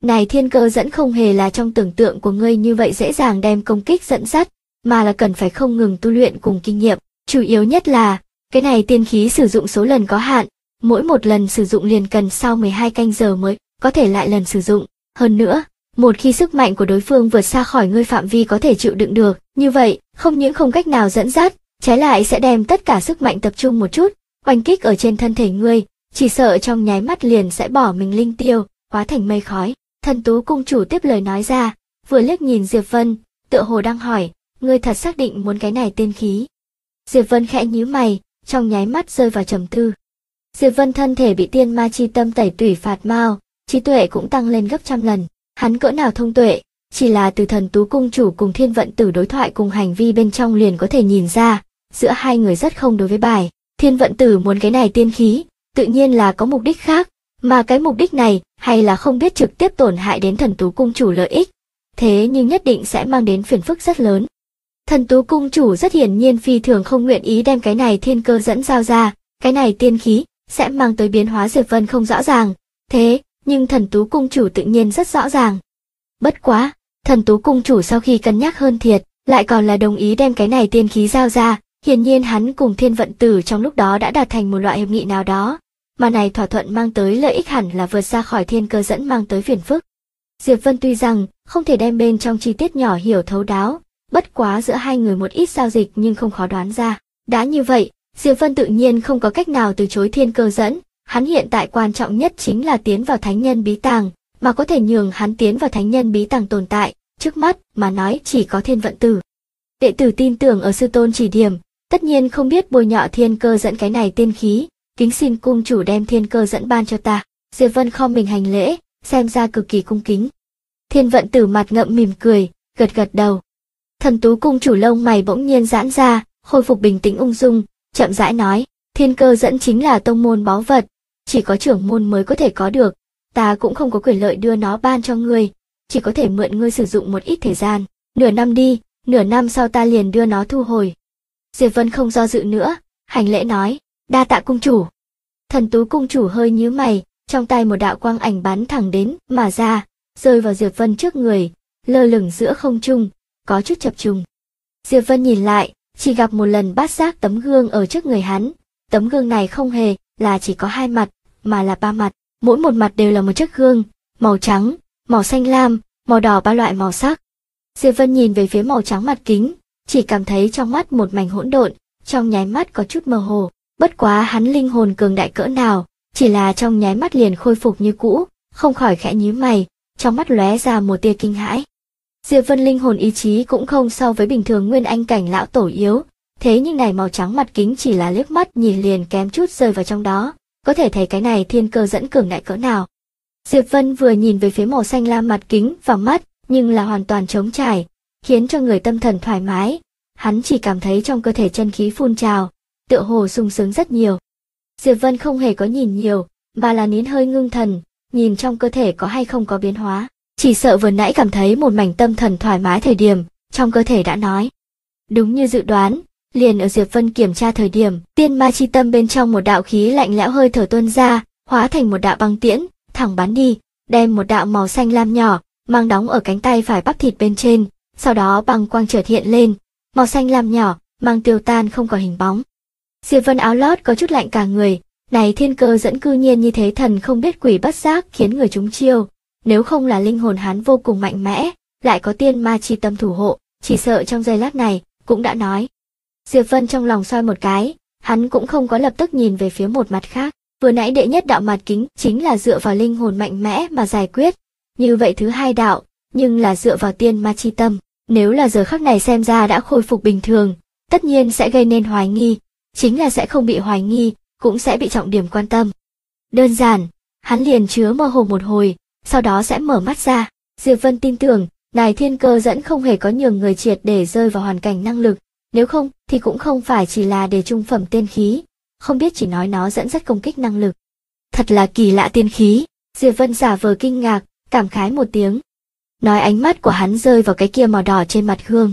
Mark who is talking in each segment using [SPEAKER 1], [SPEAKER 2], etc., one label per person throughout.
[SPEAKER 1] Này thiên cơ dẫn không hề là trong tưởng tượng của ngươi như vậy dễ dàng đem công kích dẫn dắt, mà là cần phải không ngừng tu luyện cùng kinh nghiệm. Chủ yếu nhất là, cái này tiên khí sử dụng số lần có hạn, mỗi một lần sử dụng liền cần sau 12 canh giờ mới có thể lại lần sử dụng. Hơn nữa, một khi sức mạnh của đối phương vượt xa khỏi ngươi phạm vi có thể chịu đựng được, như vậy, không những không cách nào dẫn dắt, trái lại sẽ đem tất cả sức mạnh tập trung một chút, oanh kích ở trên thân thể ngươi, chỉ sợ trong nháy mắt liền sẽ bỏ mình linh tiêu, hóa thành mây khói. Thần Tú cung chủ tiếp lời nói ra, vừa liếc nhìn Diệp Vân, tựa hồ đang hỏi, ngươi thật xác định muốn cái này tiên khí? Diệp Vân khẽ nhíu mày, trong nháy mắt rơi vào trầm tư. Diệp Vân thân thể bị tiên ma chi tâm tẩy tủy phạt mao, trí tuệ cũng tăng lên gấp trăm lần. Hắn cỡ nào thông tuệ, chỉ là từ Thần Tú cung chủ cùng Thiên Vận Tử đối thoại cùng hành vi bên trong liền có thể nhìn ra, giữa hai người rất không đối với bài. Thiên Vận Tử muốn cái này tiên khí, tự nhiên là có mục đích khác, mà cái mục đích này hay là không biết trực tiếp tổn hại đến Thần Tú cung chủ lợi ích, thế nhưng nhất định sẽ mang đến phiền phức rất lớn. Thần Tú cung chủ rất hiển nhiên phi thường không nguyện ý đem cái này thiên cơ dẫn giao ra, cái này tiên khí sẽ mang tới biến hóa Diệp Vân không rõ ràng, thế nhưng Thần Tú cung chủ tự nhiên rất rõ ràng. Bất quá, Thần Tú cung chủ sau khi cân nhắc hơn thiệt, lại còn là đồng ý đem cái này tiên khí giao ra, hiển nhiên hắn cùng Thiên Vận Tử trong lúc đó đã đạt thành một loại hiệp nghị nào đó, mà này thỏa thuận mang tới lợi ích hẳn là vượt ra khỏi thiên cơ dẫn mang tới phiền phức. Diệp Vân tuy rằng không thể đem bên trong chi tiết nhỏ hiểu thấu đáo, bất quá giữa hai người một ít giao dịch nhưng không khó đoán ra. Đã như vậy, Diệp Vân tự nhiên không có cách nào từ chối thiên cơ dẫn, hắn hiện tại quan trọng nhất chính là tiến vào thánh nhân bí tàng, mà có thể nhường hắn tiến vào thánh nhân bí tàng tồn tại, trước mắt mà nói chỉ có Thiên Vận Tử. Đệ tử tin tưởng ở sư tôn chỉ điểm, tất nhiên không biết bôi nhọ thiên cơ dẫn cái này tiên khí, kính xin cung chủ đem thiên cơ dẫn ban cho ta. Diệp Vân khom mình hành lễ, xem ra cực kỳ cung kính. Thiên Vận Tử mặt ngậm mỉm cười, gật gật đầu. Thần Tú cung chủ lông mày bỗng nhiên giãn ra, khôi phục bình tĩnh ung dung, chậm rãi nói, thiên cơ dẫn chính là tông môn báu vật, chỉ có trưởng môn mới có thể có được, ta cũng không có quyền lợi đưa nó ban cho ngươi, chỉ có thể mượn ngươi sử dụng một ít thời gian, nửa năm đi, nửa năm sau ta liền đưa nó thu hồi. Diệp Vân không do dự nữa, hành lễ nói, đa tạ cung chủ. Thần Tú cung chủ hơi nhíu mày, trong tay một đạo quang ảnh bắn thẳng đến mà ra, rơi vào Diệp Vân trước người, lơ lửng giữa không trung, có chút chập trùng. Diệp Vân nhìn lại, chỉ gặp một lần bát giác tấm gương ở trước người hắn, tấm gương này không hề là chỉ có hai mặt, mà là ba mặt, mỗi một mặt đều là một chiếc gương, màu trắng, màu xanh lam, màu đỏ ba loại màu sắc. Diệp Vân nhìn về phía màu trắng mặt kính, chỉ cảm thấy trong mắt một mảnh hỗn độn, trong nháy mắt có chút mơ hồ, bất quá hắn linh hồn cường đại cỡ nào, chỉ là trong nháy mắt liền khôi phục như cũ, không khỏi khẽ nhíu mày, trong mắt lóe ra một tia kinh hãi. Diệp Vân linh hồn ý chí cũng không so với bình thường nguyên anh cảnh lão tổ yếu, thế nhưng này màu trắng mặt kính chỉ là liếc mắt nhìn liền kém chút rơi vào trong đó, có thể thấy cái này thiên cơ dẫn cường đại cỡ nào. Diệp Vân vừa nhìn về phía màu xanh lam mặt kính vào mắt, nhưng là hoàn toàn trống trải, khiến cho người tâm thần thoải mái, hắn chỉ cảm thấy trong cơ thể chân khí phun trào, tựa hồ sung sướng rất nhiều. Diệp Vân không hề có nhìn nhiều, mà là nín hơi ngưng thần, nhìn trong cơ thể có hay không có biến hóa. Chỉ sợ vừa nãy cảm thấy một mảnh tâm thần thoải mái thời điểm, trong cơ thể đã nói. Đúng như dự đoán, liền ở Diệp Vân kiểm tra thời điểm, tiên ma chi tâm bên trong một đạo khí lạnh lẽo hơi thở tuôn ra, hóa thành một đạo băng tiễn, thẳng bắn đi, đem một đạo màu xanh lam nhỏ, mang đóng ở cánh tay phải bắp thịt bên trên, sau đó băng quang chợt hiện lên, màu xanh lam nhỏ, mang tiêu tan không còn hình bóng. Diệp Vân áo lót có chút lạnh cả người, này thiên cơ dẫn cư nhiên như thế thần không biết quỷ bất giác khiến người chúng chiêu. Nếu không là linh hồn hắn vô cùng mạnh mẽ, lại có tiên ma chi tâm thủ hộ, chỉ sợ trong giây lát này, cũng đã nói. Diệp Vân trong lòng soi một cái, hắn cũng không có lập tức nhìn về phía một mặt khác, vừa nãy đệ nhất đạo mặt kính chính là dựa vào linh hồn mạnh mẽ mà giải quyết, như vậy thứ hai đạo, nhưng là dựa vào tiên ma chi tâm, nếu là giờ khắc này xem ra đã khôi phục bình thường, tất nhiên sẽ gây nên hoài nghi, chính là sẽ không bị hoài nghi, cũng sẽ bị trọng điểm quan tâm. Đơn giản, hắn liền chứa mơ hồ một hồi, sau đó sẽ mở mắt ra. Diệp Vân tin tưởng, này thiên cơ dẫn không hề có nhường người triệt để rơi vào hoàn cảnh năng lực, nếu không thì cũng không phải chỉ là để trung phẩm tiên khí, không biết chỉ nói nó dẫn dắt công kích năng lực. Thật là kỳ lạ tiên khí, Diệp Vân giả vờ kinh ngạc, cảm khái một tiếng. Nói ánh mắt của hắn rơi vào cái kia màu đỏ trên mặt gương.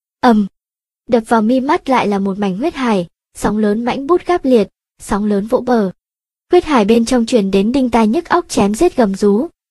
[SPEAKER 1] Đập vào mi mắt lại là một mảnh huyết hải, sóng lớn mãnh bút gáp liệt, sóng lớn vỗ bờ. Huyết hải bên trong truyền đến đinh tai nhức óc chém giết gầm rú,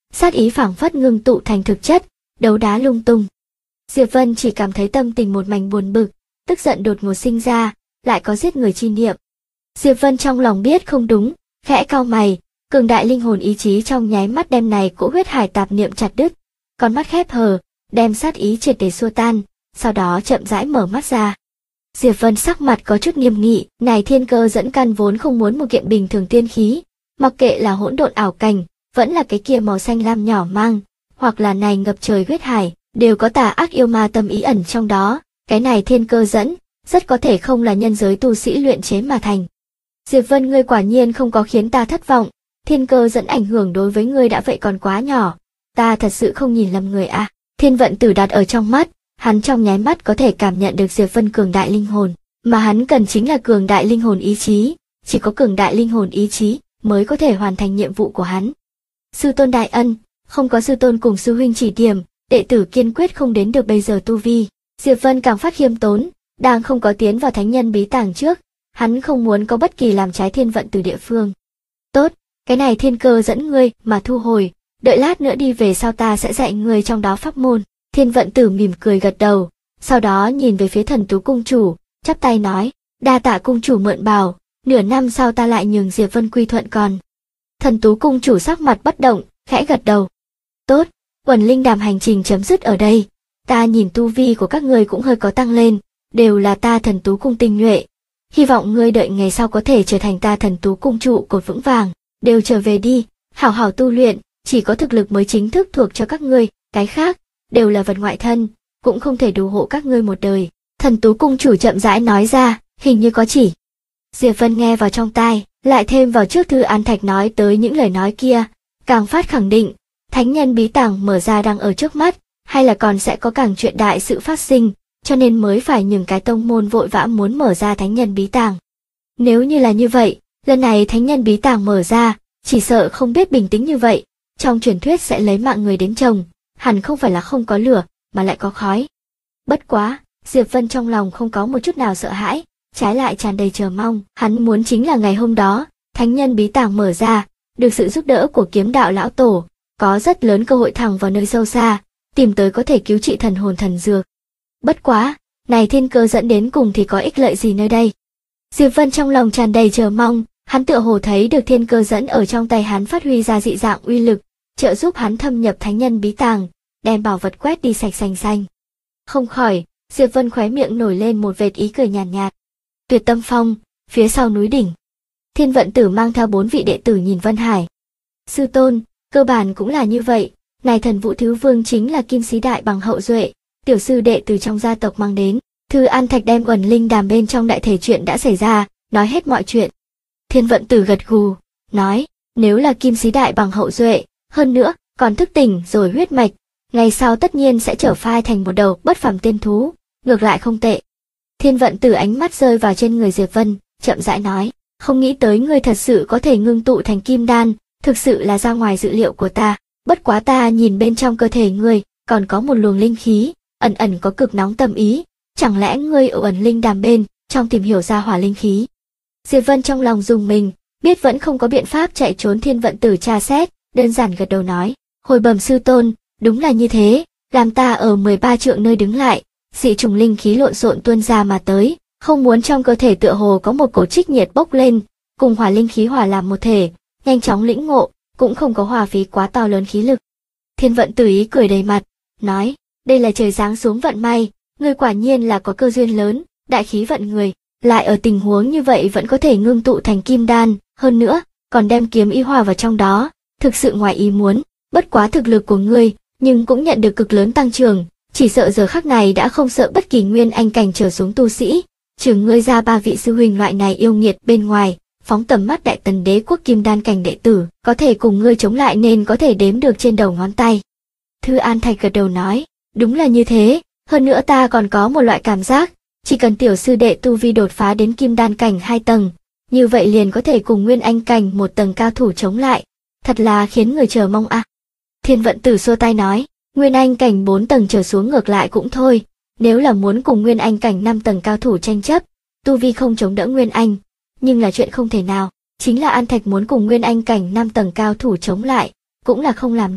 [SPEAKER 1] sát ý phảng phất ngưng tụ thành thực chất, đấu đá lung tung. Diệp Vân chỉ cảm thấy tâm tình một mảnh buồn bực, tức giận đột ngột sinh ra, lại có giết người chi niệm. Diệp Vân trong lòng biết không đúng, khẽ cau mày, cường đại linh hồn ý chí trong nháy mắt đem này cỗ huyết hải tạp niệm chặt đứt, con mắt khép hờ, đem sát ý triệt để xua tan, sau đó chậm rãi mở mắt ra. Diệp Vân sắc mặt có chút nghiêm nghị, này thiên cơ dẫn căn vốn không muốn một kiện bình thường tiên khí, mặc kệ là hỗn độn ảo cảnh, vẫn là cái kia màu xanh lam nhỏ mang, hoặc là này ngập trời huyết hải, đều có tà ác yêu ma tâm ý ẩn trong đó, cái này thiên cơ dẫn, rất có thể không là nhân giới tu sĩ luyện chế mà thành. Diệp Vân ngươi quả nhiên không có khiến ta thất vọng, thiên cơ dẫn ảnh hưởng đối với ngươi đã vậy còn quá nhỏ, ta thật sự không nhìn lầm người à. Thiên Vận Tử đặt ở trong mắt, hắn trong nháy mắt có thể cảm nhận được Diệp Vân cường đại linh hồn, mà hắn cần chính là cường đại linh hồn ý chí, chỉ có cường đại linh hồn ý chí mới có thể hoàn thành nhiệm vụ của hắn. Sư tôn đại ân, không có sư tôn cùng sư huynh chỉ điểm, đệ tử kiên quyết không đến được bây giờ tu vi. Diệp Vân càng phát khiêm tốn, đang không có tiến vào thánh nhân bí tàng trước, hắn không muốn có bất kỳ làm trái Thiên Vận Tử địa phương. Tốt, cái này thiên cơ dẫn ngươi mà thu hồi, đợi lát nữa đi về sau ta sẽ dạy ngươi trong đó pháp môn. Thiên Vận Tử mỉm cười gật đầu, sau đó nhìn về phía Thần Tú cung chủ, chắp tay nói, đa tạ cung chủ mượn bảo, nửa năm sau ta lại nhường Diệp Vân quy thuận còn. Thần Tú cung chủ sắc mặt bất động, khẽ gật đầu. Tốt, Uẩn Linh Đàm hành trình chấm dứt ở đây, ta nhìn tu vi của các ngươi cũng hơi có tăng lên, đều là ta Thần Tú cung tinh nhuệ. Hy vọng ngươi đợi ngày sau có thể trở thành ta Thần Tú cung trụ cột vững vàng, đều trở về đi, hảo hảo tu luyện, chỉ có thực lực mới chính thức thuộc cho các ngươi, cái khác đều là vật ngoại thân, cũng không thể đủ hộ các ngươi một đời. Thần Tú cung chủ chậm rãi nói ra, hình như có chỉ. Diệp Vân nghe vào trong tai, lại thêm vào trước Thư An Thạch nói tới những lời nói kia, càng phát khẳng định, thánh nhân bí tàng mở ra đang ở trước mắt, hay là còn sẽ có càng chuyện đại sự phát sinh, cho nên mới phải nhường cái tông môn vội vã muốn mở ra thánh nhân bí tàng. Nếu như là như vậy, lần này thánh nhân bí tàng mở ra, chỉ sợ không biết bình tĩnh như vậy, trong truyền thuyết sẽ lấy mạng người đến trồng, hẳn không phải là không có lửa, mà lại có khói. Bất quá, Diệp Vân trong lòng không có một chút nào sợ hãi, trái lại tràn đầy chờ mong, hắn muốn chính là ngày hôm đó, thánh nhân bí tàng mở ra, được sự giúp đỡ của kiếm đạo lão tổ, có rất lớn cơ hội thẳng vào nơi sâu xa, tìm tới có thể cứu trị thần hồn thần dược. Bất quá, này thiên cơ dẫn đến cùng thì có ích lợi gì nơi đây? Diệp Vân trong lòng tràn đầy chờ mong, hắn tựa hồ thấy được thiên cơ dẫn ở trong tay hắn phát huy ra dị dạng uy lực, trợ giúp hắn thâm nhập thánh nhân bí tàng, đem bảo vật quét đi sạch sành xanh. Không khỏi, Diệp Vân khóe miệng nổi lên một vệt ý cười nhàn nhạt. Tuyệt Tâm Phong, phía sau núi đỉnh. Thiên Vận Tử mang theo 4 vị đệ tử nhìn Vân Hải. Sư tôn, cơ bản cũng là như vậy, này Thần Vũ Thứ Vương chính là Kim Sĩ Đại bằng hậu duệ, tiểu sư đệ từ trong gia tộc mang đến. Thư An Thạch đem Uẩn Linh Đàm bên trong đại thể chuyện đã xảy ra, nói hết mọi chuyện. Thiên Vận Tử gật gù, nói, nếu là Kim Sĩ Đại bằng hậu duệ, hơn nữa, còn thức tỉnh rồi huyết mạch, ngày sau tất nhiên sẽ trở phai thành một đầu bất phàm tiên thú, ngược lại không tệ. Thiên Vận Tử ánh mắt rơi vào trên người Diệp Vân, chậm rãi nói, không nghĩ tới ngươi thật sự có thể ngưng tụ thành kim đan, thực sự là ra ngoài dự liệu của ta, bất quá ta nhìn bên trong cơ thể ngươi, còn có một luồng linh khí, ẩn ẩn có cực nóng tâm ý, chẳng lẽ ngươi ở Uẩn Linh Đàm bên trong tìm hiểu ra hỏa linh khí? Diệp Vân trong lòng rùng mình, biết vẫn không có biện pháp chạy trốn Thiên Vận Tử tra xét, đơn giản gật đầu nói, hồi bẩm sư tôn, đúng là như thế, làm ta ở 13 trượng nơi đứng lại, dị trùng linh khí lộn xộn tuôn ra mà tới, không muốn trong cơ thể tựa hồ có một cổ trích nhiệt bốc lên, cùng hỏa linh khí hòa làm một thể, nhanh chóng lĩnh ngộ, cũng không có hòa phí quá to lớn khí lực. Thiên Vận Tử ý cười đầy mặt, nói, đây là trời giáng xuống vận may, ngươi quả nhiên là có cơ duyên lớn, đại khí vận người, lại ở tình huống như vậy vẫn có thể ngưng tụ thành kim đan, hơn nữa, còn đem kiếm ý hòa vào trong đó, thực sự ngoài ý muốn, bất quá thực lực của ngươi, nhưng cũng nhận được cực lớn tăng trưởng, chỉ sợ giờ khắc này đã không sợ bất kỳ nguyên anh cảnh trở xuống tu sĩ, trừ ngươi ra 3 vị sư huynh loại này yêu nghiệt bên ngoài, phóng tầm mắt Đại Tần Đế quốc kim đan cảnh đệ tử, có thể cùng ngươi chống lại nên có thể đếm được trên đầu ngón tay. Thư An Thạch gật đầu nói, đúng là như thế, hơn nữa ta còn có một loại cảm giác, chỉ cần tiểu sư đệ tu vi đột phá đến kim đan cảnh 2 tầng, như vậy liền có thể cùng nguyên anh cảnh 1 tầng cao thủ chống lại, thật là khiến người chờ mong à. Thiên Vận Tử xua tay nói, nguyên anh cảnh 4 tầng trở xuống ngược lại cũng thôi, nếu là muốn cùng nguyên anh cảnh 5 tầng cao thủ tranh chấp, tu vi không chống đỡ nguyên anh, nhưng là chuyện không thể nào, chính là An Thạch muốn cùng nguyên anh cảnh 5 tầng cao thủ chống lại, cũng là không làm được.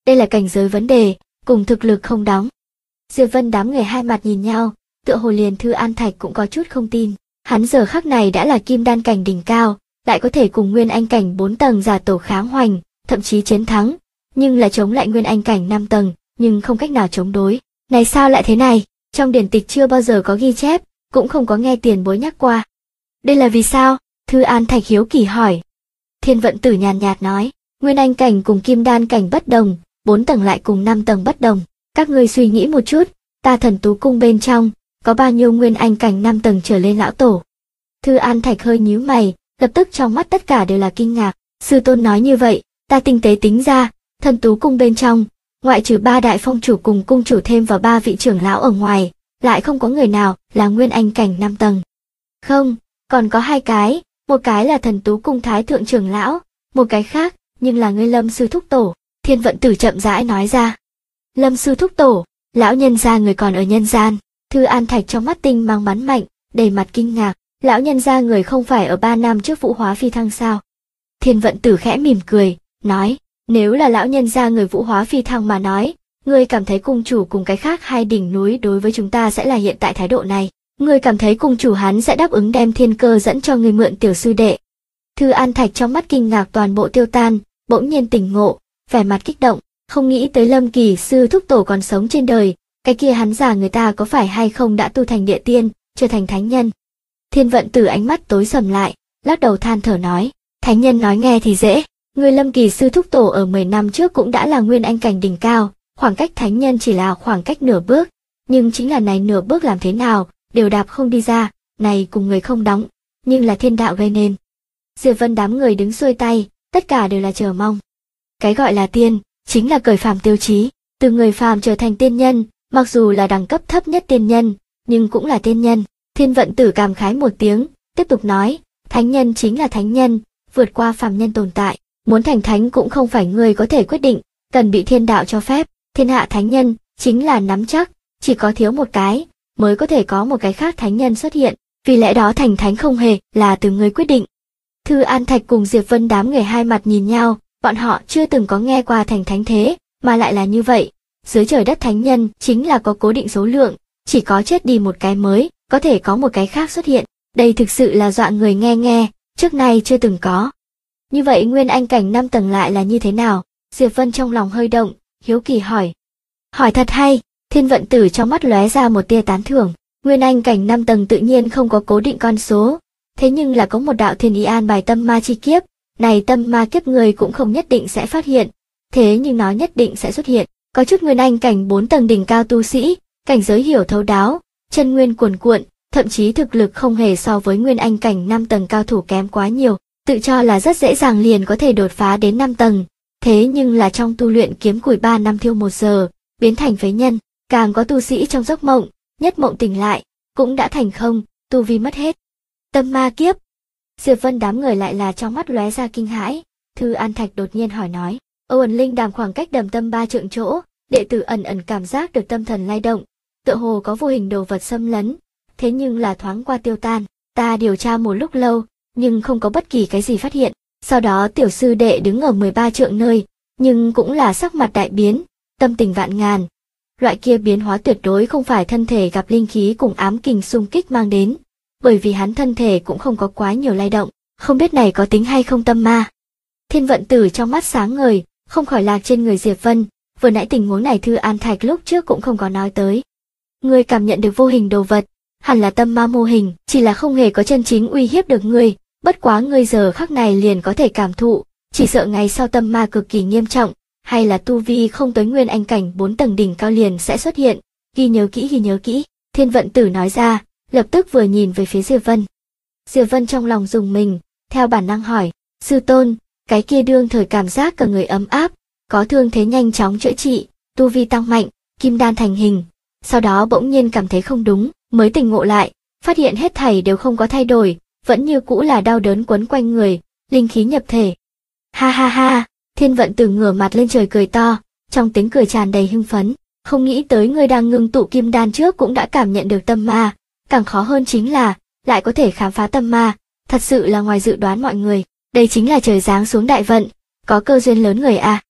[SPEAKER 1] Đây là cảnh giới vấn đề, cùng thực lực không đóng. Diệp Vân đám người hai mặt nhìn nhau, tựa hồ liền Thư An Thạch cũng có chút không tin. Hắn giờ khắc này đã là kim đan cảnh đỉnh cao, lại có thể cùng nguyên anh cảnh 4 tầng giả tổ kháng hoành, thậm chí chiến thắng, nhưng là chống lại nguyên anh cảnh 5 tầng, nhưng không cách nào chống đối. Này sao lại thế này? Trong điển tịch chưa bao giờ có ghi chép, cũng không có nghe tiền bối nhắc qua. Đây là vì sao? Thư An Thạch hiếu kỳ hỏi. Thiên Vận Tử nhàn nhạt nói, nguyên anh cảnh cùng kim đan cảnh bất đồng, 4 tầng lại cùng 5 tầng bất đồng. Các ngươi suy nghĩ một chút, ta Thần Tú Cung bên trong, có bao nhiêu nguyên anh cảnh 5 tầng trở lên lão tổ? Thư An Thạch hơi nhíu mày, lập tức trong mắt tất cả đều là kinh ngạc. Sư tôn nói như vậy, ta tinh tế tính ra, Thần Tú Cung bên trong, ngoại trừ 3 đại phong chủ cùng cung chủ thêm vào 3 vị trưởng lão ở ngoài, lại không có người nào là nguyên anh cảnh 5 tầng. Không, còn có 2 cái, một cái là Thần Tú Cung thái thượng trưởng lão, một cái khác, nhưng là ngươi Lâm sư thúc tổ. Thiên Vận Tử chậm rãi nói ra. Lâm sư thúc tổ, lão nhân gia người còn ở nhân gian. Thư An Thạch trong mắt tinh mang bắn mạnh, đầy mặt kinh ngạc, lão nhân gia người không phải ở 3 năm trước vũ hóa phi thăng sao? Thiên Vận Tử khẽ mỉm cười, nói, nếu là lão nhân gia người vũ hóa phi thăng mà nói, ngươi cảm thấy cung chủ cùng cái khác 2 đỉnh núi đối với chúng ta sẽ là hiện tại thái độ này, ngươi cảm thấy cung chủ hắn sẽ đáp ứng đem thiên cơ dẫn cho ngươi mượn tiểu sư đệ? Thư An Thạch trong mắt kinh ngạc toàn bộ tiêu tan, bỗng nhiên tỉnh ngộ, vẻ mặt kích động, không nghĩ tới Lâm Kỳ sư thúc tổ còn sống trên đời, cái kia hắn giả người ta có phải hay không đã tu thành địa tiên, trở thành thánh nhân. Thiên Vận Tử ánh mắt tối sầm lại, lắc đầu than thở nói, thánh nhân nói nghe thì dễ, người Lâm Kỳ sư thúc tổ ở 10 năm trước cũng đã là nguyên anh cảnh đỉnh cao, khoảng cách thánh nhân chỉ là khoảng cách nửa bước, nhưng chính là này nửa bước làm thế nào, đều đạp không đi ra, này cùng người không đóng, nhưng là thiên đạo gây nên. Diệp Vân đám người đứng xuôi tay, tất cả đều là chờ mong. Cái gọi là tiên, chính là cởi phàm tiêu chí, từ người phàm trở thành tiên nhân, mặc dù là đẳng cấp thấp nhất tiên nhân, nhưng cũng là tiên nhân. Thiên Vận Tử cảm khái một tiếng, tiếp tục nói, thánh nhân chính là thánh nhân, vượt qua phàm nhân tồn tại, muốn thành thánh cũng không phải người có thể quyết định, cần bị thiên đạo cho phép. Thiên hạ thánh nhân chính là nắm chắc, chỉ có thiếu một cái mới có thể có một cái khác thánh nhân xuất hiện, vì lẽ đó thành thánh không hề là từ người quyết định. Thư An Thạch cùng Diệp Vân đám người hai mặt nhìn nhau, bọn họ chưa từng có nghe qua thành thánh thế, mà lại là như vậy. Dưới trời đất thánh nhân chính là có cố định số lượng, chỉ có chết đi một cái mới, có thể có một cái khác xuất hiện. Đây thực sự là dọa người nghe, trước nay chưa từng có. Như vậy nguyên anh cảnh 5 tầng lại là như thế nào? Diệp Vân trong lòng hơi động, hiếu kỳ hỏi. Hỏi thật hay, Thiên Vận Tử trong mắt lóe ra một tia tán thưởng. Nguyên anh cảnh 5 tầng tự nhiên không có cố định con số, thế nhưng là có một đạo thiên ý an bài tâm ma chi kiếp, này tâm ma kiếp người cũng không nhất định sẽ phát hiện, thế nhưng nó nhất định sẽ xuất hiện. Có chút nguyên anh cảnh 4 tầng đỉnh cao tu sĩ, cảnh giới hiểu thấu đáo, chân nguyên cuồn cuộn, thậm chí thực lực không hề so với nguyên anh cảnh 5 tầng cao thủ kém quá nhiều, tự cho là rất dễ dàng liền có thể đột phá đến 5 tầng. Thế nhưng là trong tu luyện kiếm củi 3 năm thiêu 1 giờ, biến thành phế nhân, càng có tu sĩ trong giấc mộng, nhất mộng tỉnh lại, cũng đã thành không, tu vi mất hết. Tâm ma kiếp. Diệp Vân đám người lại là trong mắt lóe ra kinh hãi. Thư An Thạch đột nhiên hỏi nói, Âu ẩn linh đàm khoảng cách đầm tâm 3 trượng chỗ, đệ tử ẩn cảm giác được tâm thần lay động, tựa hồ có vô hình đồ vật xâm lấn, thế nhưng là thoáng qua tiêu tan. Ta điều tra một lúc lâu, nhưng không có bất kỳ cái gì phát hiện. Sau đó tiểu sư đệ đứng ở 13 trượng nơi, nhưng cũng là sắc mặt đại biến, tâm tình vạn ngàn. Loại kia biến hóa tuyệt đối không phải thân thể gặp linh khí cùng ám kình xung kích mang đến, bởi vì hắn thân thể cũng không có quá nhiều lay động, không biết này có tính hay không tâm ma. Thiên Vận Tử trong mắt sáng ngời, không khỏi lạc trên người Diệp Vân, vừa nãy tình huống này Thư An Thạch lúc trước cũng không có nói tới. Ngươi cảm nhận được vô hình đồ vật, hẳn là tâm ma mô hình, chỉ là không hề có chân chính uy hiếp được ngươi, bất quá ngươi giờ khắc này liền có thể cảm thụ, chỉ sợ ngày sau tâm ma cực kỳ nghiêm trọng, hay là tu vi không tới nguyên anh cảnh 4 tầng đỉnh cao liền sẽ xuất hiện, ghi nhớ kỹ, Thiên Vận Tử nói ra, lập tức vừa nhìn về phía Diệp Vân. Diệp Vân trong lòng rùng mình, theo bản năng hỏi, sư tôn, cái kia đương thời cảm giác cả người ấm áp, có thương thế nhanh chóng chữa trị, tu vi tăng mạnh, kim đan thành hình, sau đó bỗng nhiên cảm thấy không đúng, mới tỉnh ngộ lại, phát hiện hết thảy đều không có thay đổi, vẫn như cũ là đau đớn quấn quanh người, linh khí nhập thể. Ha ha ha, Thiên Vận Tử ngửa mặt lên trời cười to, trong tiếng cười tràn đầy hưng phấn, không nghĩ tới người đang ngưng tụ kim đan trước cũng đã cảm nhận được tâm ma, càng khó hơn chính là, lại có thể khám phá tâm ma, thật sự là ngoài dự đoán mọi người, đây chính là trời giáng xuống đại vận, có cơ duyên lớn người à.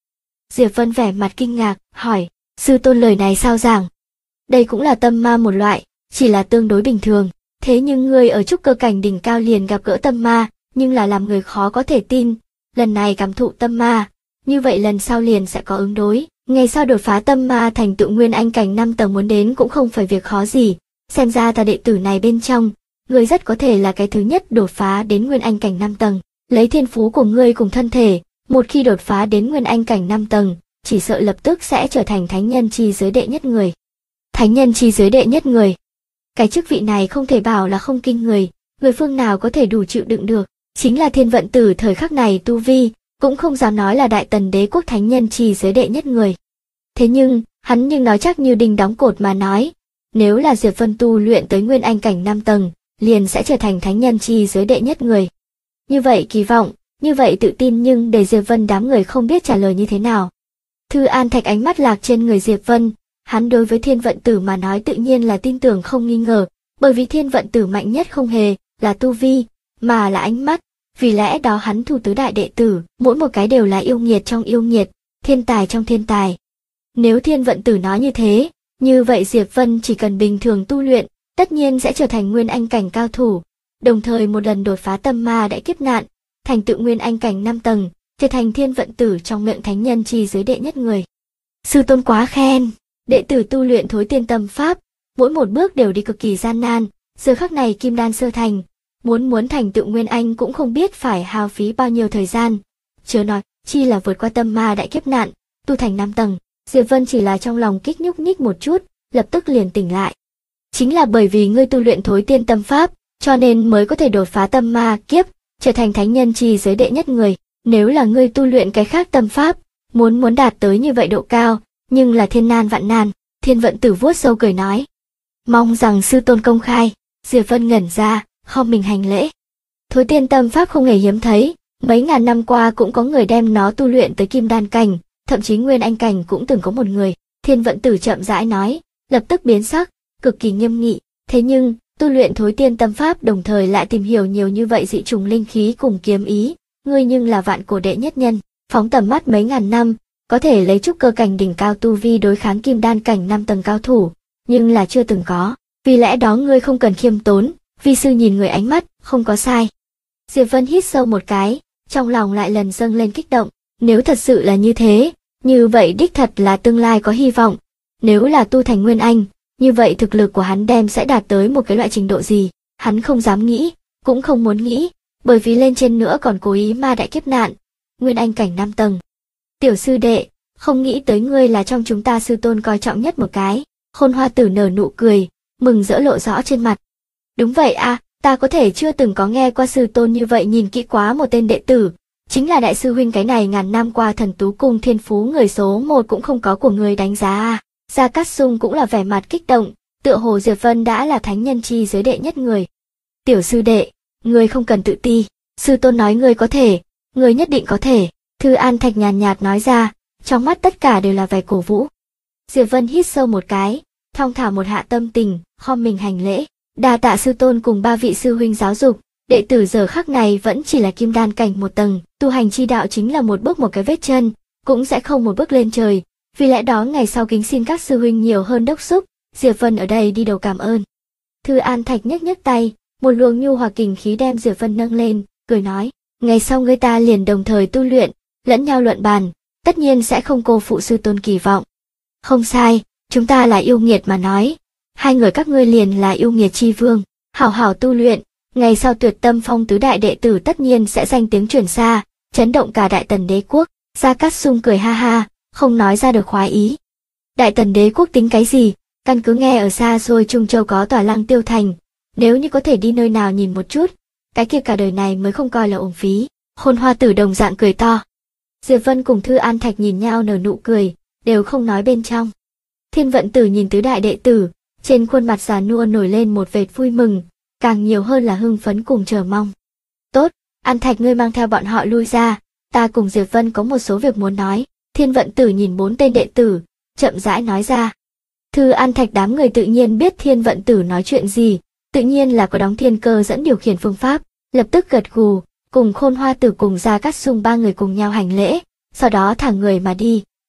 [SPEAKER 1] Diệp Vân vẻ mặt kinh ngạc, hỏi, sư tôn lời này sao giảng? Đây cũng là tâm ma một loại, chỉ là tương đối bình thường. Thế nhưng ngươi ở trúc cơ cảnh đỉnh cao liền gặp gỡ tâm ma, nhưng là làm người khó có thể tin. Lần này cảm thụ tâm ma, như vậy lần sau liền sẽ có ứng đối. Ngày sau đột phá tâm ma thành tựu nguyên anh cảnh 5 tầng muốn đến cũng không phải việc khó gì. Xem ra ta đệ tử này bên trong, ngươi rất có thể là cái thứ nhất đột phá đến nguyên anh cảnh 5 tầng. Lấy thiên phú của ngươi cùng thân thể, một khi đột phá đến nguyên anh cảnh 5 tầng, chỉ sợ lập tức sẽ trở thành thánh nhân chi giới đệ nhất người. Thánh nhân chi giới đệ nhất người. Cái chức vị này không thể bảo là không kinh người phương nào có thể đủ chịu đựng được. Chính là Thiên Vận Tử thời khắc này tu vi, cũng không dám nói là Đại Tần Đế quốc thánh nhân chi giới đệ nhất người. Thế nhưng, hắn nhưng nói chắc như đinh đóng cột mà nói, nếu là Diệp Vân tu luyện tới nguyên anh cảnh 5 tầng, liền sẽ trở thành thánh nhân chi giới đệ nhất người. Như vậy kỳ vọng, như vậy tự tin nhưng để Diệp Vân đám người không biết trả lời như thế nào. Thư An Thạch ánh mắt lạc trên người Diệp Vân, hắn đối với Thiên Vận Tử mà nói tự nhiên là tin tưởng không nghi ngờ, bởi vì Thiên Vận Tử mạnh nhất không hề là tu vi, mà là ánh mắt, vì lẽ đó hắn thu tứ đại đệ tử, mỗi một cái đều là yêu nghiệt trong yêu nghiệt, thiên tài trong thiên tài. Nếu Thiên Vận Tử nói như thế, như vậy Diệp Vân chỉ cần bình thường tu luyện, tất nhiên sẽ trở thành nguyên anh cảnh cao thủ, đồng thời một lần đột phá tâm ma đại kiếp nạn, thành tựu nguyên anh cảnh 5 tầng, trở thành Thiên Vận Tử trong miệng thánh nhân chi giới đệ nhất người. Sư tôn quá khen, đệ tử tu luyện thối tiên tâm pháp, mỗi một bước đều đi cực kỳ gian nan, giờ khắc này kim đan sơ thành, muốn thành tựu nguyên anh cũng không biết phải hao phí bao nhiêu thời gian, chớ nói chi là vượt qua tâm ma đại kiếp nạn, tu thành 5 tầng. Diệp Vân chỉ là trong lòng kích nhúc nhích một chút, lập tức liền tỉnh lại. Chính là bởi vì ngươi tu luyện thối tiên tâm pháp, cho nên mới có thể đột phá tâm ma kiếp, trở thành thánh nhân chi giới đệ nhất người. Nếu là ngươi tu luyện cái khác tâm pháp, muốn đạt tới như vậy độ cao, nhưng là thiên nan vạn nan. Thiên Vận Tử vuốt râu cười nói, mong rằng sư tôn công khai. Diệp Vân ngẩn ra, khom mình hành lễ. Thối tiên tâm pháp không hề hiếm thấy, mấy ngàn năm qua cũng có người đem nó tu luyện tới kim đan cảnh, thậm chí nguyên anh cảnh cũng từng có một người. Thiên Vận Tử chậm rãi nói, lập tức biến sắc, cực kỳ nghiêm nghị. Thế nhưng, tu luyện thối tiên tâm pháp đồng thời lại tìm hiểu nhiều như vậy dị trùng linh khí cùng kiếm ý, ngươi nhưng là vạn cổ đệ nhất nhân, phóng tầm mắt mấy ngàn năm, có thể lấy trúc cơ cảnh đỉnh cao tu vi đối kháng kim đan cảnh 5 tầng cao thủ, nhưng là chưa từng có. Vì lẽ đó ngươi không cần khiêm tốn, vi sư nhìn người ánh mắt, không có sai. Diệp Vân hít sâu một cái, trong lòng lại lần dâng lên kích động, nếu thật sự là như thế, như vậy đích thật là tương lai có hy vọng. Nếu là tu thành nguyên anh, như vậy thực lực của hắn đem sẽ đạt tới một cái loại trình độ gì, hắn không dám nghĩ, cũng không muốn nghĩ, bởi vì lên trên nữa còn cố ý ma đại kiếp nạn, nguyên anh cảnh 5 tầng. Tiểu sư đệ, không nghĩ tới ngươi là trong chúng ta sư tôn coi trọng nhất một cái. Khôn Hoa Tử nở nụ cười, mừng rỡ lộ rõ trên mặt. Đúng vậy à, ta có thể chưa từng có nghe qua sư tôn như vậy nhìn kỹ quá một tên đệ tử. Chính là đại sư huynh, cái này ngàn năm qua thần tú cung thiên phú người số 1 cũng không có của người đánh giá à. Gia Cát Sung cũng là vẻ mặt kích động, tựa hồ Diệp Vân đã là thánh nhân chi giới đệ nhất người. Tiểu sư đệ, ngươi không cần tự ti, sư tôn nói ngươi có thể, ngươi nhất định có thể. Thư An Thạch nhàn nhạt nói ra, trong mắt tất cả đều là vẻ cổ vũ. Diệp Vân hít sâu một cái, thong thả một hạ tâm tình, khom mình hành lễ, đa tạ sư tôn cùng 3 vị sư huynh giáo dục, đệ tử giờ khắc này vẫn chỉ là kim đan cảnh 1 tầng, tu hành chi đạo chính là một bước một cái vết chân, cũng sẽ không một bước lên trời, vì lẽ đó ngày sau kính xin các sư huynh nhiều hơn đốc xúc. Diệp Vân ở đây đi đầu cảm ơn. Thư An Thạch nhấc nhấc tay, một luồng nhu hòa kình khí đem Diệp Vân nâng lên, cười nói, ngày sau người ta liền đồng thời tu luyện, lẫn nhau luận bàn, tất nhiên sẽ không cô phụ sư tôn kỳ vọng. Không sai, chúng ta là yêu nghiệt mà nói, hai người các ngươi liền là yêu nghiệt chi vương, hảo hảo tu luyện, ngày sau Tuyệt Tâm Phong tứ đại đệ tử tất nhiên sẽ danh tiếng truyền xa, chấn động cả Đại Tần Đế quốc. Gia Cát Sung cười ha ha, không nói ra được khoái ý. Đại Tần Đế quốc tính cái gì, căn cứ nghe ở xa xôi Trung Châu có tòa Lăng Tiêu Thành, nếu như có thể đi nơi nào nhìn một chút, cái kia cả đời này mới không coi là uổng phí. Khôn Hoa Tử đồng dạng cười to. Diệp Vân cùng Thư An Thạch nhìn nhau nở nụ cười, đều không nói bên trong. Thiên Vận Tử nhìn tứ đại đệ tử, trên khuôn mặt già nua nổi lên một vệt vui mừng, càng nhiều hơn là hưng phấn cùng chờ mong. Tốt, An Thạch ngươi mang theo bọn họ lui ra, ta cùng Diệp Vân có một số việc muốn nói. Thiên Vận Tử nhìn 4 tên đệ tử, chậm rãi nói ra. Thư An Thạch đám người tự nhiên biết Thiên Vận Tử nói chuyện gì, tự nhiên là có đóng thiên cơ dẫn điều khiển phương pháp, lập tức gật gù, cùng Khôn Hoa Tử cùng Gia Cát Sung 3 người cùng nhau hành lễ, sau đó thả người mà đi,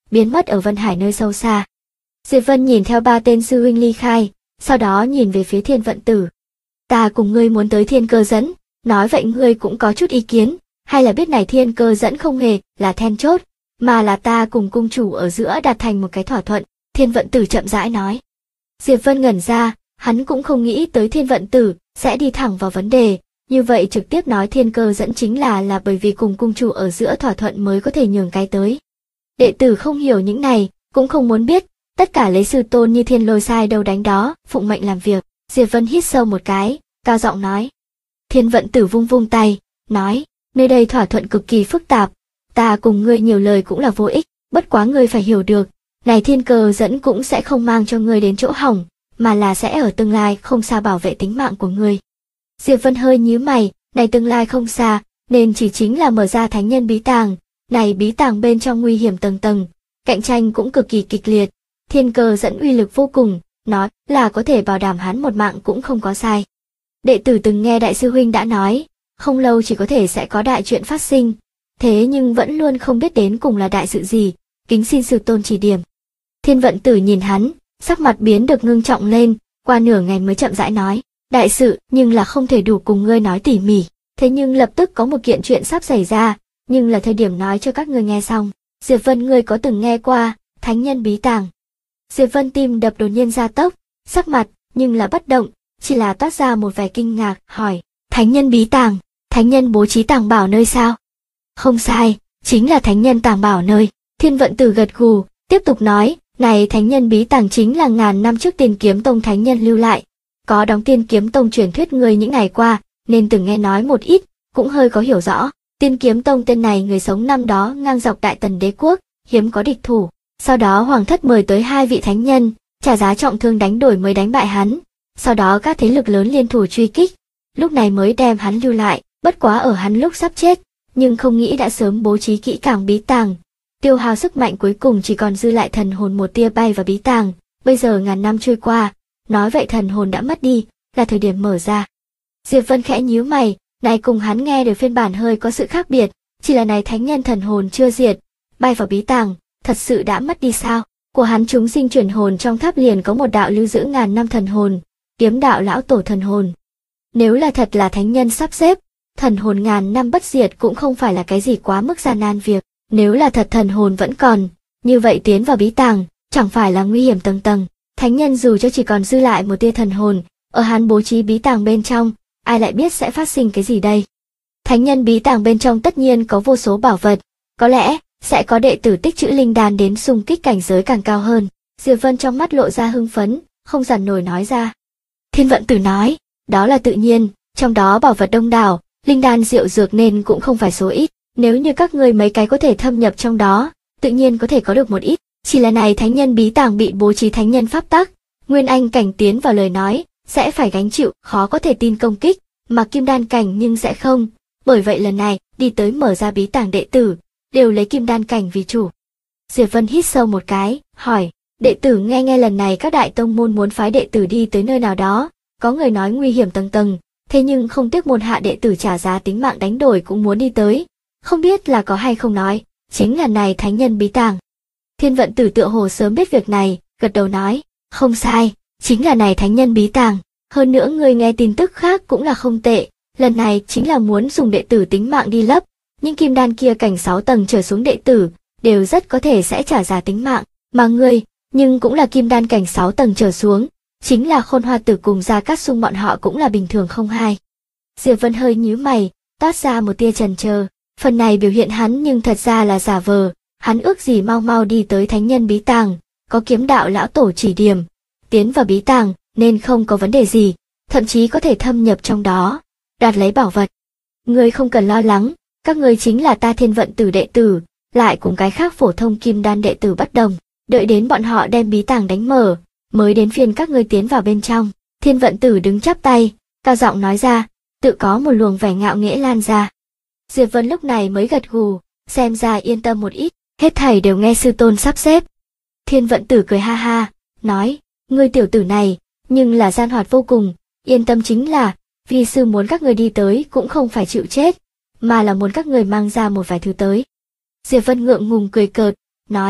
[SPEAKER 1] biến mất ở Vân Hải nơi sâu xa. Diệp Vân nhìn theo ba tên sư huynh ly khai, sau đó nhìn về phía Thiên Vận Tử. Ta cùng ngươi muốn tới Thiên Cơ Dẫn, nói vậy ngươi cũng có chút ý kiến, hay là biết này Thiên Cơ Dẫn không hề là then chốt, mà là ta cùng cung chủ ở giữa đạt thành một cái thỏa thuận, Thiên Vận Tử chậm rãi nói. Diệp Vân ngẩn ra, hắn cũng không nghĩ tới Thiên Vận Tử sẽ đi thẳng vào vấn đề, như vậy trực tiếp nói Thiên Cơ Dẫn chính là bởi vì cùng cung chủ ở giữa thỏa thuận mới có thể nhường cái tới. Đệ tử không hiểu những này, cũng không muốn biết, tất cả lấy sư tôn như Thiên Lôi sai đâu đánh đó, phụng mệnh làm việc. Diệp Vân hít sâu một cái, cao giọng nói. Thiên Vận Tử vung vung tay, nói, nơi đây thỏa thuận cực kỳ phức tạp, ta cùng ngươi nhiều lời cũng là vô ích, bất quá ngươi phải hiểu được, này Thiên Cơ Dẫn cũng sẽ không mang cho ngươi đến chỗ hỏng, mà là sẽ ở tương lai không xa bảo vệ tính mạng của ngươi. Diệp Vân hơi nhíu mày, này tương lai không xa, nên chỉ chính là mở ra thánh nhân bí tàng, này bí tàng bên trong nguy hiểm tầng tầng, cạnh tranh cũng cực kỳ kịch liệt, Thiên Cơ Dẫn uy lực vô cùng, nói là có thể bảo đảm hắn một mạng cũng không có sai. Đệ tử từng nghe đại sư huynh đã nói, không lâu chỉ có thể sẽ có đại chuyện phát sinh, thế nhưng vẫn luôn không biết đến cùng là đại sự gì, kính xin sư tôn chỉ điểm. Thiên Vận Tử nhìn hắn, sắc mặt biến được ngưng trọng lên, qua nửa ngày mới chậm rãi nói, đại sự nhưng là không thể đủ cùng ngươi nói tỉ mỉ, thế nhưng lập tức có một kiện chuyện sắp xảy ra, nhưng là thời điểm nói cho các ngươi nghe xong. Diệp Vân, ngươi có từng nghe qua thánh nhân bí tàng? Diệp Vân tim đập đột nhiên gia tốc, sắc mặt nhưng là bất động, chỉ là toát ra một vẻ kinh ngạc, hỏi, thánh nhân bí tàng, thánh nhân bố trí tàng bảo nơi sao? Không sai, chính là thánh nhân tàng bảo nơi. Thiên Vận Tử gật gù, tiếp tục nói, này thánh nhân bí tàng chính là ngàn năm trước Tiên Kiếm Tông thánh nhân lưu lại, có đóng Tiên Kiếm Tông truyền thuyết người những ngày qua, nên từng nghe nói một ít, cũng hơi có hiểu rõ. Tiên Kiếm Tông tên này người sống năm đó ngang dọc Đại Tần đế quốc, hiếm có địch thủ. Sau đó hoàng thất mời tới hai vị thánh nhân, trả giá trọng thương đánh đổi mới đánh bại hắn. Sau đó các thế lực lớn liên thủ truy kích, lúc này mới đem hắn lưu lại, bất quá ở hắn lúc sắp chết, nhưng không nghĩ đã sớm bố trí kỹ càng bí tàng. Tiêu hao sức mạnh cuối cùng chỉ còn dư lại thần hồn một tia bay vào bí tàng, bây giờ ngàn năm trôi qua, nói vậy thần hồn đã mất đi, là thời điểm mở ra. Diệp Vân khẽ nhíu mày, này cùng hắn nghe được phiên bản hơi có sự khác biệt, chỉ là này thánh nhân thần hồn chưa diệt, bay vào bí tàng, thật sự đã mất đi sao? Của hắn chúng sinh chuyển hồn trong tháp liền có một đạo lưu giữ ngàn năm thần hồn, Kiếm Đạo lão tổ thần hồn. Nếu là thật là thánh nhân sắp xếp, thần hồn ngàn năm bất diệt cũng không phải là cái gì quá mức gian nan việc. Nếu là thật thần hồn vẫn còn, như vậy tiến vào bí tàng, chẳng phải là nguy hiểm tầng tầng. Thánh nhân dù cho chỉ còn dư lại một tia thần hồn, ở hắn bố trí bí tàng bên trong, ai lại biết sẽ phát sinh cái gì đây? Thánh nhân bí tàng bên trong tất nhiên có vô số bảo vật, có lẽ sẽ có đệ tử tích trữ linh đan đến xung kích cảnh giới càng cao hơn. Diệp Vân trong mắt lộ ra hưng phấn, không dằn nổi nói ra. Thiên Vận Tử nói, đó là tự nhiên, trong đó bảo vật đông đảo, linh đan diệu dược nên cũng không phải số ít. Nếu như các ngươi mấy cái có thể thâm nhập trong đó, tự nhiên có thể có được một ít. Chỉ là này thánh nhân bí tàng bị bố trí thánh nhân pháp tắc, nguyên anh cảnh tiến vào lời nói, sẽ phải gánh chịu khó có thể tin công kích, mà kim đan cảnh nhưng sẽ không. Bởi vậy lần này, đi tới mở ra bí tàng đệ tử, đều lấy kim đan cảnh vì chủ. Diệp Vân hít sâu một cái, hỏi, đệ tử nghe lần này các đại tông môn muốn phái đệ tử đi tới nơi nào đó, có người nói nguy hiểm tầng tầng, thế nhưng không tiếc môn hạ đệ tử trả giá tính mạng đánh đổi cũng muốn đi tới. Không biết là có hay không nói, chính là này thánh nhân bí tàng. Thiên Vận Tử tựa hồ sớm biết việc này, gật đầu nói, không sai, chính là này thánh nhân bí tàng. Hơn nữa người nghe tin tức khác cũng là không tệ, lần này chính là muốn dùng đệ tử tính mạng đi lấp, những kim đan kia cảnh 6 tầng trở xuống đệ tử, đều rất có thể sẽ trả giá tính mạng, mà ngươi, nhưng cũng là kim đan cảnh 6 tầng trở xuống, chính là Khôn Hoa Tử cùng Gia Cát Sung bọn họ cũng là bình thường không hai. Diệp Vân hơi nhíu mày, toát ra một tia chần chờ. Phần này biểu hiện hắn nhưng thật ra là giả vờ, hắn ước gì mau mau đi tới thánh nhân bí tàng, có Kiếm Đạo lão tổ chỉ điểm, tiến vào bí tàng nên không có vấn đề gì, thậm chí có thể thâm nhập trong đó, đoạt lấy bảo vật. Ngươi không cần lo lắng, các ngươi chính là ta Thiên Vận Tử đệ tử, lại cùng cái khác phổ thông kim đan đệ tử bất đồng, đợi đến bọn họ đem bí tàng đánh mở, mới đến phiên các ngươi tiến vào bên trong. Thiên Vận Tử đứng chắp tay, cao giọng nói ra, tự có một luồng vẻ ngạo nghễ lan ra. Diệp Vân lúc này mới gật gù, xem ra yên tâm một ít, hết thảy đều nghe sư tôn sắp xếp. Thiên Vận Tử cười ha ha, nói, ngươi tiểu tử này, nhưng là gian hoạt vô cùng, yên tâm chính là, vi sư muốn các ngươi đi tới cũng không phải chịu chết, mà là muốn các ngươi mang ra một vài thứ tới. Diệp Vân ngượng ngùng cười cợt, nói,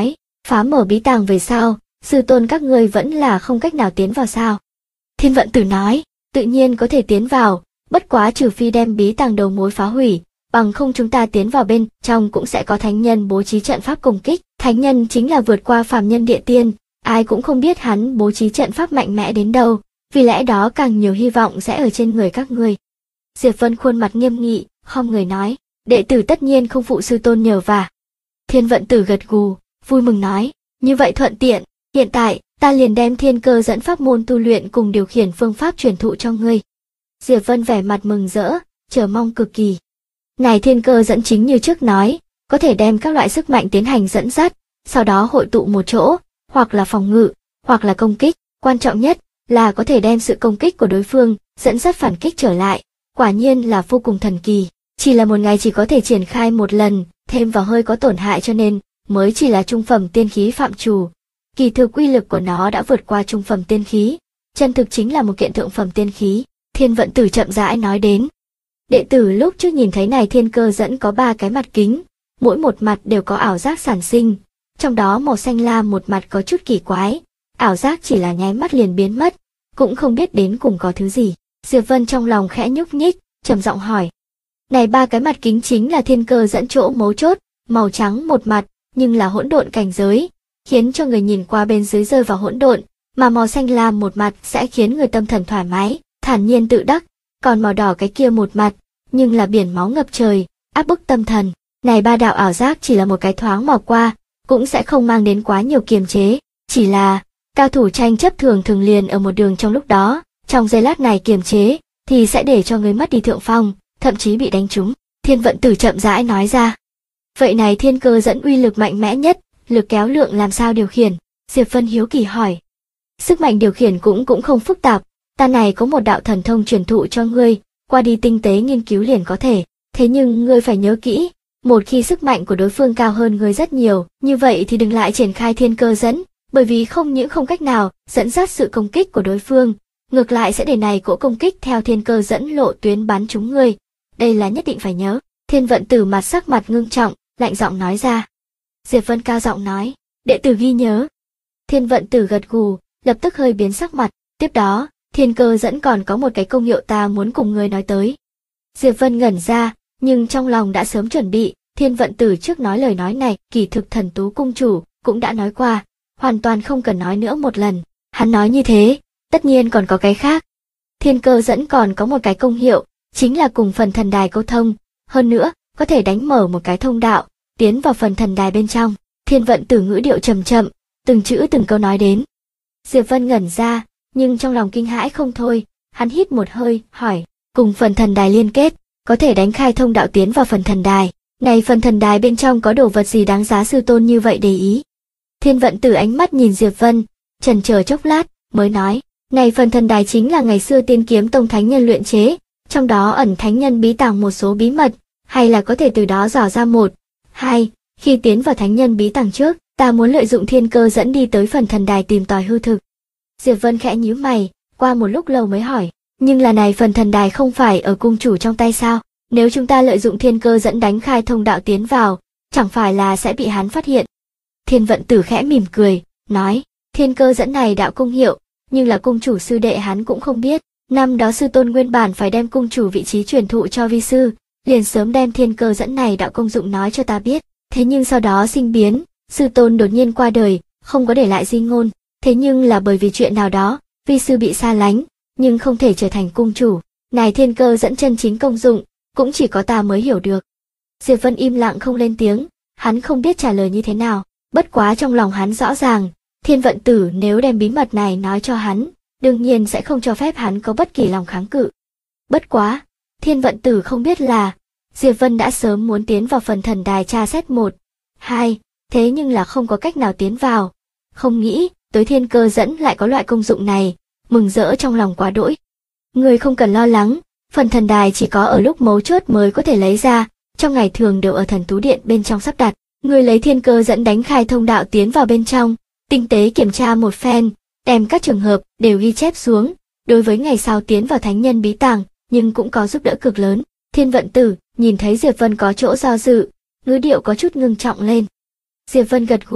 [SPEAKER 1] Phá mở bí tàng về sau, sư tôn các ngươi vẫn là không cách nào tiến vào sao? Thiên Vận Tử nói, tự nhiên có thể tiến vào, bất quá trừ phi đem bí tàng đầu mối phá hủy, bằng không chúng ta tiến vào bên trong cũng sẽ có thánh nhân bố trí trận pháp công kích. Thánh nhân chính là vượt qua phàm nhân địa tiên, ai cũng không biết hắn bố trí trận pháp mạnh mẽ đến đâu, vì lẽ đó càng nhiều hy vọng sẽ ở trên người các ngươi. Diệp Vân khuôn mặt nghiêm nghị, khom người nói, đệ tử tất nhiên không phụ sư tôn nhờ vả. Thiên Vận Tử gật gù, vui mừng nói, như vậy thuận tiện, hiện tại ta liền đem thiên cơ dẫn pháp môn tu luyện cùng điều khiển phương pháp truyền thụ cho ngươi. Diệp Vân vẻ mặt mừng rỡ, chờ mong cực kỳ. Này thiên cơ dẫn chính như trước nói, có thể đem các loại sức mạnh tiến hành dẫn dắt, sau đó hội tụ một chỗ, hoặc là phòng ngự, hoặc là công kích, quan trọng nhất là có thể đem sự công kích của đối phương dẫn dắt phản kích trở lại, quả nhiên là vô cùng thần kỳ. Chỉ là một ngày chỉ có thể triển khai một lần, thêm vào hơi có tổn hại cho nên mới chỉ là trung phẩm tiên khí phạm trù. Kỳ thực uy lực của nó đã vượt qua trung phẩm tiên khí, chân thực chính là một kiện thượng phẩm tiên khí. Thiên Vận Tử chậm rãi nói đến. Đệ tử lúc trước nhìn thấy này thiên cơ dẫn có 3 cái mặt kính, mỗi một mặt đều có ảo giác sản sinh, trong đó màu xanh lam một mặt có chút kỳ quái, ảo giác chỉ là nháy mắt liền biến mất, cũng không biết đến cùng có thứ gì. Diệp Vân trong lòng khẽ nhúc nhích, trầm giọng hỏi. Này 3 cái mặt kính chính là thiên cơ dẫn chỗ mấu chốt, màu trắng một mặt, nhưng là hỗn độn cảnh giới, khiến cho người nhìn qua bên dưới rơi vào hỗn độn, mà màu xanh lam một mặt sẽ khiến người tâm thần thoải mái, thản nhiên tự đắc, còn màu đỏ cái kia một mặt, nhưng là biển máu ngập trời, áp bức tâm thần. Này 3 đạo ảo giác chỉ là một cái thoáng mò qua, cũng sẽ không mang đến quá nhiều kiềm chế, chỉ là cao thủ tranh chấp thường thường liền ở một đường trong lúc đó, trong giây lát này kiềm chế thì sẽ để cho người mất đi thượng phong, thậm chí bị đánh trúng. Thiên Vận Tử chậm rãi nói ra. Vậy này thiên cơ dẫn uy lực mạnh mẽ nhất, lực kéo lượng làm sao điều khiển? Diệp Vân hiếu kỳ hỏi. Sức mạnh điều khiển cũng không phức tạp, ta này có một đạo thần thông truyền thụ cho ngươi, qua đi tinh tế nghiên cứu liền có thể. Thế nhưng ngươi phải nhớ kỹ, một khi sức mạnh của đối phương cao hơn ngươi rất nhiều, như vậy thì đừng lại triển khai thiên cơ dẫn, bởi vì không những không cách nào dẫn dắt sự công kích của đối phương, ngược lại sẽ để này cỗ công kích theo thiên cơ dẫn lộ tuyến bắn trúng ngươi. Đây là nhất định phải nhớ. Thiên Vận Tử sắc mặt ngưng trọng, lạnh giọng nói ra. Diệp Vân cao giọng nói, đệ tử ghi nhớ. Thiên Vận Tử gật gù, lập tức hơi biến sắc mặt. Tiếp đó, thiên cơ dẫn còn có một cái công hiệu ta muốn cùng ngươi nói tới. Diệp Vân ngẩn ra, nhưng trong lòng đã sớm chuẩn bị. Thiên Vận Tử trước nói lời nói này, kỳ thực Thần Tú cung chủ cũng đã nói qua, hoàn toàn không cần nói nữa một lần. Hắn nói như thế, tất nhiên còn có cái khác. Thiên cơ dẫn còn có một cái công hiệu, chính là cùng phần thần đài câu thông, hơn nữa, có thể đánh mở một cái thông đạo, tiến vào phần thần đài bên trong. Thiên Vận Tử ngữ điệu chậm chậm, từng chữ từng câu nói đến. Diệp Vân ngẩn ra, nhưng trong lòng kinh hãi không thôi, hắn hít một hơi, hỏi, cùng phần thần đài liên kết, có thể đánh khai thông đạo tiến vào phần thần đài. Này phần thần đài bên trong có đồ vật gì đáng giá sư tôn như vậy để ý? Thiên Vận Tử ánh mắt nhìn Diệp Vân, chần chờ chốc lát, mới nói, này phần thần đài chính là ngày xưa Tiên Kiếm Tông thánh nhân luyện chế, trong đó ẩn thánh nhân bí tàng một số bí mật, hay là có thể từ đó dò ra một. Hai, khi tiến vào thánh nhân bí tàng trước, ta muốn lợi dụng thiên cơ dẫn đi tới phần thần đài tìm tòi hư thực. Diệp Vân khẽ nhíu mày, qua một lúc lâu mới hỏi, nhưng là này phần thần đài không phải ở cung chủ trong tay sao? Nếu chúng ta lợi dụng thiên cơ dẫn đánh khai thông đạo tiến vào, chẳng phải là sẽ bị hắn phát hiện? Thiên Vận Tử khẽ mỉm cười, nói, thiên cơ dẫn này đạo công hiệu, nhưng là cung chủ sư đệ hắn cũng không biết. Năm đó sư tôn nguyên bản phải đem cung chủ vị trí truyền thụ cho vi sư, liền sớm đem thiên cơ dẫn này đạo công dụng nói cho ta biết. Thế nhưng sau đó sinh biến, sư tôn đột nhiên qua đời, không có để lại di ngôn. Thế nhưng là bởi vì chuyện nào đó, vi sư bị xa lánh, nhưng không thể trở thành cung chủ. Này thiên cơ dẫn chân chính công dụng, cũng chỉ có ta mới hiểu được. Diệp Vân im lặng không lên tiếng, hắn không biết trả lời như thế nào. Bất quá trong lòng hắn rõ ràng, Thiên Vận Tử nếu đem bí mật này nói cho hắn, đương nhiên sẽ không cho phép hắn có bất kỳ lòng kháng cự. Bất quá, Thiên Vận Tử không biết là, Diệp Vân đã sớm muốn tiến vào phần thần đài tra xét 1, 2, thế nhưng là không có cách nào tiến vào. Không nghĩ, tới thiên cơ dẫn lại có loại công dụng này, mừng rỡ trong lòng quá đỗi. Người không cần lo lắng, phần thần đài chỉ có ở lúc mấu chốt mới có thể lấy ra, trong ngày thường đều ở Thần Tú Điện bên trong sắp đặt. Người lấy thiên cơ dẫn đánh khai thông đạo tiến vào bên trong, tinh tế kiểm tra một phen, đem các trường hợp đều ghi chép xuống, đối với ngày sau tiến vào thánh nhân bí tàng, nhưng cũng có giúp đỡ cực lớn. Thiên Vận Tử nhìn thấy Diệp Vân có chỗ do dự, ngữ điệu có chút ngưng trọng lên. Diệp Vân gật gù,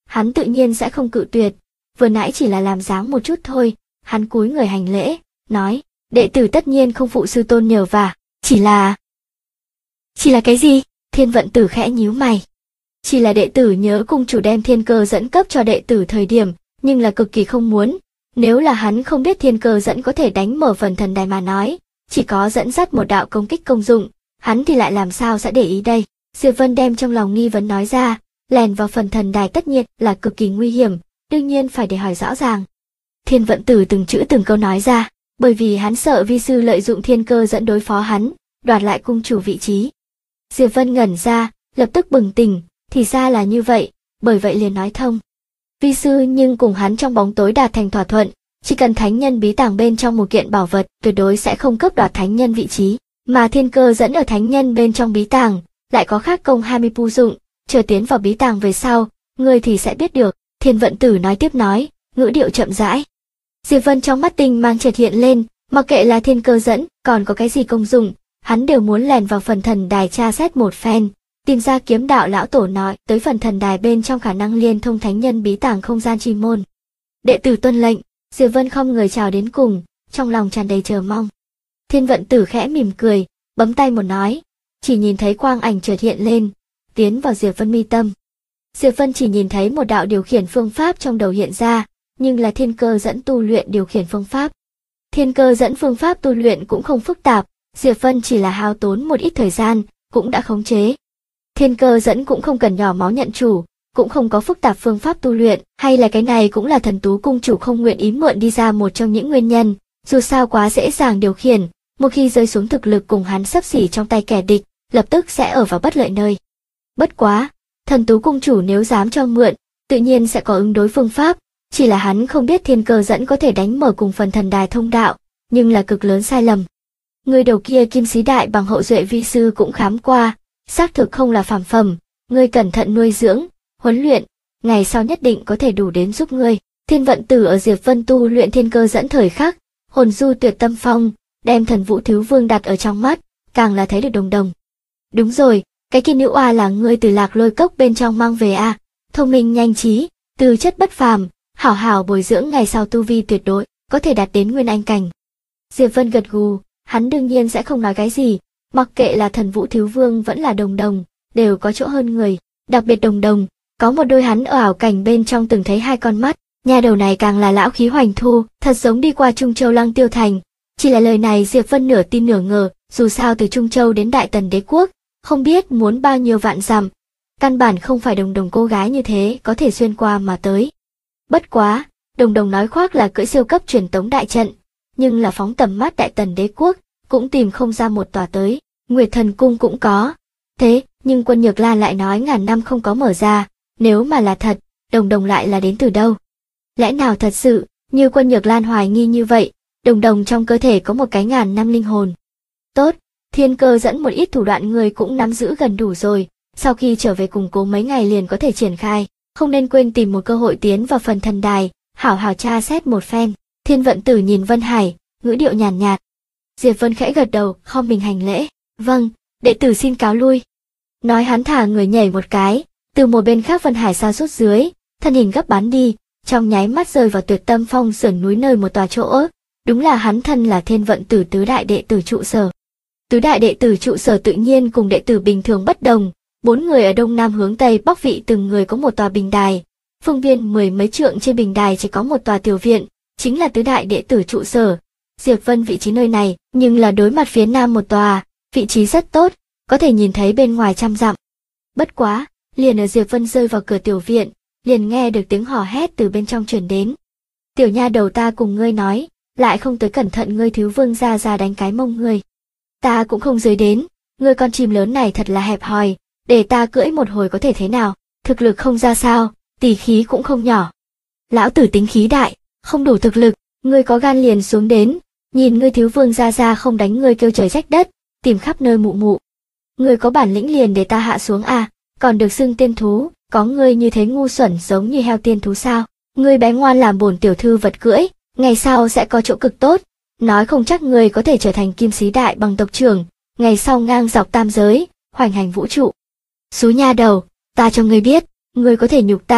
[SPEAKER 1] hắn tự nhiên sẽ không cự tuyệt. Vừa nãy chỉ là làm dáng một chút thôi, hắn cúi người hành lễ, nói, đệ tử tất nhiên không phụ sư tôn nhờ vả, chỉ là cái gì? Thiên Vận Tử khẽ nhíu mày. Chỉ là đệ tử nhớ cung chủ đem thiên cơ dẫn cấp cho đệ tử thời điểm, nhưng là cực kỳ không muốn. Nếu là hắn không biết thiên cơ dẫn có thể đánh mở phần thần đài mà nói, chỉ có dẫn dắt một đạo công kích công dụng, hắn thì lại làm sao sẽ để ý đây? Diệp Vân đem trong lòng nghi vấn nói ra, lèn vào phần thần đài tất nhiên là cực kỳ nguy hiểm, đương nhiên phải để hỏi rõ ràng. Thiên Vận Tử từng chữ từng câu nói ra, bởi vì hắn sợ vi sư lợi dụng thiên cơ dẫn đối phó hắn, đoạt lại cung chủ vị trí. Diệp Vân ngẩn ra, lập tức bừng tỉnh, thì ra là như vậy, bởi vậy liền nói thông. Vi sư nhưng cùng hắn trong bóng tối đạt thành thỏa thuận, chỉ cần thánh nhân bí tàng bên trong một kiện bảo vật, tuyệt đối sẽ không cướp đoạt thánh nhân vị trí, mà thiên cơ dẫn ở thánh nhân bên trong bí tàng, lại có khác công 20 pu dụng, chờ tiến vào bí tàng về sau, ngươi thì sẽ biết được. Thiên Vận Tử nói tiếp nói, ngữ điệu chậm rãi. Diệp Vân trong mắt tinh mang chợt hiện lên, mặc kệ là thiên cơ dẫn, còn có cái gì công dụng, hắn đều muốn lèn vào phần thần đài tra xét một phen, tìm ra kiếm đạo lão tổ nói tới phần thần đài bên trong khả năng liên thông thánh nhân bí tàng không gian chi môn. Đệ tử tuân lệnh. Diệp Vân không người chào đến cùng, trong lòng tràn đầy chờ mong. Thiên Vận Tử khẽ mỉm cười, bấm tay một nói, chỉ nhìn thấy quang ảnh chợt hiện lên, tiến vào Diệp Vân mi tâm. Diệp Vân chỉ nhìn thấy một đạo điều khiển phương pháp trong đầu hiện ra, nhưng là thiên cơ dẫn tu luyện điều khiển phương pháp. Thiên cơ dẫn phương pháp tu luyện cũng không phức tạp, Diệp Vân chỉ là hao tốn một ít thời gian, cũng đã khống chế. Thiên cơ dẫn cũng không cần nhỏ máu nhận chủ, cũng không có phức tạp phương pháp tu luyện, hay là cái này cũng là Thần Tú cung chủ không nguyện ý mượn đi ra một trong những nguyên nhân, dù sao quá dễ dàng điều khiển, một khi rơi xuống thực lực cùng hắn xấp xỉ trong tay kẻ địch, lập tức sẽ ở vào bất lợi nơi. Bất quá, Thần Tú cung chủ nếu dám cho mượn, tự nhiên sẽ có ứng đối phương pháp, chỉ là hắn không biết thiên cơ dẫn có thể đánh mở cùng phần thần đài thông đạo, nhưng là cực lớn sai lầm. Người đầu kia Kim Sĩ Đại bằng hậu duệ vi sư cũng khám qua, xác thực không là phàm phẩm, ngươi cẩn thận nuôi dưỡng, huấn luyện, ngày sau nhất định có thể đủ đến giúp ngươi. Thiên Vận Tử ở Diệp Vân tu luyện thiên cơ dẫn thời khắc, hồn du tuyệt tâm phong, đem Thần Vũ Thiếu Vương đặt ở trong mắt, càng là thấy được đồng đồng. Đúng rồi, cái kia nữ oa là ngươi từ Lạc Lôi Cốc bên trong mang về à? Thông minh nhanh trí, tư chất bất phàm, hảo hảo bồi dưỡng ngày sau tu vi tuyệt đối có thể đạt đến nguyên anh cảnh. Diệp Vân gật gù, hắn đương nhiên sẽ không nói cái gì, mặc kệ là Thần Vũ Thiếu Vương vẫn là đồng đồng, đều có chỗ hơn người, đặc biệt đồng đồng, có một đôi hắn ở ảo cảnh bên trong từng thấy hai con mắt, nhà đầu này càng là lão khí hoành thu, thật giống đi qua Trung Châu Lăng Tiêu Thành. Chỉ là lời này Diệp Vân nửa tin nửa ngờ, dù sao từ Trung Châu đến Đại Tần Đế Quốc, không biết muốn bao nhiêu vạn dặm, căn bản không phải đồng đồng cô gái như thế có thể xuyên qua mà tới. Bất quá, đồng đồng nói khoác là cưỡi siêu cấp truyền tống đại trận, nhưng là phóng tầm mắt Đại Tần Đế Quốc, cũng tìm không ra một tòa tới, Nguyệt Thần Cung cũng có. Thế, nhưng Quân Nhược Lan lại nói ngàn năm không có mở ra, nếu mà là thật, đồng đồng lại là đến từ đâu? Lẽ nào thật sự, như Quân Nhược Lan hoài nghi như vậy, đồng đồng trong cơ thể có một cái ngàn năm linh hồn? Tốt, thiên cơ dẫn một ít thủ đoạn người cũng nắm giữ gần đủ rồi, sau khi trở về củng cố mấy ngày liền có thể triển khai, không nên quên tìm một cơ hội tiến vào phần thần đài, hảo hảo tra xét một phen. Thiên Vận Tử nhìn Vân Hải, ngữ điệu nhàn nhạt. Diệp Vân khẽ gật đầu, khom mình hành lễ. Vâng, đệ tử xin cáo lui. Nói hắn thả người nhảy một cái, từ một bên khác Vân Hải sa sút dưới, thân hình gấp bắn đi, trong nháy mắt rơi vào Tuyệt Tâm Phong sườn núi nơi một tòa chỗ. Đúng là hắn thân là Thiên Vận Tử tứ đại đệ tử trụ sở. Tứ đại đệ tử trụ sở tự nhiên cùng đệ tử bình thường bất đồng, 4 người ở đông nam hướng tây bắc vị từng người có một tòa bình đài, phương viên 10 mấy trượng trên bình đài chỉ có một tòa tiểu viện, chính là tứ đại đệ tử trụ sở. Diệp Vân vị trí nơi này, nhưng là đối mặt phía nam một tòa, vị trí rất tốt, có thể nhìn thấy bên ngoài trăm dặm. Bất quá, liền ở Diệp Vân rơi vào cửa tiểu viện, liền nghe được tiếng hò hét từ bên trong truyền đến. Tiểu nha đầu, ta cùng ngươi nói, lại không tới cẩn thận ngươi Thiếu Vương ra đánh cái mông ngươi. Ta cũng không dưới đến, ngươi con chim lớn này thật là hẹp hòi, để ta cưỡi một hồi có thể thế nào, thực lực không ra sao, tỷ khí cũng không nhỏ. Lão tử tính khí đại, không đủ thực lực, ngươi có gan liền xuống đến, nhìn ngươi Thiếu Vương ra không đánh ngươi kêu trời trách đất, tìm khắp nơi mụ mụ. Ngươi có bản lĩnh liền để ta hạ xuống à, còn được xưng tiên thú, có ngươi như thế ngu xuẩn giống như heo tiên thú sao? Ngươi bé ngoan làm bổn tiểu thư vật cưỡi, ngày sau sẽ có chỗ cực tốt, nói không chắc ngươi có thể trở thành Kim Sĩ Đại bằng tộc trưởng, ngày sau ngang dọc tam giới, hoành hành vũ trụ. Xú nha đầu, ta cho ngươi biết, ngươi có thể nhục ta,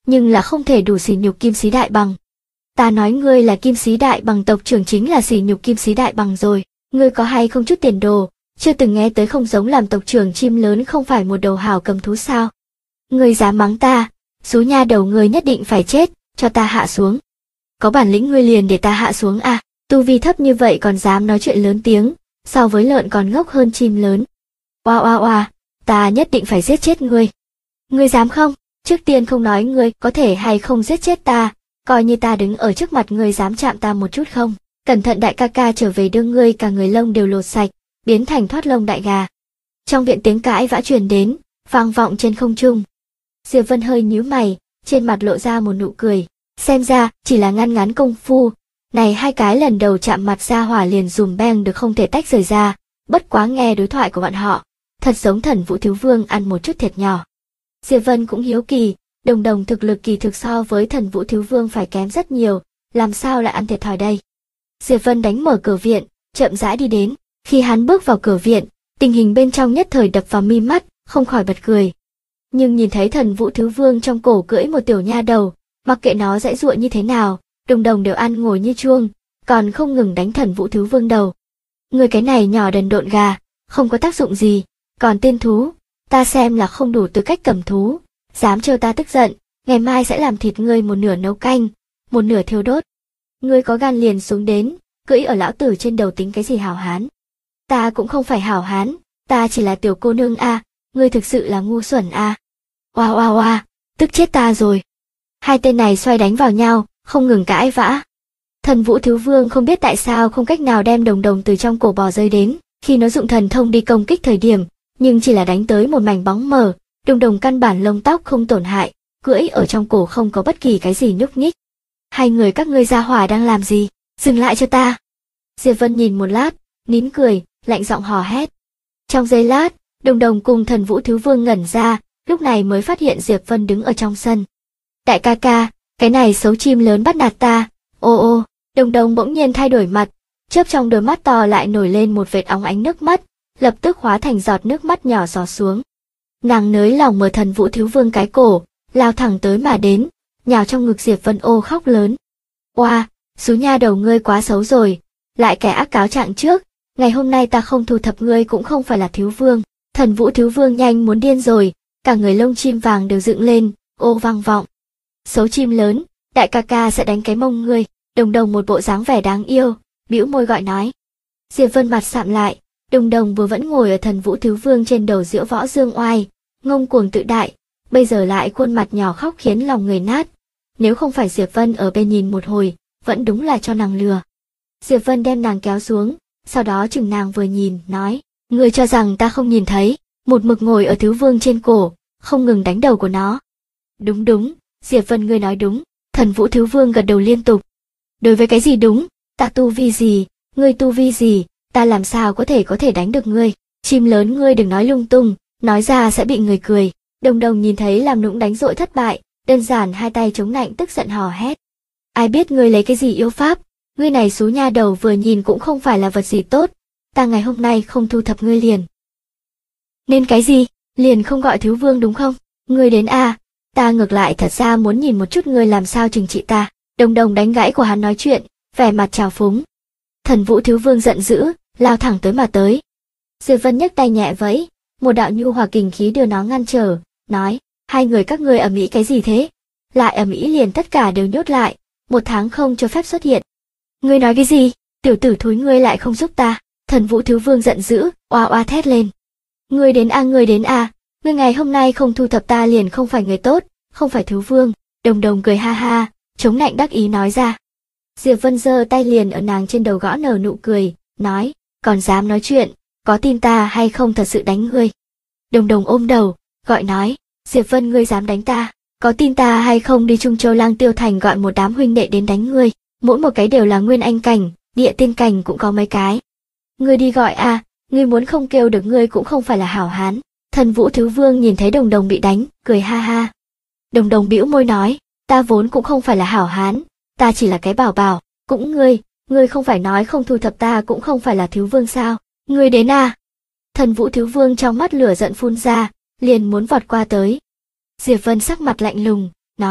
[SPEAKER 1] nhưng là không thể đủ sỉ nhục Kim Sĩ Đại Bằng. Ta nói ngươi là Kim Sĩ Đại Bằng tộc trưởng chính là sỉ nhục Kim Sĩ Đại Bằng rồi, ngươi có hay không chút tiền đồ, chưa từng nghe tới không giống làm tộc trưởng chim lớn không phải một đầu hào cầm thú sao? Ngươi dám mắng ta, xú nha đầu ngươi nhất định phải chết, cho ta hạ xuống. Có bản lĩnh ngươi liền để ta hạ xuống à, tu vi thấp như vậy còn dám nói chuyện lớn tiếng, so với lợn còn ngốc hơn chim lớn. Oa oa oa, ta nhất định phải giết chết ngươi. Ngươi dám không? Trước tiên không nói ngươi có thể hay không giết chết ta, coi như ta đứng ở trước mặt ngươi dám chạm ta một chút không? Cẩn thận đại ca ca trở về đưa ngươi cả người lông đều lột sạch, biến thành thoát lông đại gà. Trong viện tiếng cãi vã truyền đến, vang vọng trên không trung. Diệp Vân hơi nhíu mày, trên mặt lộ ra một nụ cười. Xem ra chỉ là ngăn ngắn công phu, này hai cái lần đầu chạm mặt ra hỏa liền dùm beng được không thể tách rời ra. Bất quá nghe đối thoại của bọn họ, thật giống Thần Vũ Thiếu Vương ăn một chút thiệt nhỏ. Diệp Vân cũng hiếu kỳ, Đồng Đồng thực lực kỳ thực so với Thần Vũ Thiếu Vương phải kém rất nhiều, làm sao lại ăn thiệt thòi đây? Diệp Vân đánh mở cửa viện, chậm rãi đi đến. Khi hắn bước vào cửa viện, tình hình bên trong nhất thời đập vào mi mắt, không khỏi bật cười. Nhưng nhìn thấy Thần Vũ Thiếu Vương trong cổ cưỡi một tiểu nha đầu, mặc kệ nó giãy giụa như thế nào, Đồng Đồng đều ăn ngồi như chuông, còn không ngừng đánh Thần Vũ Thiếu Vương đầu. Người cái này nhỏ đần độn gà, không có tác dụng gì, còn tên thú, ta xem là không đủ tư cách cầm thú, dám trêu ta tức giận, ngày mai sẽ làm thịt ngươi một nửa nấu canh, một nửa thiêu đốt. Ngươi có gan liền xuống đến, cưỡi ở lão tử trên đầu tính cái gì hảo hán? Ta cũng không phải hảo hán, ta chỉ là tiểu cô nương a, ngươi thực sự là ngu xuẩn a. Oa oa oa, tức chết ta rồi. Hai tên này xoay đánh vào nhau, không ngừng cãi vã. Thần Vũ Thiếu Vương không biết tại sao không cách nào đem Đồng Đồng từ trong cổ bò rơi đến, khi nó dụng thần thông đi công kích thời điểm, nhưng chỉ là đánh tới một mảnh bóng mờ, Đồng Đồng căn bản lông tóc không tổn hại, cưỡi ở trong cổ không có bất kỳ cái gì nhúc nhích. Hai người các ngươi gia hỏa đang làm gì? Dừng lại cho ta. Diệp Vân nhìn một lát, nín cười, lạnh giọng hò hét. Trong giây lát, Đồng Đồng cùng Thần Vũ Thiếu Vương ngẩn ra, lúc này mới phát hiện Diệp Vân đứng ở trong sân. Đại ca ca, cái này xấu chim lớn bắt nạt ta. Ô ô, Đồng Đồng bỗng nhiên thay đổi mặt, chớp trong đôi mắt to lại nổi lên một vệt óng ánh nước mắt, lập tức hóa thành giọt nước mắt nhỏ giọt xuống. Nàng nới lòng mở Thần Vũ Thiếu Vương cái cổ, lao thẳng tới mà đến, nhào trong ngực Diệp Vân ô khóc lớn. Oa, xú nha đầu ngươi quá xấu rồi, lại kẻ ác cáo trạng trước, ngày hôm nay ta không thu thập ngươi cũng không phải là thiếu vương. Thần Vũ Thiếu Vương nhanh muốn điên rồi, cả người lông chim vàng đều dựng lên, ô vang vọng. Xấu chim lớn, đại ca ca sẽ đánh cái mông ngươi. Đồng Đồng một bộ dáng vẻ đáng yêu, bĩu môi gọi nói. Diệp Vân mặt sạm lại, Đồng Đồng vừa vẫn ngồi ở Thần Vũ Thiếu Vương trên đầu diễu võ dương oai, ngông cuồng tự đại, bây giờ lại khuôn mặt nhỏ khóc khiến lòng người nát. Nếu không phải Diệp Vân ở bên nhìn một hồi, vẫn đúng là cho nàng lừa. Diệp Vân đem nàng kéo xuống, sau đó chừng nàng vừa nhìn, nói, ngươi cho rằng ta không nhìn thấy, một mực ngồi ở Thiếu Vương trên cổ, không ngừng đánh đầu của nó. Đúng đúng, Diệp Vân ngươi nói đúng. Thần Vũ Thiếu Vương gật đầu liên tục. Đối với cái gì đúng, ta tu vi gì, ngươi tu vi gì, ta làm sao có thể đánh được ngươi. Chim lớn ngươi đừng nói lung tung, nói ra sẽ bị người cười. Đồng Đồng nhìn thấy làm nũng đánh dội thất bại, đơn giản hai tay chống nạnh tức giận hò hét. Ai biết ngươi lấy cái gì yêu pháp, ngươi này xú nha đầu vừa nhìn cũng không phải là vật gì tốt, ta ngày hôm nay không thu thập ngươi liền. Nên cái gì, liền không gọi Thiếu Vương đúng không? Ngươi đến a, ta ngược lại thật ra muốn nhìn một chút ngươi làm sao trừng trị ta. Đồng Đồng đánh gãy của hắn nói chuyện, vẻ mặt trào phúng. Thần Vũ Thiếu Vương giận dữ, lao thẳng tới mà tới. Diệp Vân nhấc tay nhẹ vẫy, một đạo nhu hòa kình khí đưa nó ngăn trở, nói, hai người các ngươi ầm ĩ cái gì thế? Lại ầm ĩ liền tất cả đều nhốt lại, 1 tháng không cho phép xuất hiện. Ngươi nói cái gì? Tiểu tử thúi ngươi lại không giúp ta. Thần Vũ Thiếu Vương giận dữ, oa oa thét lên. Ngươi đến a, ngươi đến a, ngươi ngày hôm nay không thu thập ta liền không phải người tốt, không phải Thiếu Vương. Đồng Đồng cười ha ha, chống nạnh đắc ý nói ra. Diệp Vân giơ tay liền ở nàng trên đầu gõ nở nụ cười, nói, còn dám nói chuyện, có tin ta hay không thật sự đánh ngươi. Đồng Đồng ôm đầu, gọi nói, Diệp Vân ngươi dám đánh ta, có tin ta hay không đi Trung Châu Lang Tiêu Thành gọi một đám huynh đệ đến đánh ngươi, mỗi một cái đều là nguyên anh cảnh, địa tiên cảnh cũng có mấy cái. Ngươi đi gọi a, ngươi muốn không kêu được ngươi cũng không phải là hảo hán. Thần Vũ Thiếu Vương nhìn thấy Đồng Đồng bị đánh, cười ha ha. Đồng Đồng bĩu môi nói, ta vốn cũng không phải là hảo hán, ta chỉ là cái bảo bảo, cũng ngươi không phải nói không thu thập ta cũng không phải là Thiếu Vương sao, ngươi đến à. Thần Vũ Thiếu Vương trong mắt lửa giận phun ra, liền muốn vọt qua tới. Diệp Vân sắc mặt lạnh lùng, nói,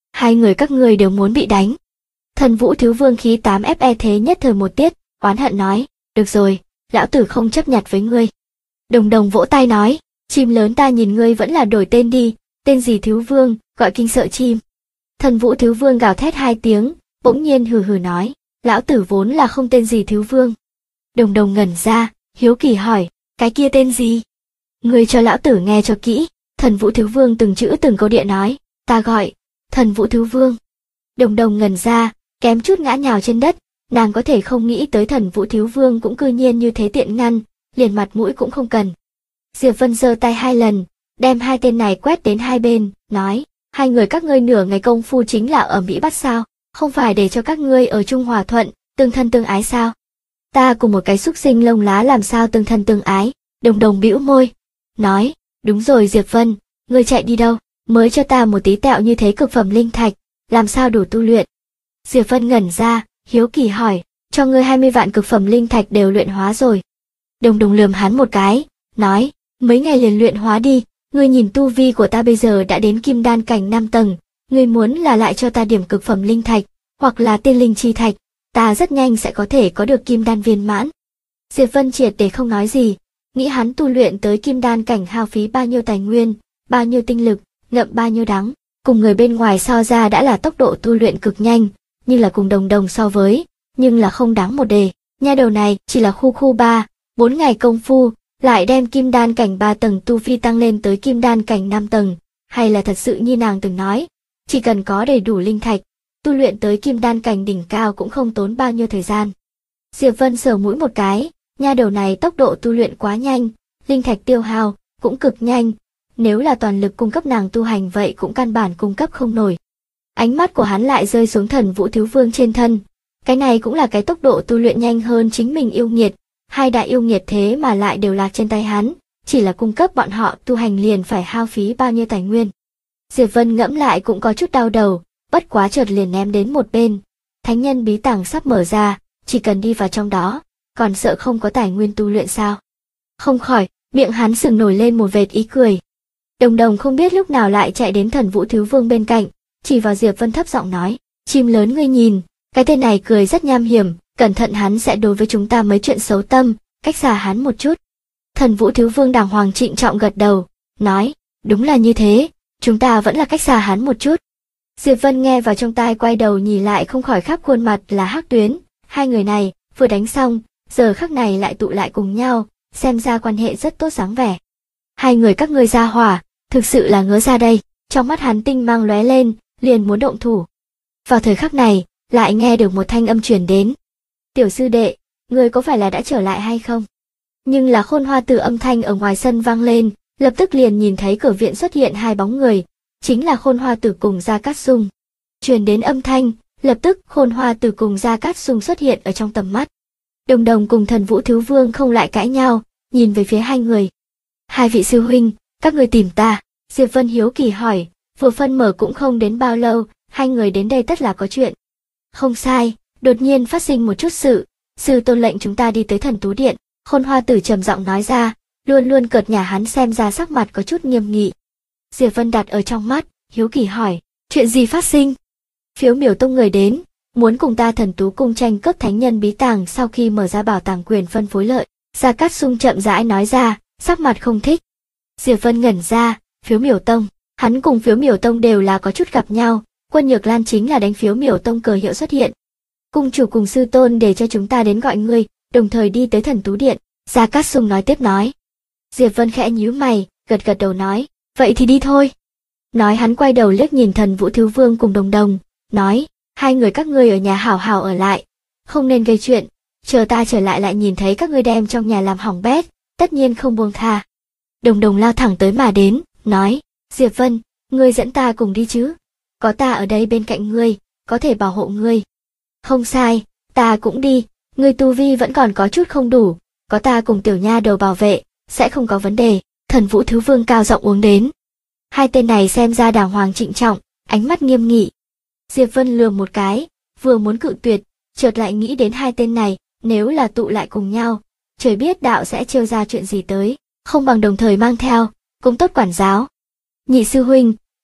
[SPEAKER 1] Hai người các ngươi đều muốn bị đánh. Thần Vũ Thiếu Vương khí 8 FE thế nhất thời một tiết, oán hận nói, được rồi, lão tử không chấp nhặt với ngươi. Đồng Đồng vỗ tay nói, chim lớn ta nhìn ngươi vẫn là đổi tên đi, tên gì Thiếu Vương, gọi kinh sợ chim. Thần Vũ Thiếu Vương gào thét 2 tiếng, bỗng nhiên hừ hừ nói, lão tử vốn là không tên gì Thiếu Vương. Đồng Đồng ngẩn ra, hiếu kỳ hỏi, cái kia tên gì? Ngươi cho lão tử nghe cho kỹ. Thần Vũ Thiếu Vương từng chữ từng câu địa nói, ta gọi Thần Vũ Thiếu Vương. Đồng Đồng ngẩn ra, kém chút ngã nhào trên đất, nàng có thể không nghĩ tới Thần Vũ Thiếu Vương cũng cư nhiên như thế tiện ngăn, liền mặt mũi cũng không cần. Diệp Vân giơ tay 2 lần, đem 2 tên này quét đến 2 bên, nói, hai người các ngươi nửa ngày công phu chính là ở Mỹ Bắc sao, không phải để cho các ngươi ở chung hòa thuận, tương thân tương ái sao? Ta cùng một cái xúc sinh lông lá làm sao tương thân tương ái? Đồng Đồng bĩu môi, nói, đúng rồi Diệp Vân, ngươi chạy đi đâu, mới cho ta một tí tẹo như thế cực phẩm linh thạch, làm sao đủ tu luyện? Diệp Vân ngẩn ra, hiếu kỳ hỏi, cho ngươi 20 vạn cực phẩm linh thạch đều luyện hóa rồi. Đồng Đồng lườm hắn một cái, nói, mấy ngày liền luyện hóa đi, ngươi nhìn tu vi của ta bây giờ đã đến kim đan cảnh 5 tầng, ngươi muốn là lại cho ta điểm cực phẩm linh thạch, hoặc là tiên linh chi thạch, ta rất nhanh sẽ có thể có được kim đan viên mãn. Diệp Vân triệt để không nói gì, nghĩ hắn tu luyện tới kim đan cảnh hao phí bao nhiêu tài nguyên, bao nhiêu tinh lực, ngậm bao nhiêu đắng, cùng người bên ngoài so ra đã là tốc độ tu luyện cực nhanh, nhưng là cùng Đồng Đồng so với, nhưng là không đáng một đề. Nha đầu này chỉ là khu 3-4 ngày công phu, lại đem kim đan cảnh 3 tầng tu vi tăng lên tới kim đan cảnh 5 tầng, hay là thật sự như nàng từng nói, chỉ cần có đầy đủ linh thạch, tu luyện tới kim đan cảnh đỉnh cao cũng không tốn bao nhiêu thời gian. Diệp Vân sờ mũi một cái, nha đầu này tốc độ tu luyện quá nhanh, linh thạch tiêu hao cũng cực nhanh, nếu là toàn lực cung cấp nàng tu hành vậy cũng căn bản cung cấp không nổi. Ánh mắt của hắn lại rơi xuống Thần Vũ Thiếu Vương trên thân, cái này cũng là cái tốc độ tu luyện nhanh hơn chính mình yêu nghiệt, 2 đại yêu nghiệt thế mà lại đều lạc trên tay hắn, chỉ là cung cấp bọn họ tu hành liền phải hao phí bao nhiêu tài nguyên. Diệp Vân ngẫm lại cũng có chút đau đầu, bất quá chợt liền ném đến một bên. Thánh nhân bí tàng sắp mở ra, chỉ cần đi vào trong đó, còn sợ không có tài nguyên tu luyện sao? Không khỏi, miệng hắn sừng nổi lên một vệt ý cười. Đồng Đồng không biết lúc nào lại chạy đến Thần Vũ Thiếu Vương bên cạnh, chỉ vào Diệp Vân thấp giọng nói, chim lớn ngươi nhìn, cái tên này cười rất nham hiểm, cẩn thận hắn sẽ đối với chúng ta mấy chuyện xấu tâm, cách xa hắn một chút. Thần Vũ Thiếu Vương đàng hoàng trịnh trọng gật đầu, nói, đúng là như thế, chúng ta vẫn là cách xa hắn một chút. Diệp Vân nghe vào trong tai quay đầu nhìn lại không khỏi khắp khuôn mặt là hắc tuyến, hai người này, vừa đánh xong, giờ khắc này lại tụ lại cùng nhau, xem ra quan hệ rất tốt dáng vẻ. Hai người các ngươi ra hỏa, thực sự là ngứa ra đây, trong mắt hắn tinh mang lóe lên, liền muốn động thủ. Vào thời khắc này, lại nghe được một thanh âm truyền đến. Tiểu sư đệ, ngươi có phải là đã trở lại hay không? Nhưng là Khôn Hoa Tử âm thanh ở ngoài sân vang lên, lập tức liền nhìn thấy cửa viện xuất hiện 2 bóng người, chính là Khôn Hoa Tử cùng Gia Cát Sung. Truyền đến âm thanh, lập tức Khôn Hoa Tử cùng Gia Cát Sung xuất hiện ở trong tầm mắt. Đồng Đồng cùng Thần Vũ Thiếu Vương không lại cãi nhau, nhìn về phía hai người. Hai vị sư huynh, các người tìm ta? Diệp Vân hiếu kỳ hỏi, vừa phân mở cũng không đến bao lâu, hai người đến đây tất là có chuyện. Không sai, đột nhiên phát sinh một chút sự, sư tôn lệnh chúng ta đi tới Thần Tú Điện, Khôn Hoa Tử trầm giọng nói ra, luôn luôn cợt nhả hắn xem ra sắc mặt có chút nghiêm nghị. Diệp Vân đặt ở trong mắt, hiếu kỳ hỏi, chuyện gì phát sinh? Phiếu Miểu Tông người đến, muốn cùng ta Thần Tú cung tranh cướp thánh nhân bí tàng sau khi mở ra bảo tàng quyền phân phối lợi. Gia Cát Sung chậm rãi nói ra, sắc mặt không thích. Diệp Vân ngẩn ra, Phiếu Miểu Tông, hắn cùng Phiếu Miểu Tông đều là có chút gặp nhau, Quân Nhược Lan chính là đánh Phiếu Miểu Tông cờ hiệu xuất hiện. Cung chủ cùng sư tôn để cho chúng ta đến gọi ngươi, đồng thời đi tới Thần Tú Điện, Gia Cát Sung nói tiếp nói. Diệp Vân khẽ nhíu mày, gật gật đầu nói, vậy thì đi thôi. Nói hắn quay đầu liếc nhìn Thần Vũ Thiếu Vương cùng Đồng Đồng, nói, hai người các ngươi ở nhà hảo hảo ở lại, không nên gây chuyện, chờ ta trở lại lại nhìn thấy các ngươi đem trong nhà làm hỏng bét, tất nhiên không buông tha. Đồng Đồng lao thẳng tới mà đến, nói, Diệp Vân, ngươi dẫn ta cùng đi chứ, có ta ở đây bên cạnh ngươi, có thể bảo hộ ngươi. Không sai, ta cũng đi, ngươi tu vi vẫn còn có chút không đủ, có ta cùng tiểu nha đầu bảo vệ, sẽ không có vấn đề. Thần Vũ Thiếu Vương cao giọng uống đến. Hai tên này xem ra đàng hoàng trịnh trọng, ánh mắt nghiêm nghị. Diệp Vân lườm một cái, vừa muốn cự tuyệt, chợt lại nghĩ đến hai tên này, nếu là tụ lại cùng nhau, trời biết đạo sẽ trêu ra chuyện gì tới, không bằng đồng thời mang theo, cũng tốt quản giáo. Nhị sư huynh,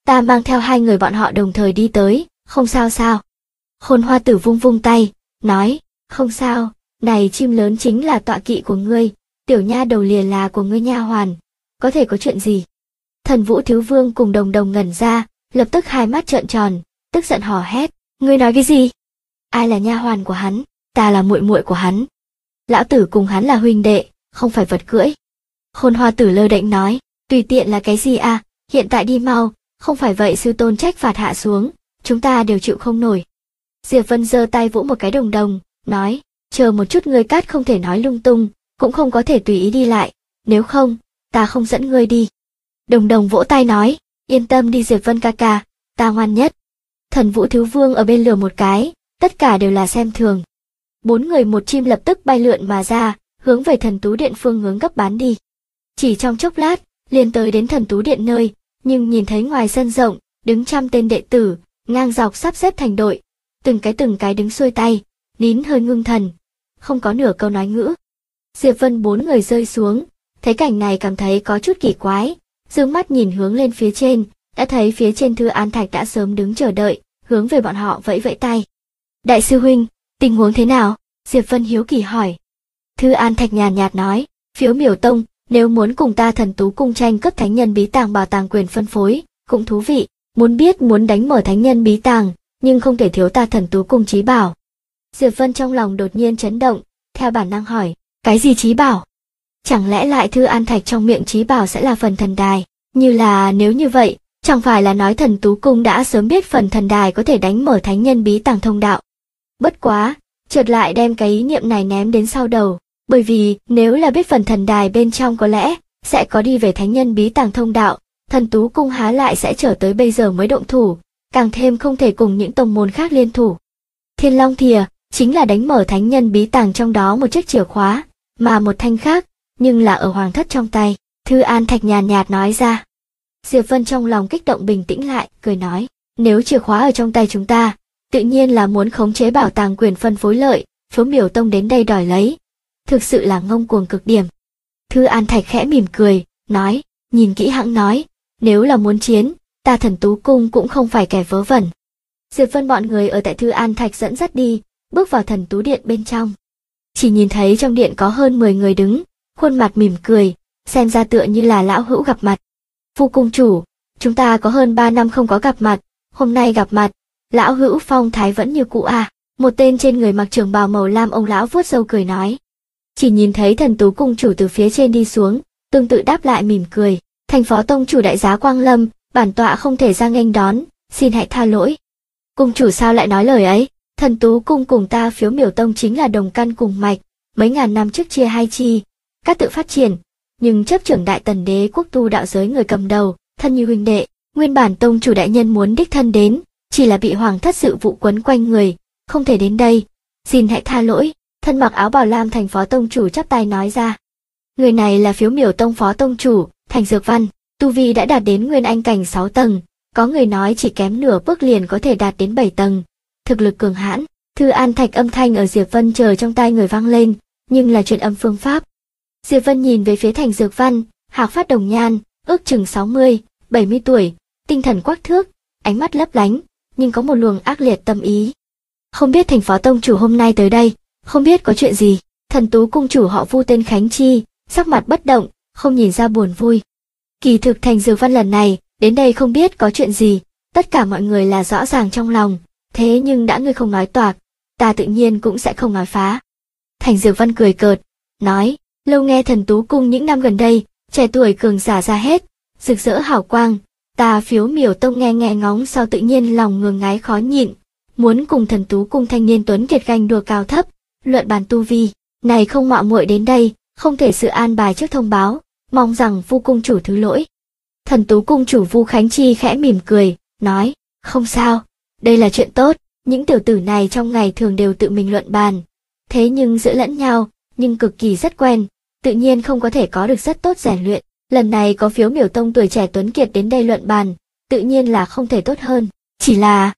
[SPEAKER 1] ta mang theo hai người bọn họ đồng thời đi tới, không sao sao. Khôn Hoa Tử vung vung tay, nói, không sao, này chim lớn chính là tọa kỵ của ngươi, tiểu nha đầu lìa là của ngươi nha hoàn, có thể có chuyện gì. Thần Vũ Thiếu Vương cùng Đồng Đồng ngẩn ra, lập tức hai mắt trợn tròn, tức giận hò hét, ngươi nói cái gì? Ai là nha hoàn của hắn, ta là muội muội của hắn. Lão tử cùng hắn là huynh đệ, không phải vật cưỡi. Khôn Hoa Tử lơ đễnh nói, tùy tiện là cái gì à, hiện tại đi mau, không phải vậy sư tôn trách phạt hạ xuống, chúng ta đều chịu không nổi. Diệp Vân giơ tay vỗ một cái Đồng Đồng, nói, chờ một chút, ngươi cát không thể nói lung tung, cũng không có thể tùy ý đi lại, nếu không, ta không dẫn ngươi đi. Đồng Đồng vỗ tay nói, yên tâm đi Diệp Vân ca ca, ta ngoan nhất. Thần Vũ Thiếu Vương ở bên lừa một cái, tất cả đều là xem thường. Bốn người một chim lập tức bay lượn mà ra, hướng về Thần Tú Điện phương hướng gấp bán đi. Chỉ trong chốc lát, liền tới đến Thần Tú Điện nơi, nhưng nhìn thấy ngoài sân rộng, đứng trăm tên đệ tử, ngang dọc sắp xếp thành đội, từng cái đứng xuôi tay, nín hơi ngưng thần, không có nửa câu nói ngữ. Diệp Vân bốn người rơi xuống, thấy cảnh này cảm thấy có chút kỳ quái, dương mắt nhìn hướng lên phía trên, đã thấy phía trên Thư An Thạch đã sớm đứng chờ đợi, hướng về bọn họ vẫy vẫy tay. Đại sư huynh, tình huống thế nào? Diệp Vân hiếu kỳ hỏi. Thư An Thạch nhàn nhạt nói, Phiếu Miểu Tông, nếu muốn cùng ta Thần Tú Cung tranh cướp thánh nhân bí tàng bảo tàng quyền phân phối, cũng thú vị, muốn đánh mở thánh nhân bí tàng, nhưng không thể thiếu ta Thần Tú Cung trí bảo. Diệp Vân trong lòng đột nhiên chấn động, theo bản năng hỏi, cái gì trí bảo? Chẳng lẽ lại Thư An Thạch trong miệng trí bảo sẽ là phần thần đài? Như là nếu như vậy, chẳng phải là nói Thần Tú Cung đã sớm biết phần thần đài có thể đánh mở thánh nhân bí tàng thông đạo. Bất quá, chợt lại đem cái ý niệm này ném đến sau đầu, bởi vì nếu là biết phần thần đài bên trong có lẽ sẽ có đi về thánh nhân bí tàng thông đạo, Thần Tú Cung há lại sẽ trở tới bây giờ mới động thủ, càng thêm không thể cùng những tông môn khác liên thủ. Thiên Long Thìa chính là đánh mở thánh nhân bí tàng trong đó một chiếc chìa khóa, mà một thanh khác, nhưng là ở hoàng thất trong tay, Thư An Thạch nhàn nhạt nói ra. Diệp Vân trong lòng kích động bình tĩnh lại, cười nói, nếu chìa khóa ở trong tay chúng ta, tự nhiên là muốn khống chế bảo tàng quyền phân phối lợi, Phiếu Miểu Tông đến đây đòi lấy. Thực sự là ngông cuồng cực điểm. Thư An Thạch khẽ mỉm cười, nói, nhìn kỹ hãng nói, nếu là muốn chiến, ta Thần Tú Cung cũng không phải kẻ vớ vẩn. Diệp Vân bọn người ở tại Thư An Thạch dẫn dắt đi, bước vào Thần Tú Điện bên trong. Chỉ nhìn thấy trong điện có hơn 10 người đứng, khuôn mặt mỉm cười, xem ra tựa như là lão hữu gặp mặt. Phu cung chủ, chúng ta có hơn 3 năm không có gặp mặt, hôm nay gặp mặt, lão hữu phong thái vẫn như cũ à. Một tên trên người mặc trường bào màu lam ông lão vuốt râu cười nói. Chỉ nhìn thấy Thần Tú cung chủ từ phía trên đi xuống, tương tự đáp lại mỉm cười, thành phó tông chủ đại giá Quang Lâm, bản tọa không thể ra nghênh đón, xin hãy tha lỗi. Cung chủ sao lại nói lời ấy? Thần Tú cung cùng ta Phiếu Miểu Tông chính là đồng căn cùng mạch, mấy ngàn năm trước chia hai chi, các tự phát triển, nhưng chấp trưởng Đại Tần Đế quốc tu đạo giới người cầm đầu, thân như huynh đệ, nguyên bản tông chủ đại nhân muốn đích thân đến, chỉ là bị hoàng thất sự vụ quấn quanh người, không thể đến đây, xin hãy tha lỗi. Thân mặc áo bào lam thành phó tông chủ chắp tay nói ra. Người này là Phiếu Miểu Tông phó tông chủ, Thành Dược Văn, tu vi đã đạt đến nguyên anh cảnh 6 tầng, có người nói chỉ kém nửa bước liền có thể đạt đến 7 tầng, thực lực cường hãn. Thư An Thạch âm thanh ở Diệp Vân chờ trong tai người vang lên, nhưng là truyền âm phương pháp. Diệp Vân nhìn về phía Thành Dược Văn, hạc phát đồng nhan, ước chừng 60, 70 tuổi, tinh thần quắc thước, ánh mắt lấp lánh, nhưng có một luồng ác liệt tâm ý. Không biết thành phó tông chủ hôm nay tới đây, không biết có chuyện gì. Thần Tú cung chủ họ Vu tên Khánh Chi, sắc mặt bất động, không nhìn ra buồn vui. Kỳ thực Thành Dược Văn lần này đến đây không biết có chuyện gì, tất cả mọi người là rõ ràng trong lòng, thế nhưng đã ngươi không nói toạc, ta tự nhiên cũng sẽ không nói phá. Thành Dược Văn cười cợt, nói, lâu nghe Thần Tú cung những năm gần đây, trẻ tuổi cường giả ra hết, rực rỡ hào quang, ta Phiếu Miểu Tông nghe nghe ngóng sau tự nhiên lòng ngường ngái khó nhịn, muốn cùng Thần Tú cung thanh niên tuấn kiệt ganh đua cao thấp, luận bàn tu vi, này không mạo muội đến đây, không thể sự an bài trước thông báo, mong rằng Vu cung chủ thứ lỗi. Thần Tú cung chủ Vu Khánh Chi khẽ mỉm cười, nói, không sao, đây là chuyện tốt, những tiểu tử này trong ngày thường đều tự mình luận bàn, thế nhưng giữa lẫn nhau, nhưng cực kỳ rất quen, tự nhiên không có thể có được rất tốt rèn luyện. Lần này có Phiếu Miểu Tông tuổi trẻ tuấn kiệt đến đây luận bàn, tự nhiên là không thể tốt hơn, chỉ là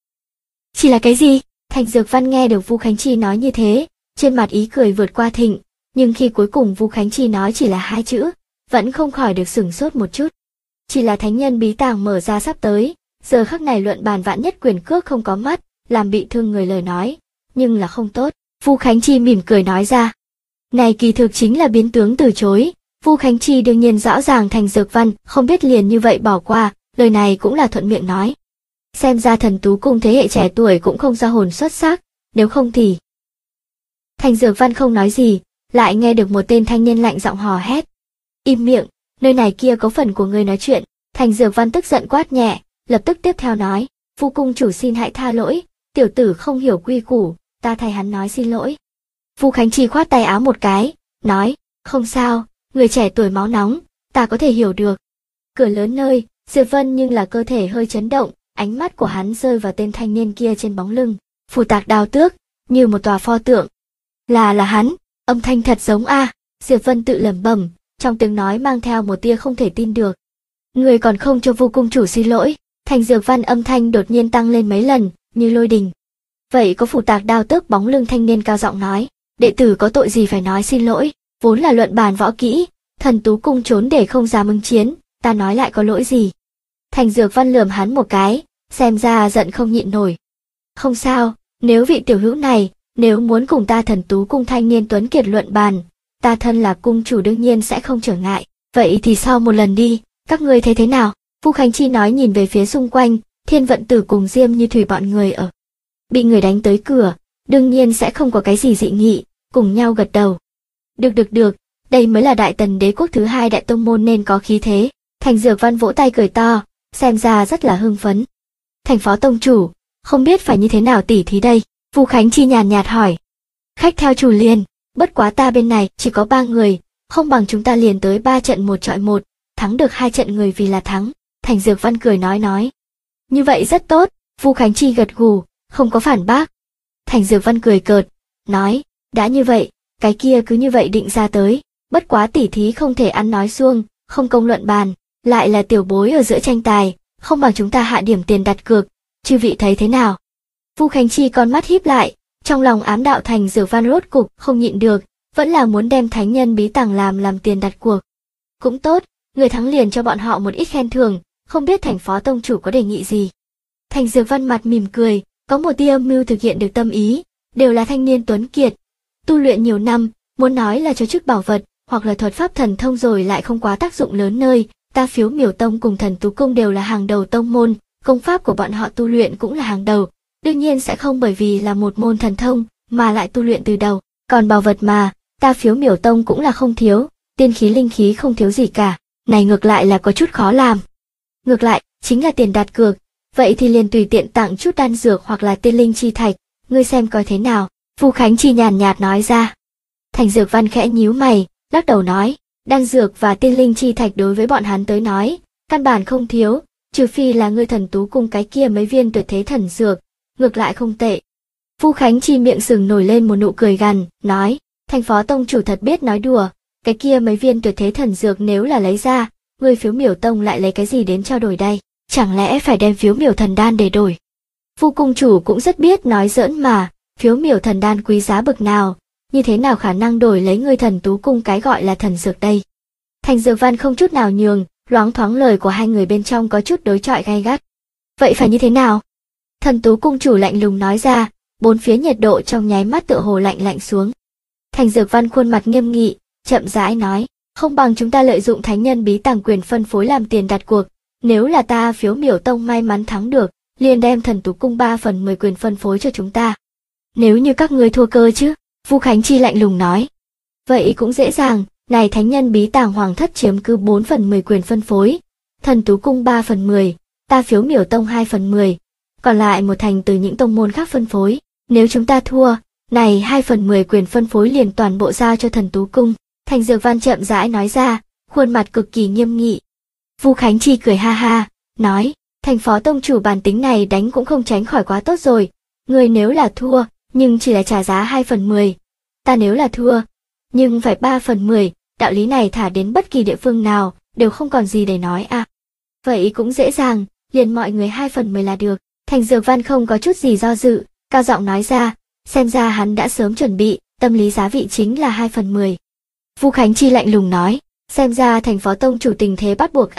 [SPEAKER 1] cái gì? Thành Dược Văn nghe được Vu Khánh Chi nói như thế, trên mặt ý cười vượt qua thịnh, nhưng khi cuối cùng Vu Khánh Chi nói chỉ là 2 chữ, vẫn không khỏi được sửng sốt một chút. Chỉ là thánh nhân bí tàng mở ra sắp tới, giờ khắc này luận bàn vạn nhất quyền cước không có mắt, làm bị thương người lời nói, nhưng là không tốt. Vu Khánh Chi mỉm cười nói ra. Này kỳ thực chính là biến tướng từ chối. Vu Khánh Chi đương nhiên rõ ràng Thành Dược Văn không biết liền như vậy bỏ qua, lời này cũng là thuận miệng nói. Xem ra Thần Tú Cung thế hệ trẻ tuổi cũng không ra hồn xuất sắc, nếu không thì... Thành Dược Văn không nói gì, lại nghe được một tên thanh niên lạnh giọng hò hét. Im miệng, nơi này kia có phần của người nói chuyện. Thành Dược Văn tức giận quát nhẹ, lập tức tiếp theo nói, Vu cung chủ xin hãy tha lỗi, tiểu tử không hiểu quy củ, ta thay hắn nói xin lỗi. Vu Khánh Chi khoát tay áo một cái, nói, không sao, người trẻ tuổi máu nóng, ta có thể hiểu được. Cửa lớn nơi, Diệp Vân nhưng là cơ thể hơi chấn động, ánh mắt của hắn rơi vào tên thanh niên kia trên bóng lưng, phù tạc đao tước, như một tòa pho tượng. Là hắn, âm thanh thật giống a. Diệp Vân tự lẩm bẩm, trong tiếng nói mang theo một tia không thể tin được. Người còn không cho Vu cung chủ xin lỗi. Thành Dược Văn âm thanh đột nhiên tăng lên mấy lần, như lôi đình. Vậy có phù tạc đao tước bóng lưng thanh niên cao giọng nói, đệ tử có tội gì phải nói xin lỗi, vốn là luận bàn võ kỹ, Thần Tú Cung trốn để không dám ứng chiến, ta nói lại có lỗi gì. Thành Dược Văn lườm hắn một cái, xem ra giận không nhịn nổi. Không sao, nếu vị tiểu hữu này, nếu muốn cùng ta Thần Tú Cung thanh niên tuấn kiệt luận bàn, ta thân là cung chủ đương nhiên sẽ không trở ngại, vậy thì sau một lần đi, các ngươi thấy thế nào? Vu Khánh Chi nói nhìn về phía xung quanh, Thiên Vận Tử cùng Diêm Như Thủy bọn người ở. Bị người đánh tới cửa, đương nhiên sẽ không có cái gì dị nghị, cùng nhau gật đầu. Được, đây mới là Đại Tần Đế quốc thứ hai đại tông môn nên có khí thế. Thành Dược Văn vỗ tay cười to, xem ra rất là hưng phấn. Thành phó tông chủ, không biết phải như thế nào tỉ thí đây? Vu Khánh Chi nhàn nhạt hỏi. Khách theo chủ liền, bất quá ta bên này chỉ có 3 người, không bằng chúng ta liền tới 3 trận 1 chọi 1, thắng được 2 trận người vì là thắng. Thành Dược Văn cười nói. Như vậy rất tốt, Vu Khánh Chi gật gù, không có phản bác. Thành Dược Văn cười cợt, nói, đã như vậy, cái kia cứ như vậy định ra tới, bất quá tỉ thí không thể ăn nói suông, không công luận bàn, lại là tiểu bối ở giữa tranh tài, không bằng chúng ta hạ điểm tiền đặt cược, chư vị thấy thế nào? Vu Khánh Chi con mắt híp lại, trong lòng ám đạo Thành Dược Văn rốt cục không nhịn được, vẫn là muốn đem thánh nhân bí tàng làm tiền đặt cuộc. Cũng tốt, người thắng liền cho bọn họ một ít khen thưởng, không biết Thành phó tông chủ có đề nghị gì. Thành Dược Văn mặt mỉm cười, có một tia âm mưu thực hiện được tâm ý, đều là thanh niên tuấn kiệt, tu luyện nhiều năm, muốn nói là cho chức bảo vật, hoặc là thuật pháp thần thông rồi lại không quá tác dụng lớn nơi, ta Phiếu Miểu Tông cùng Thần Tú Cung đều là hàng đầu tông môn, công pháp của bọn họ tu luyện cũng là hàng đầu, đương nhiên sẽ không bởi vì là một môn thần thông mà lại tu luyện từ đầu, còn bảo vật mà, ta Phiếu Miểu Tông cũng là không thiếu, tiên khí linh khí không thiếu gì cả, này ngược lại là có chút khó làm. Ngược lại, chính là tiền đặt cược, vậy thì liền tùy tiện tặng chút đan dược hoặc là tiên linh chi thạch, ngươi xem coi thế nào, Vu Khánh Chi nhàn nhạt nói ra. Thành Dược Văn khẽ nhíu mày, lắc đầu nói, đan dược và tiên linh chi thạch đối với bọn hắn tới nói, căn bản không thiếu, trừ phi là ngươi Thần Tú Cung cái kia mấy viên tuyệt thế thần dược, ngược lại không tệ. Vu Khánh Chi miệng sừng nổi lên một nụ cười gằn, nói, Thành phó tông chủ thật biết nói đùa, cái kia mấy viên tuyệt thế thần dược nếu là lấy ra, ngươi Phiếu Miểu Tông lại lấy cái gì đến trao đổi đây, chẳng lẽ phải đem Phiếu Miểu thần đan để đổi? Vu cung chủ cũng rất biết nói giỡn mà, Phiếu Miểu thần đan quý giá bậc nào, như thế nào khả năng đổi lấy ngươi Thần Tú Cung cái gọi là thần dược đây? Thành Dược Văn không chút nào nhường, loáng thoáng lời của hai người bên trong có chút đối chọi gay gắt. Vậy phải như thế nào? Thần Tú Cung chủ lạnh lùng nói ra, bốn phía nhiệt độ trong nháy mắt tựa hồ lạnh xuống. Thành Dược Văn khuôn mặt nghiêm nghị, chậm rãi nói, không bằng chúng ta lợi dụng thánh nhân bí tàng quyền phân phối làm tiền đặt cuộc, nếu là ta Phiếu Miểu Tông may mắn thắng được, liền đem Thần Tú Cung 3/10 quyền phân phối cho chúng ta. Nếu như các ngươi thua cơ chứ? Vu Khánh Chi lạnh lùng nói. Vậy cũng dễ dàng, này thánh nhân bí tàng hoàng thất chiếm cứ 4/10 quyền phân phối, Thần Tú Cung 3/10, ta Phiếu Miểu Tông 2/10, còn lại 1/10 từ những tông môn khác phân phối. Nếu chúng ta thua, này 2/10 quyền phân phối liền toàn bộ giao cho Thần Tú Cung. Thành Dược Văn chậm rãi nói ra, khuôn mặt cực kỳ nghiêm nghị. Vu Khánh Chi cười ha ha, nói, Thành phó tông chủ bản tính này đánh cũng không tránh khỏi quá tốt rồi, người nếu là thua, nhưng chỉ là trả giá 2/10, ta nếu là thua, nhưng phải 3/10, đạo lý này thả đến bất kỳ địa phương nào, đều không còn gì để nói à. Vậy cũng dễ dàng, liền mọi người 2/10 là được. Thành Dược Văn không có chút gì do dự, cao giọng nói ra, xem ra hắn đã sớm chuẩn bị, tâm lý giá vị chính là 2/10. Vu Khánh Chi lạnh lùng nói, xem ra Thành phó tông chủ tình thế bắt buộc a,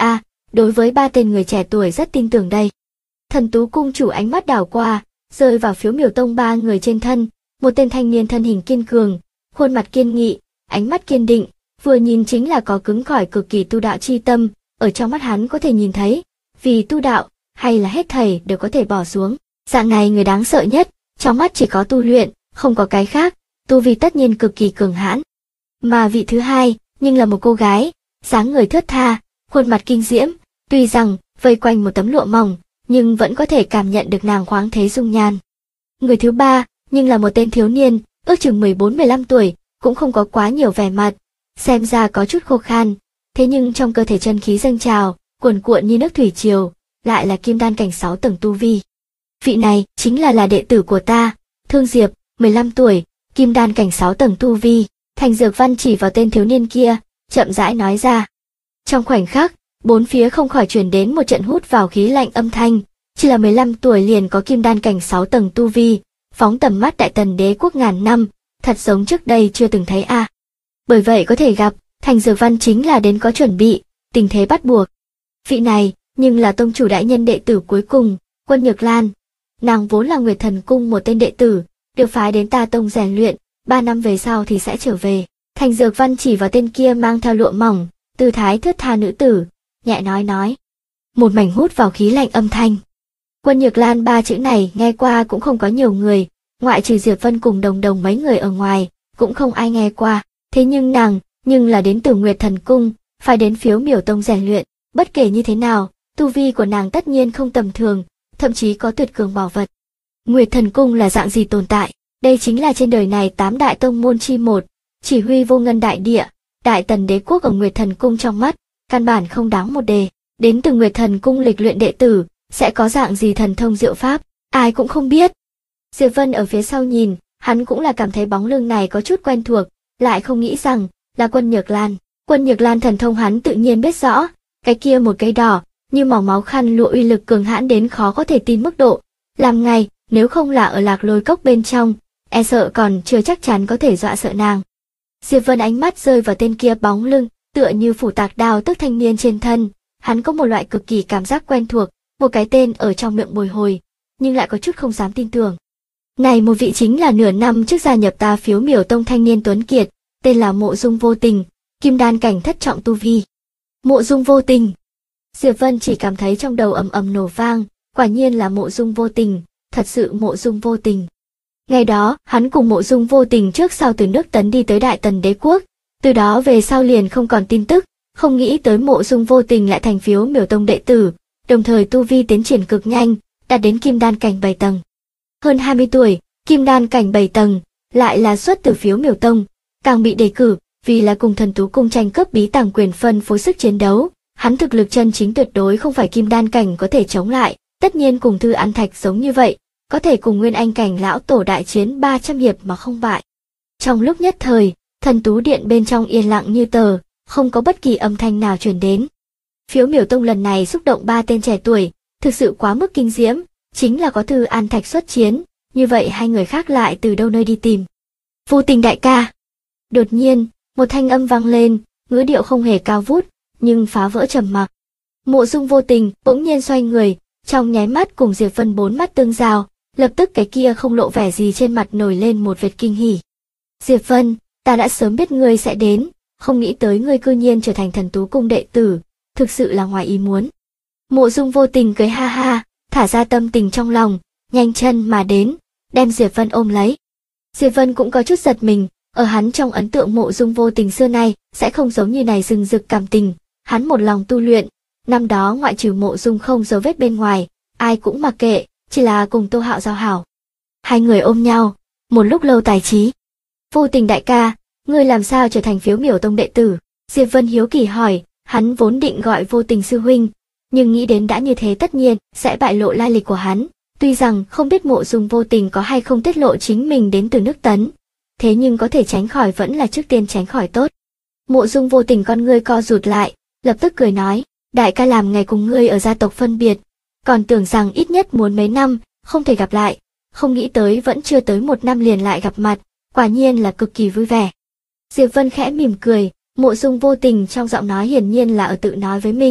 [SPEAKER 1] đối với ba tên người trẻ tuổi rất tin tưởng đây. Thần Tú cung chủ ánh mắt đảo qua, rơi vào Phiếu Miểu Tông ba người trên thân, một tên thanh niên thân hình kiên cường, khuôn mặt kiên nghị, ánh mắt kiên định, vừa nhìn chính là có cứng cỏi cực kỳ tu đạo chi tâm, ở trong mắt hắn có thể nhìn thấy, vì tu đạo, hay là hết thảy đều có thể bỏ xuống. Dạng này người đáng sợ nhất, trong mắt chỉ có tu luyện, không có cái khác, tu vi tất nhiên cực kỳ cường hãn. Mà vị thứ hai, nhưng là một cô gái, dáng người thướt tha, khuôn mặt kinh diễm, tuy rằng vây quanh một tấm lụa mỏng, nhưng vẫn có thể cảm nhận được nàng khoáng thế dung nhan. Người thứ ba, nhưng là một tên thiếu niên, ước chừng 14-15 tuổi, cũng không có quá nhiều vẻ mặt, xem ra có chút khô khan, thế nhưng trong cơ thể chân khí dâng trào, cuồn cuộn như nước thủy triều, lại là kim đan cảnh 6 tầng tu vi. Vị này chính là đệ tử của ta, Thương Diệp, 15 tuổi, kim đan cảnh 6 tầng tu vi. Thành Dược Văn chỉ vào tên thiếu niên kia, chậm rãi nói ra. Trong khoảnh khắc, bốn phía không khỏi truyền đến một trận hút vào khí lạnh âm thanh, chỉ là 15 tuổi liền có kim đan cảnh 6 tầng tu vi, phóng tầm mắt Đại Tần đế quốc ngàn năm, thật giống trước đây chưa từng thấy a. Bởi vậy có thể gặp, Thành Dược Văn chính là đến có chuẩn bị, tình thế bắt buộc. Vị này, nhưng là tông chủ đại nhân đệ tử cuối cùng, Quân Nhược Lan. Nàng vốn là Nguyệt Thần Cung một tên đệ tử, được phái đến ta tông rèn luyện, 3 năm về sau thì sẽ trở về. Thành Dược Văn chỉ vào tên kia mang theo lụa mỏng, tư thái thướt tha nữ tử, nhẹ nói. Một mảnh hút vào khí lạnh âm thanh. Quân Nhược Lan ba chữ này nghe qua cũng không có nhiều người, ngoại trừ Diệp Vân cùng Đồng Đồng mấy người ở ngoài, cũng không ai nghe qua. Thế nhưng nàng, nhưng là đến từ Nguyệt Thần Cung, phải đến Phiếu Miểu Tông rèn luyện, bất kể như thế nào, tu vi của nàng tất nhiên không tầm thường, thậm chí có tuyệt cường bảo vật. Nguyệt Thần Cung là dạng gì tồn tại? Đây chính là trên đời này 8 đại tông môn chi một, chỉ huy vô ngân đại địa, Đại Tần đế quốc ở Nguyệt Thần Cung trong mắt, căn bản không đáng một đề. Đến từ Nguyệt Thần Cung lịch luyện đệ tử, sẽ có dạng gì thần thông diệu pháp, ai cũng không biết. Diệp Vân ở phía sau nhìn, hắn cũng là cảm thấy bóng lưng này có chút quen thuộc, lại không nghĩ rằng là Quân Nhược Lan. Quân Nhược Lan thần thông hắn tự nhiên biết rõ, cái kia một cây đỏ, như màu máu khăn lụa uy lực cường hãn đến khó có thể tin mức độ. Làm ngày, nếu không là ở Lạc Lôi Cốc bên trong, e sợ còn chưa chắc chắn có thể dọa sợ nàng. Diệp Vân ánh mắt rơi vào tên kia bóng lưng, tựa như phủ tạc đao tức thanh niên trên thân, hắn có một loại cực kỳ cảm giác quen thuộc, một cái tên ở trong miệng bồi hồi, nhưng lại có chút không dám tin tưởng. Này một vị chính là nửa năm trước gia nhập ta Phiếu Miểu Tông thanh niên tuấn kiệt, tên là Mộ Dung Vô Tình, kim đan cảnh thất trọng tu vi. Mộ Dung Vô Tình. Diệp Vân chỉ cảm thấy trong đầu ầm ầm nổ vang, quả nhiên là Mộ Dung Vô Tình, thật sự Mộ Dung Vô Tình. Ngày đó, hắn cùng Mộ Dung Vô Tình trước sau từ nước Tấn đi tới Đại Tần đế quốc, từ đó về sau liền không còn tin tức, không nghĩ tới Mộ Dung Vô Tình lại thành Phiếu Miểu Tông đệ tử, đồng thời tu vi tiến triển cực nhanh, đạt đến kim đan cảnh 7 tầng. Hơn 20 tuổi, kim đan cảnh 7 tầng, lại là xuất từ Phiếu Miểu Tông, càng bị đề cử, vì là cùng Thần Tú Cung tranh cướp bí tàng quyền phân phối sức chiến đấu, hắn thực lực chân chính tuyệt đối không phải kim đan cảnh có thể chống lại, tất nhiên cùng Thư An Thạch giống như vậy, có thể cùng Nguyên Anh cảnh lão tổ đại chiến 300 hiệp mà không bại. Trong lúc nhất thời, Thần Tú Điện bên trong yên lặng như tờ, không có bất kỳ âm thanh nào truyền đến. Phiếu Miểu Tông lần này xúc động 3 tên trẻ tuổi, thực sự quá mức kinh diễm, chính là có Thư An Thạch xuất chiến, như vậy hai người khác lại từ đâu nơi đi tìm. Vô Tình đại ca. Đột nhiên, một thanh âm vang lên, ngữ điệu không hề cao vút, nhưng phá vỡ trầm mặc. Mộ Dung Vô Tình bỗng nhiên xoay người, trong nháy mắt cùng Diệp Vân 4 mắt tương giao, lập tức cái kia không lộ vẻ gì trên mặt nổi lên một vệt kinh hỉ. Diệp Vân, ta đã sớm biết ngươi sẽ đến, không nghĩ tới ngươi cư nhiên trở thành Thần Tú Cung đệ tử, thực sự là ngoài ý muốn. Mộ Dung Vô Tình cười ha ha, thả ra tâm tình trong lòng, nhanh chân mà đến, đem Diệp Vân ôm lấy. Diệp Vân cũng có chút giật mình, ở hắn trong ấn tượng Mộ Dung Vô Tình xưa nay sẽ không giống như này rừng rực cảm tình, hắn một lòng tu luyện, năm đó ngoại trừ Mộ Dung không dấu vết bên ngoài, ai cũng mặc kệ, chỉ là cùng Tô Hạo giao hảo. Hai người ôm nhau, một lúc lâu tài trí. Vô Tình đại ca, ngươi làm sao trở thành Phiếu Miểu Tông đệ tử? Diệp Vân hiếu kỳ hỏi, hắn vốn định gọi Vô Tình sư huynh, nhưng nghĩ đến đã như thế tất nhiên sẽ bại lộ lai lịch của hắn, tuy rằng không biết Mộ Dung Vô Tình có hay không tiết lộ chính mình đến từ nước Tấn, thế nhưng có thể tránh khỏi vẫn là trước tiên tránh khỏi tốt. Mộ Dung Vô Tình con ngươi co rụt lại, lập tức cười nói, đại ca làm ngày cùng ngươi ở gia tộc phân biệt, còn tưởng rằng ít nhất muốn mấy năm, không thể gặp lại, không nghĩ tới vẫn chưa tới 1 năm liền lại gặp mặt, quả nhiên là cực kỳ vui vẻ. Diệp Vân khẽ mỉm cười, Mộ Dung Vô Tình trong giọng nói hiển nhiên là ở tự nói với mình,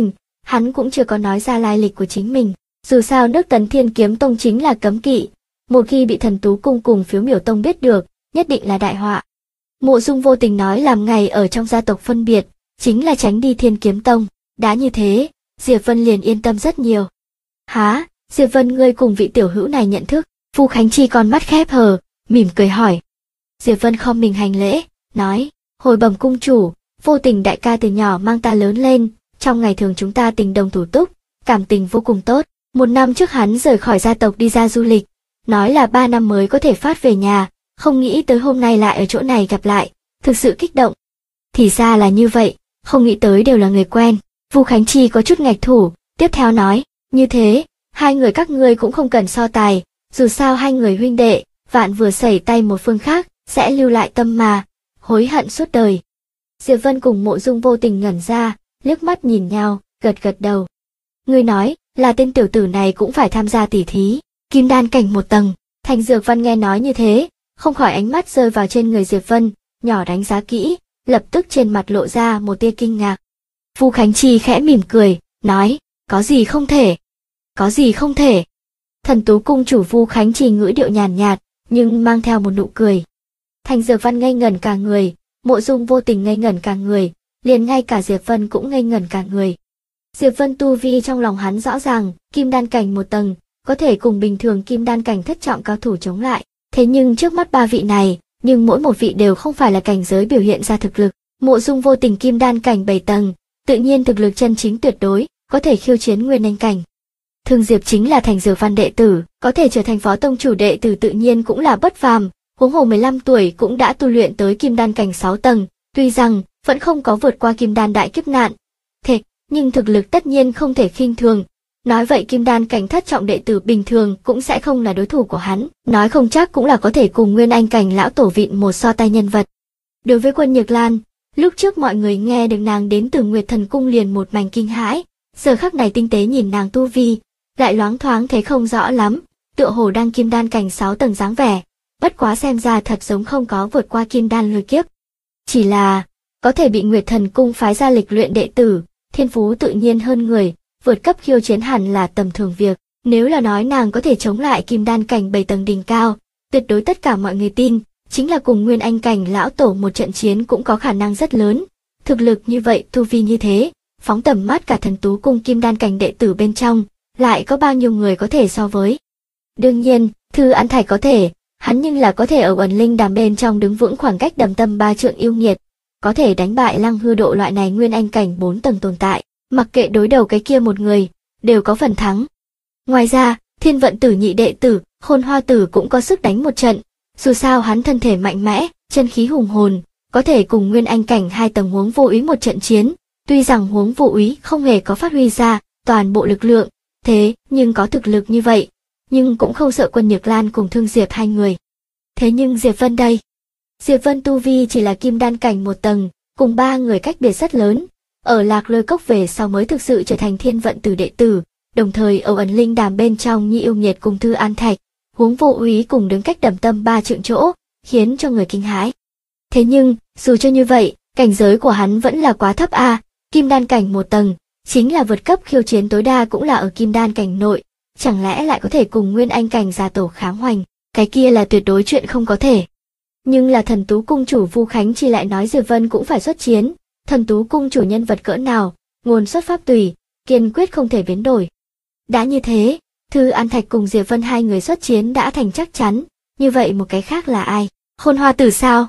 [SPEAKER 1] hắn cũng chưa có nói ra lai lịch của chính mình. Dù sao nước Tấn Thiên Kiếm Tông chính là cấm kỵ, một khi bị Thần Tú Cung cùng Phiếu Miểu Tông biết được, nhất định là đại họa. Mộ Dung vô tình nói làm ngày ở trong gia tộc phân biệt, chính là tránh đi Thiên Kiếm Tông. Đã như thế, Diệp Vân liền yên tâm rất nhiều. Hả, Diệp Vân ngươi cùng vị tiểu hữu này nhận thức? Vu Khánh Chi con mắt khép hờ, mỉm cười hỏi. Diệp Vân không mình hành lễ, nói, hồi bẩm cung chủ, vô tình đại ca từ nhỏ mang ta lớn lên, trong ngày thường chúng ta tình đồng thủ túc, cảm tình vô cùng tốt. 1 năm trước hắn rời khỏi gia tộc đi ra du lịch, nói là 3 năm mới có thể phát về nhà, không nghĩ tới hôm nay lại ở chỗ này gặp lại, thực sự kích động. Thì ra là như vậy, không nghĩ tới đều là người quen. Vu Khánh Chi có chút nghẹt thủ, tiếp theo nói, như thế, hai người các ngươi cũng không cần so tài, dù sao hai người huynh đệ, vạn vừa xảy tay một phương khác, sẽ lưu lại tâm mà, hối hận suốt đời. Diệp Vân cùng Mộ Dung vô tình ngẩn ra, liếc mắt nhìn nhau, gật gật đầu. Ngươi nói, là tên tiểu tử này cũng phải tham gia tỉ thí, kim đan cảnh 1 tầng. Thành Dược Văn nghe nói như thế, không khỏi ánh mắt rơi vào trên người Diệp Vân, nhỏ đánh giá kỹ, lập tức trên mặt lộ ra một tia kinh ngạc. Vu Khánh Chi khẽ mỉm cười, nói, có gì không thể? Có gì không thể? Thần Tú Cung chủ Vu Khánh Chi ngữ điệu nhàn nhạt, nhưng mang theo một nụ cười. Thành Dược Văn ngây ngẩn cả người, Mộ Dung vô tình ngây ngẩn cả người, liền ngay cả Diệp Vân cũng ngây ngẩn cả người. Diệp Vân tu vi trong lòng hắn rõ ràng, kim đan cảnh 1 tầng, có thể cùng bình thường kim đan cảnh thất trọng cao thủ chống lại. Thế nhưng trước mắt 3 vị này, nhưng mỗi một vị đều không phải là cảnh giới biểu hiện ra thực lực. Mộ Dung vô tình kim đan cảnh 7 tầng, tự nhiên thực lực chân chính tuyệt đối, có thể khiêu chiến nguyên anh cảnh. Thương Diệp chính là Thành Dược Văn đệ tử, có thể trở thành phó tông chủ đệ tử tự nhiên cũng là bất phàm, huống hồ 15 tuổi cũng đã tu luyện tới kim đan cảnh 6 tầng, tuy rằng vẫn không có vượt qua kim đan đại kiếp nạn. Thế, nhưng thực lực tất nhiên không thể khinh thường. Nói vậy kim đan cảnh thất trọng đệ tử bình thường cũng sẽ không là đối thủ của hắn, nói không chắc cũng là có thể cùng nguyên anh cảnh lão tổ vịn một so tay nhân vật. Đối với Quân Nhược Lan, lúc trước mọi người nghe được nàng đến từ Nguyệt Thần Cung liền một mảnh kinh hãi, giờ khắc này tinh tế nhìn nàng tu vi, lại loáng thoáng thấy không rõ lắm, tựa hồ đang kim đan cảnh 6 tầng dáng vẻ, bất quá xem ra thật giống không có vượt qua kim đan lôi kiếp. Chỉ là, có thể bị Nguyệt Thần Cung phái ra lịch luyện đệ tử, thiên phú tự nhiên hơn người, vượt cấp khiêu chiến hẳn là tầm thường việc. Nếu là nói nàng có thể chống lại kim đan cảnh 7 tầng đỉnh cao, tuyệt đối tất cả mọi người tin, chính là cùng nguyên anh cảnh lão tổ một trận chiến cũng có khả năng rất lớn. Thực lực như vậy, tu vi như thế, phóng tầm mắt cả Thần Tú Cung kim đan cảnh đệ tử bên trong, lại có bao nhiêu người có thể so với. Đương nhiên, Thư An Thạch có thể, hắn nhưng là có thể ở Uẩn Linh Đàm bên trong đứng vững khoảng cách đầm tâm 3 trượng yêu nghiệt, có thể đánh bại Lăng Hư Độ loại này nguyên anh cảnh 4 tầng tồn tại, mặc kệ đối đầu cái kia một người, đều có phần thắng. Ngoài ra, Thiên Vận Tử nhị đệ tử, Khôn Hoa Tử cũng có sức đánh một trận, dù sao hắn thân thể mạnh mẽ, chân khí hùng hồn, có thể cùng nguyên anh cảnh 2 tầng Huống Vô Úy một trận chiến, tuy rằng Huống Vô Úy không hề có phát huy ra toàn bộ lực lượng, thế nhưng có thực lực như vậy, nhưng cũng không sợ Quân Nhược Lan cùng Thương Diệp hai người. Thế nhưng Diệp Vân đây, Diệp Vân tu vi chỉ là kim đan cảnh 1 tầng, cùng 3 người cách biệt rất lớn, ở Lạc Lôi Cốc về sau mới thực sự trở thành Thiên Vận Tử đệ tử, đồng thời ở Ẩn Linh Đàm bên trong Nhi Yêu Nghiệt cùng Thư An Thạch, Huống Vô Úy cùng đứng cách đầm tâm 3 trượng chỗ, khiến cho người kinh hãi. Thế nhưng, dù cho như vậy, cảnh giới của hắn vẫn là quá thấp a, kim đan cảnh 1 tầng, chính là vượt cấp khiêu chiến tối đa cũng là ở kim đan cảnh nội, chẳng lẽ lại có thể cùng nguyên anh cảnh gia tổ kháng hoành, cái kia là tuyệt đối chuyện không có thể. Nhưng là Thần Tú Cung chủ Vu Khánh Chi lại nói Diệp Vân cũng phải xuất chiến, Thần Tú Cung chủ nhân vật cỡ nào, nguồn xuất pháp tùy, kiên quyết không thể biến đổi. Đã như thế, Thư An Thạch cùng Diệp Vân hai người xuất chiến đã thành chắc chắn, như vậy một cái khác là ai? Khôn Hoa Tử sao?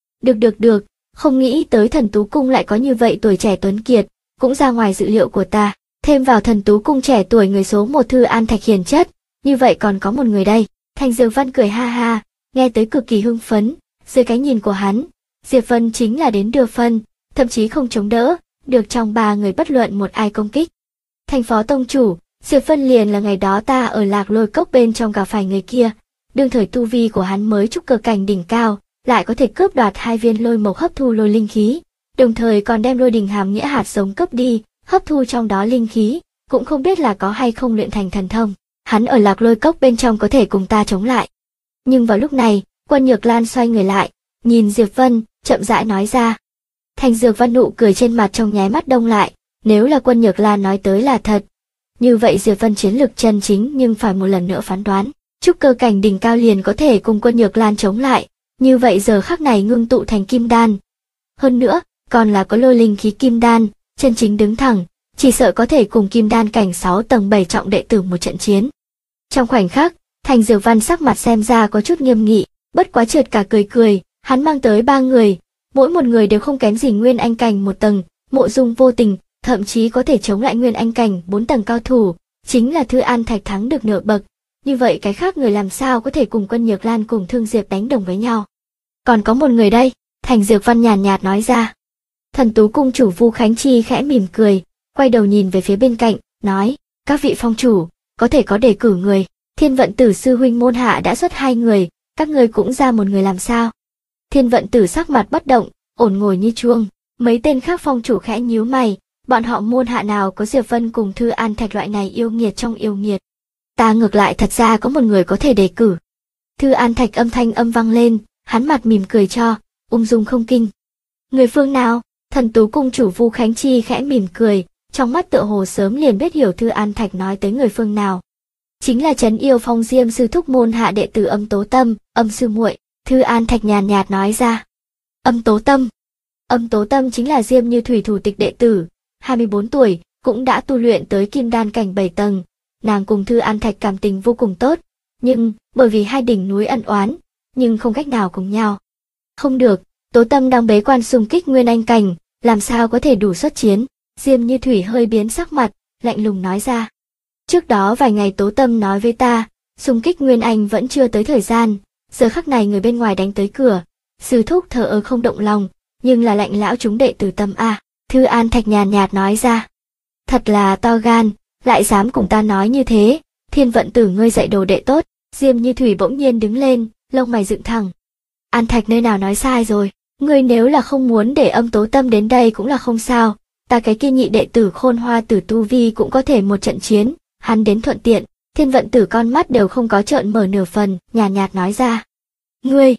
[SPEAKER 1] Được, không nghĩ tới Thần Tú Cung lại có như vậy tuổi trẻ tuấn kiệt, cũng ra ngoài dự liệu của ta, thêm vào Thần Tú Cung trẻ tuổi người số 1 Thư An Thạch hiền chất, như vậy còn có một người đây. Thành Dược Văn cười ha ha, nghe tới cực kỳ hưng phấn, dưới cái nhìn của hắn, Diệp Vân chính là đến đưa phân, thậm chí không chống đỡ, được trong 3 người bất luận một ai công kích. Thành phó tông chủ, Diệp Vân liền là ngày đó ta ở Lạc Lôi Cốc bên trong gặp phải người kia, đương thời tu vi của hắn mới trúc cơ cảnh đỉnh cao, lại có thể cướp đoạt 2 viên lôi mộc hấp thu lôi linh khí, đồng thời còn đem lôi đình hàm nghĩa hạt giống cướp đi, hấp thu trong đó linh khí, cũng không biết là có hay không luyện thành thần thông. Hắn ở Lạc Lôi Cốc bên trong có thể cùng ta chống lại. Nhưng vào lúc này, Quân Nhược Lan xoay người lại, nhìn Diệp Vân, chậm rãi nói ra. Thành Dược Văn nụ cười trên mặt trong nháy mắt đông lại, Nếu là Quân Nhược Lan nói tới là thật, như vậy Diệp Vân chiến lực chân chính nhưng phải một lần nữa phán đoán. Trúc cơ cảnh đỉnh cao liền có thể cùng Quân Nhược Lan chống lại, như vậy giờ khắc này ngưng tụ thành kim đan. Hơn nữa, còn là có lôi linh khí kim đan, chân chính đứng thẳng, chỉ sợ có thể cùng kim đan cảnh 6 tầng 7 trọng đệ tử một trận chiến. Trong khoảnh khắc, Thành Dược Văn sắc mặt xem ra có chút nghiêm nghị, bất quá chợt cả cười cười, hắn mang tới 3 người, mỗi một người đều không kém gì Nguyên Anh cảnh 1 tầng, Mộ Dung Vô Tình, thậm chí có thể chống lại Nguyên Anh cảnh 4 tầng cao thủ, chính là Thư An Thạch thắng được nửa bậc. Như vậy cái khác người làm sao có thể cùng Quân Nhược Lan cùng Thương Diệp đánh đồng với nhau. Còn có một người đây, Thành Dược Văn nhàn nhạt nói ra. Thần Tú cung chủ Vu Khánh Chi khẽ mỉm cười, quay đầu nhìn về phía bên cạnh, nói, các vị phong chủ, có thể có đề cử người, Thiên Vận Tử sư huynh môn hạ đã xuất 2 người, các ngươi cũng ra một người làm sao. Thiên Vận Tử sắc mặt bất động, ổn ngồi như chuông, mấy tên khác phong chủ khẽ nhíu mày, bọn họ môn hạ nào có Diệp Vân cùng Thư An Thạch loại này yêu nghiệt trong yêu nghiệt. Ta ngược lại thật ra có một người có thể đề cử. Thư An Thạch âm thanh vang lên, hắn mặt mỉm cười cho, ung dung không kinh. Người phương nào? Thần Tú cung chủ Vu Khánh Chi khẽ mỉm cười, trong mắt tựa hồ sớm liền biết hiểu Thư An Thạch nói tới người phương nào. Chính là Trấn Yêu Phong Diêm sư thúc môn hạ đệ tử Âm Tố Tâm, Âm sư muội. Thư An Thạch nhàn nhạt nói ra. Âm Tố Tâm. Âm Tố Tâm chính là Diêm Như Thủy thủ tịch đệ tử, 24 tuổi, cũng đã tu luyện tới kim đan cảnh 7 tầng. Nàng cùng Thư An Thạch cảm tình vô cùng tốt, nhưng bởi vì hai đỉnh núi ân oán, nhưng không cách nào cùng nhau. Không được, Tố Tâm đang bế quan xung kích Nguyên Anh cảnh, làm sao có thể đủ xuất chiến. Diêm Như Thủy hơi biến sắc mặt, lạnh lùng nói ra. Trước đó vài ngày Tố Tâm nói với ta, xung kích Nguyên Anh vẫn chưa tới thời gian, giờ khắc này người bên ngoài đánh tới cửa, sư thúc thờ ơ không động lòng, nhưng là lạnh lão chúng đệ tử tâm a. Thư An Thạch nhàn nhạt nói ra. Thật là to gan, lại dám cùng ta nói như thế, Thiên Vận Tử ngươi dạy đồ đệ tốt. Diêm Như Thủy bỗng nhiên đứng lên, lông mày dựng thẳng. An Thạch nơi nào nói sai rồi, ngươi nếu là không muốn để Âm Tố Tâm đến đây cũng là không sao, ta cái kia nhị đệ tử Khôn Hoa Tử tu vi cũng có thể một trận chiến, hắn đến thuận tiện. Thiên Vận Tử con mắt đều không có trợn mở nửa phần, nhàn nhạt nói ra. Ngươi!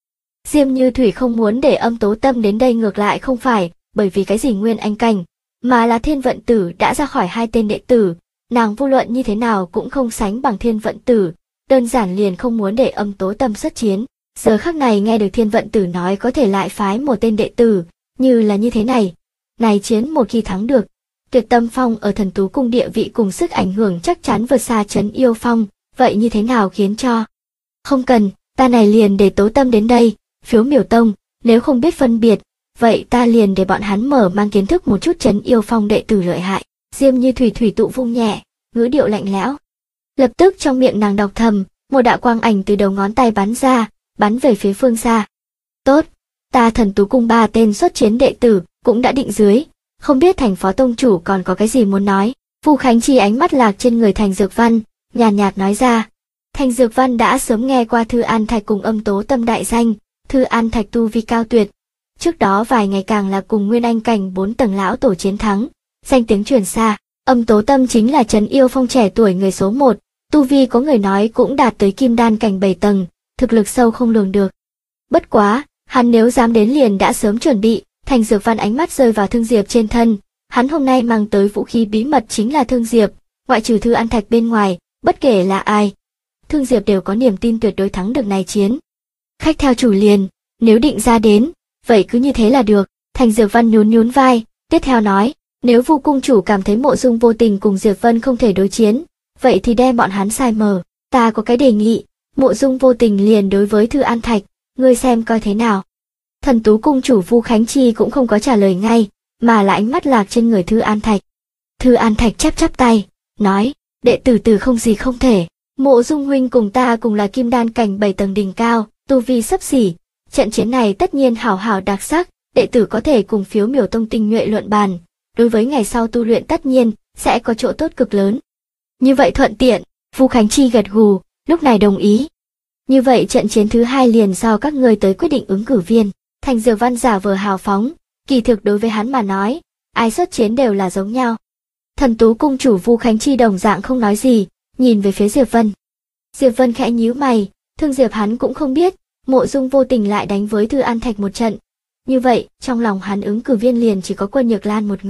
[SPEAKER 1] Diêm Như Thủy không muốn để Âm Tố Tâm đến đây ngược lại không phải bởi vì cái gì Nguyên Anh cảnh, mà là Thiên Vận Tử đã ra khỏi 2 tên đệ tử, nàng vô luận như thế nào cũng không sánh bằng Thiên Vận Tử, đơn giản liền không muốn để Âm Tố Tâm xuất chiến. Giờ khắc này nghe được Thiên Vận Tử nói có thể lại phái một tên đệ tử, như là như thế này, này chiến một khi thắng được, Tuyệt Tâm Phong ở Thần Tú cung địa vị cùng sức ảnh hưởng chắc chắn vượt xa Trấn Yêu Phong, vậy như thế nào khiến cho? Không cần, ta này liền để Tố Tâm đến đây, Phiếu Miểu Tông, nếu không biết phân biệt, vậy ta liền để bọn hắn mở mang kiến thức một chút Trấn Yêu Phong đệ tử lợi hại. Diêm Như Thủy thủy tụ vung nhẹ, ngữ điệu lạnh lẽo. Lập tức trong miệng nàng đọc thầm, một đạo quang ảnh từ đầu ngón tay bắn ra, bắn về phía phương xa. Tốt, ta Thần Tú cung 3 tên xuất chiến đệ tử cũng đã định dưới, không biết Thành phó tông chủ còn có cái gì muốn nói. Vu Khánh Chi ánh mắt lạc trên người Thành Dược Văn, nhàn nhạt nói ra. Thành Dược Văn đã sớm nghe qua Thư An Thạch cùng Âm Tố Tâm đại danh, Thư An Thạch tu vi cao tuyệt. Trước đó vài ngày càng là cùng Nguyên Anh cảnh 4 tầng lão tổ chiến thắng, danh tiếng truyền xa. Âm Tố Tâm chính là Trấn Yêu Phong trẻ tuổi người số 1, tu vi có người nói cũng đạt tới kim đan cảnh 7 tầng, thực lực sâu không lường được. Bất quá, hắn nếu dám đến liền đã sớm chuẩn bị. Thành Dược Văn ánh mắt rơi vào Thương Diệp trên thân, hắn hôm nay mang tới vũ khí bí mật chính là Thương Diệp, ngoại trừ Thư An Thạch bên ngoài, bất kể là ai, Thương Diệp đều có niềm tin tuyệt đối thắng được này chiến. Khách theo chủ liền, nếu định ra đến, vậy cứ như thế là được. Thành Dược Văn nhún vai, tiếp theo nói, nếu Vu cung chủ cảm thấy Mộ Dung Vô Tình cùng Diệp Vân không thể đối chiến, vậy thì đem bọn hắn sai mờ. Ta có cái đề nghị, Mộ Dung Vô Tình liền đối với Thư An Thạch, ngươi xem coi thế nào. Thần Tú cung chủ Vu Khánh Chi cũng không có trả lời ngay, mà là ánh mắt lạc trên người Thư An Thạch. Thư An Thạch chắp tay, nói, đệ tử không gì không thể, Mộ Dung huynh cùng ta cùng là kim đan cảnh 7 tầng đỉnh cao, tu vi xấp xỉ, trận chiến này tất nhiên hảo hảo đặc sắc, đệ tử có thể cùng Phiếu Miểu Tông tinh nhuệ luận bàn, đối với ngày sau tu luyện tất nhiên sẽ có chỗ tốt cực lớn. Như vậy thuận tiện, Vu Khánh Chi gật gù, lúc này đồng ý. Như vậy trận chiến thứ 2 liền do các ngươi tới quyết định ứng cử viên. Thành Dược Văn giả vờ hào phóng, kỳ thực đối với hắn mà nói, ai xuất chiến đều là giống nhau. Thần Tú cung chủ Vu Khánh Chi đồng dạng không nói gì, nhìn về phía Diệp Vân. Diệp Vân khẽ nhíu mày, Thương Diệp hắn cũng không biết, Mộ Dung Vô Tình lại đánh với Thư An Thạch một trận. Như vậy, trong lòng hắn ứng cử viên liền chỉ có Quân Nhược Lan một người.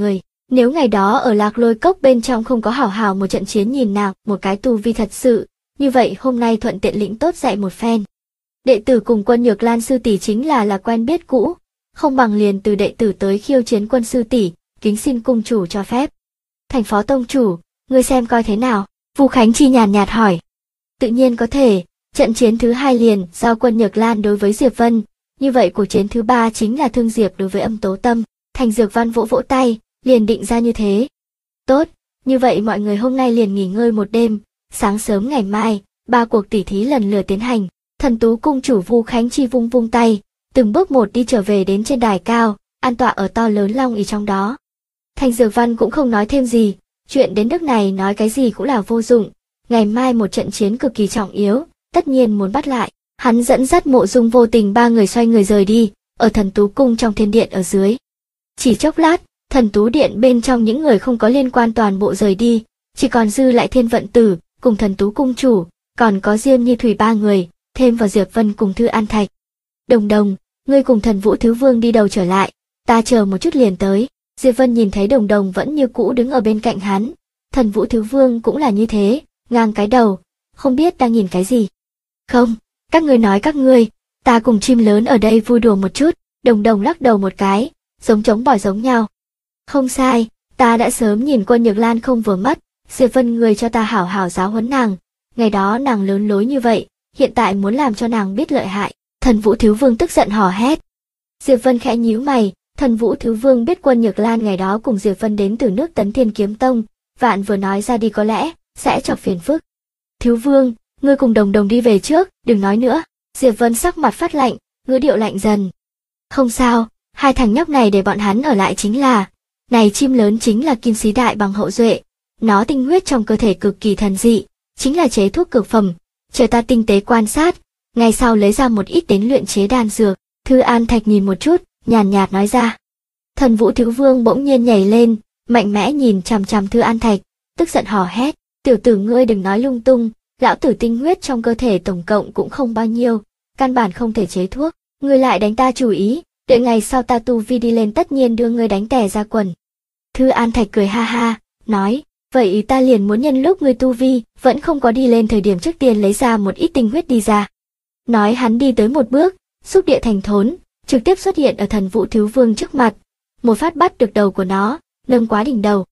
[SPEAKER 1] Nếu ngày đó ở Lạc Lôi Cốc bên trong không có hảo hảo một trận chiến nhìn nàng một cái tu vi thật sự, như vậy hôm nay thuận tiện lĩnh tốt dạy một phen. Đệ tử cùng Quân Nhược Lan sư tỷ chính là quen biết cũ, không bằng liền từ đệ tử tới khiêu chiến Quân sư tỷ, kính xin cung chủ cho phép. Thành phó tông chủ, ngươi xem coi thế nào? Vu Khánh Chi nhàn nhạt hỏi. Tự nhiên có thể, trận chiến thứ 2 liền giao Quân Nhược Lan đối với Diệp Vân, như vậy cuộc chiến thứ 3 chính là Thương Diệp đối với Âm Tố Tâm. Thành Dược Văn vỗ vỗ tay, liền định ra như thế. Tốt, như vậy mọi người hôm nay liền nghỉ ngơi một đêm, sáng sớm ngày mai, 3 cuộc tỉ thí lần lượt tiến hành. Thần Tú cung chủ Vu Khánh Chi vung vung tay, từng bước một đi trở về đến trên đài cao, an tọa ở to lớn long ỷ trong đó. Thành Dược Văn cũng không nói thêm gì, chuyện đến nước này nói cái gì cũng là vô dụng. Ngày mai một trận chiến cực kỳ trọng yếu, tất nhiên muốn bắt lại. Hắn dẫn dắt Mộ Dung Vô Tình 3 người xoay người rời đi, ở Thần Tú cung trong thiên điện ở dưới. Chỉ chốc lát, Thần Tú điện bên trong những người không có liên quan toàn bộ rời đi, chỉ còn dư lại Thiên Vận Tử cùng Thần Tú cung chủ, còn có Diêm Như Thủy 3 người, thêm vào Diệp Vân cùng Thư An Thạch. Đồng Đồng, ngươi cùng Thần Vũ Thứ Vương đi đầu trở lại, ta chờ một chút liền tới. Diệp Vân nhìn thấy Đồng Đồng vẫn như cũ đứng ở bên cạnh hắn, Thần Vũ Thứ Vương cũng là như thế, ngang cái đầu, không biết đang nhìn cái gì. Không, các ngươi nói các ngươi, ta cùng chim lớn ở đây vui đùa một chút. Đồng Đồng lắc đầu một cái, giống trống bỏi giống nhau. Không sai, ta đã sớm nhìn Quân Nhược Lan không vừa mắt, Diệp Vân người cho ta hảo hảo giáo huấn nàng. Ngày đó nàng lớn lối như vậy, hiện tại muốn làm cho nàng biết lợi hại. Thần Vũ Thứ Vương tức giận hò hét. Diệp Vân khẽ nhíu mày, Thần Vũ Thứ Vương biết Quân Nhược Lan ngày đó cùng Diệp Vân đến từ nước Tấn Thiên Kiếm Tông, vạn vừa nói ra đi có lẽ sẽ chọc phiền phức. Thứ Vương, ngươi cùng Đồng Đồng đi về trước, đừng nói nữa. Diệp Vân sắc mặt phát lạnh, ngữ điệu lạnh dần. Không sao, hai thằng nhóc này để bọn hắn ở lại chính là. Này chim lớn chính là kim sĩ đại bằng hậu duệ, nó tinh huyết trong cơ thể cực kỳ thần dị, chính là chế thuốc cực phẩm. Chờ ta tinh tế quan sát, ngày sau lấy ra một ít đến luyện chế đan dược. Thư An Thạch nhìn một chút, nhàn nhạt nói ra. Thần Vũ Thứ Vương bỗng nhiên nhảy lên, mạnh mẽ nhìn chằm chằm Thư An Thạch, tức giận hò hét, tiểu tử ngươi đừng nói lung tung, lão tử tinh huyết trong cơ thể tổng cộng cũng không bao nhiêu, căn bản không thể chế thuốc, ngươi lại đánh ta chủ ý, đợi ngày sau ta tu vi đi lên tất nhiên đưa ngươi đánh tè ra quần. Thư An Thạch cười ha ha, nói, vậy ta liền muốn nhân lúc ngươi tu vi vẫn không có đi lên thời điểm trước tiên lấy ra một ít tinh huyết đi ra. Nói hắn đi tới một bước, xúc địa thành thốn, trực tiếp xuất hiện ở Thần Vũ Thứ Vương trước mặt, một phát bắt được đầu của nó, nâng quá đỉnh đầu.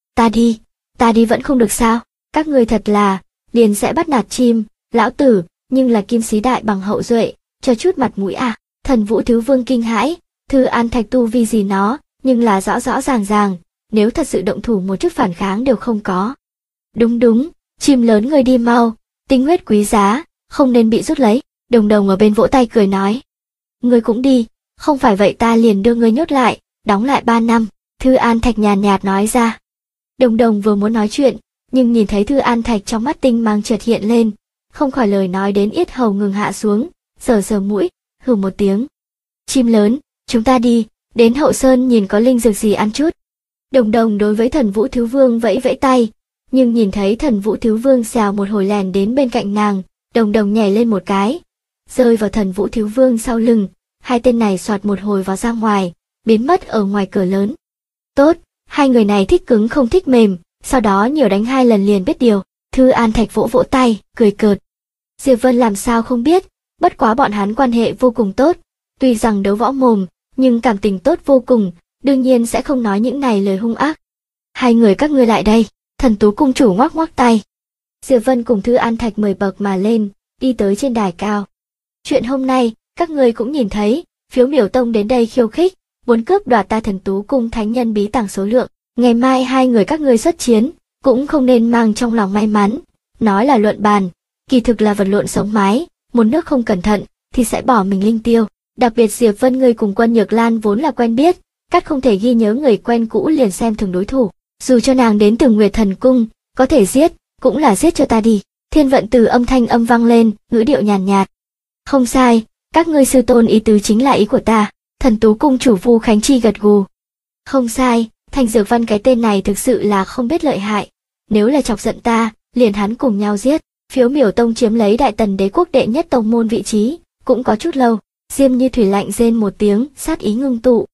[SPEAKER 1] Ta đi vẫn không được sao, các ngươi thật là, liền sẽ bắt nạt chim, lão tử, nhưng là kim sĩ đại bằng hậu duệ, cho chút mặt mũi à. Thần Vũ Thứ Vương kinh hãi, Thư An Thạch tu vi gì nó, nhưng là rõ rõ ràng, nếu thật sự động thủ một chút phản kháng đều không có. Đúng, chim lớn người đi mau, tinh huyết quý giá, không nên bị rút lấy. Đồng Đồng ở bên vỗ tay cười nói. Ngươi cũng đi, không phải vậy ta liền đưa ngươi nhốt lại, đóng lại 3 năm, Thư An Thạch nhàn nhạt nói ra. Đồng Đồng vừa muốn nói chuyện, nhưng nhìn thấy Thư An Thạch trong mắt tinh mang chợt hiện lên, không khỏi lời nói đến yết hầu ngừng hạ xuống, sờ mũi, hừ một tiếng. Chim lớn, chúng ta đi, đến Hậu Sơn nhìn có linh dược gì ăn chút. Đồng Đồng đối với Thần Vũ Thứ Vương vẫy vẫy tay, nhưng nhìn thấy Thần Vũ Thứ Vương xèo một hồi lèn đến bên cạnh nàng, Đồng Đồng nhảy lên một cái, rơi vào Thần Vũ Thứ Vương sau lưng, hai tên này xoạt một hồi vào ra ngoài, biến mất ở ngoài cửa lớn. Tốt, hai người này thích cứng không thích mềm, sau đó nhiều đánh 2 lần liền biết điều. Thư An Thạch vỗ vỗ tay, cười cợt. Diệp Vân làm sao không biết, bất quá bọn hắn quan hệ vô cùng tốt, tuy rằng đấu võ mồm, nhưng cảm tình tốt vô cùng, đương nhiên sẽ không nói những này lời hung ác. Hai người các ngươi lại đây, Thần Tú cung chủ ngoắc ngoắc tay. Diệp Vân cùng Thư An Thạch 10 bậc mà lên, đi tới trên đài cao. Chuyện hôm nay, các ngươi cũng nhìn thấy, Phiếu Miểu Tông đến đây khiêu khích, muốn cướp đoạt ta Thần Tú cung thánh nhân bí tàng số lượng. Ngày mai hai người các ngươi xuất chiến, cũng không nên mang trong lòng may mắn, nói là luận bàn, kỳ thực là vật lộn sống mái, một nước không cẩn thận, thì sẽ bỏ mình linh tiêu. Đặc biệt Diệp Vân ngươi cùng Quân Nhược Lan vốn là quen biết, cắt không thể ghi nhớ người quen cũ liền xem thường đối thủ. Dù cho nàng đến từ Nguyệt Thần Cung, có thể giết, cũng là giết cho ta đi. Thiên Vận Tử âm thanh âm vang lên, ngữ điệu nhàn nhạt. Không sai, các ngươi sư tôn ý tứ chính là ý của ta. Thần Tú cung chủ Vu Khánh Chi gật gù. Không sai, Thành Dược Văn cái tên này thực sự là không biết lợi hại. Nếu là chọc giận ta, liền hắn cùng nhau giết. Phiếu Miểu Tông chiếm lấy Đại Tần Đế quốc đệ nhất tông môn vị trí, cũng có chút lâu. Diêm Như Thủy lạnh rên một tiếng, sát ý ngưng tụ.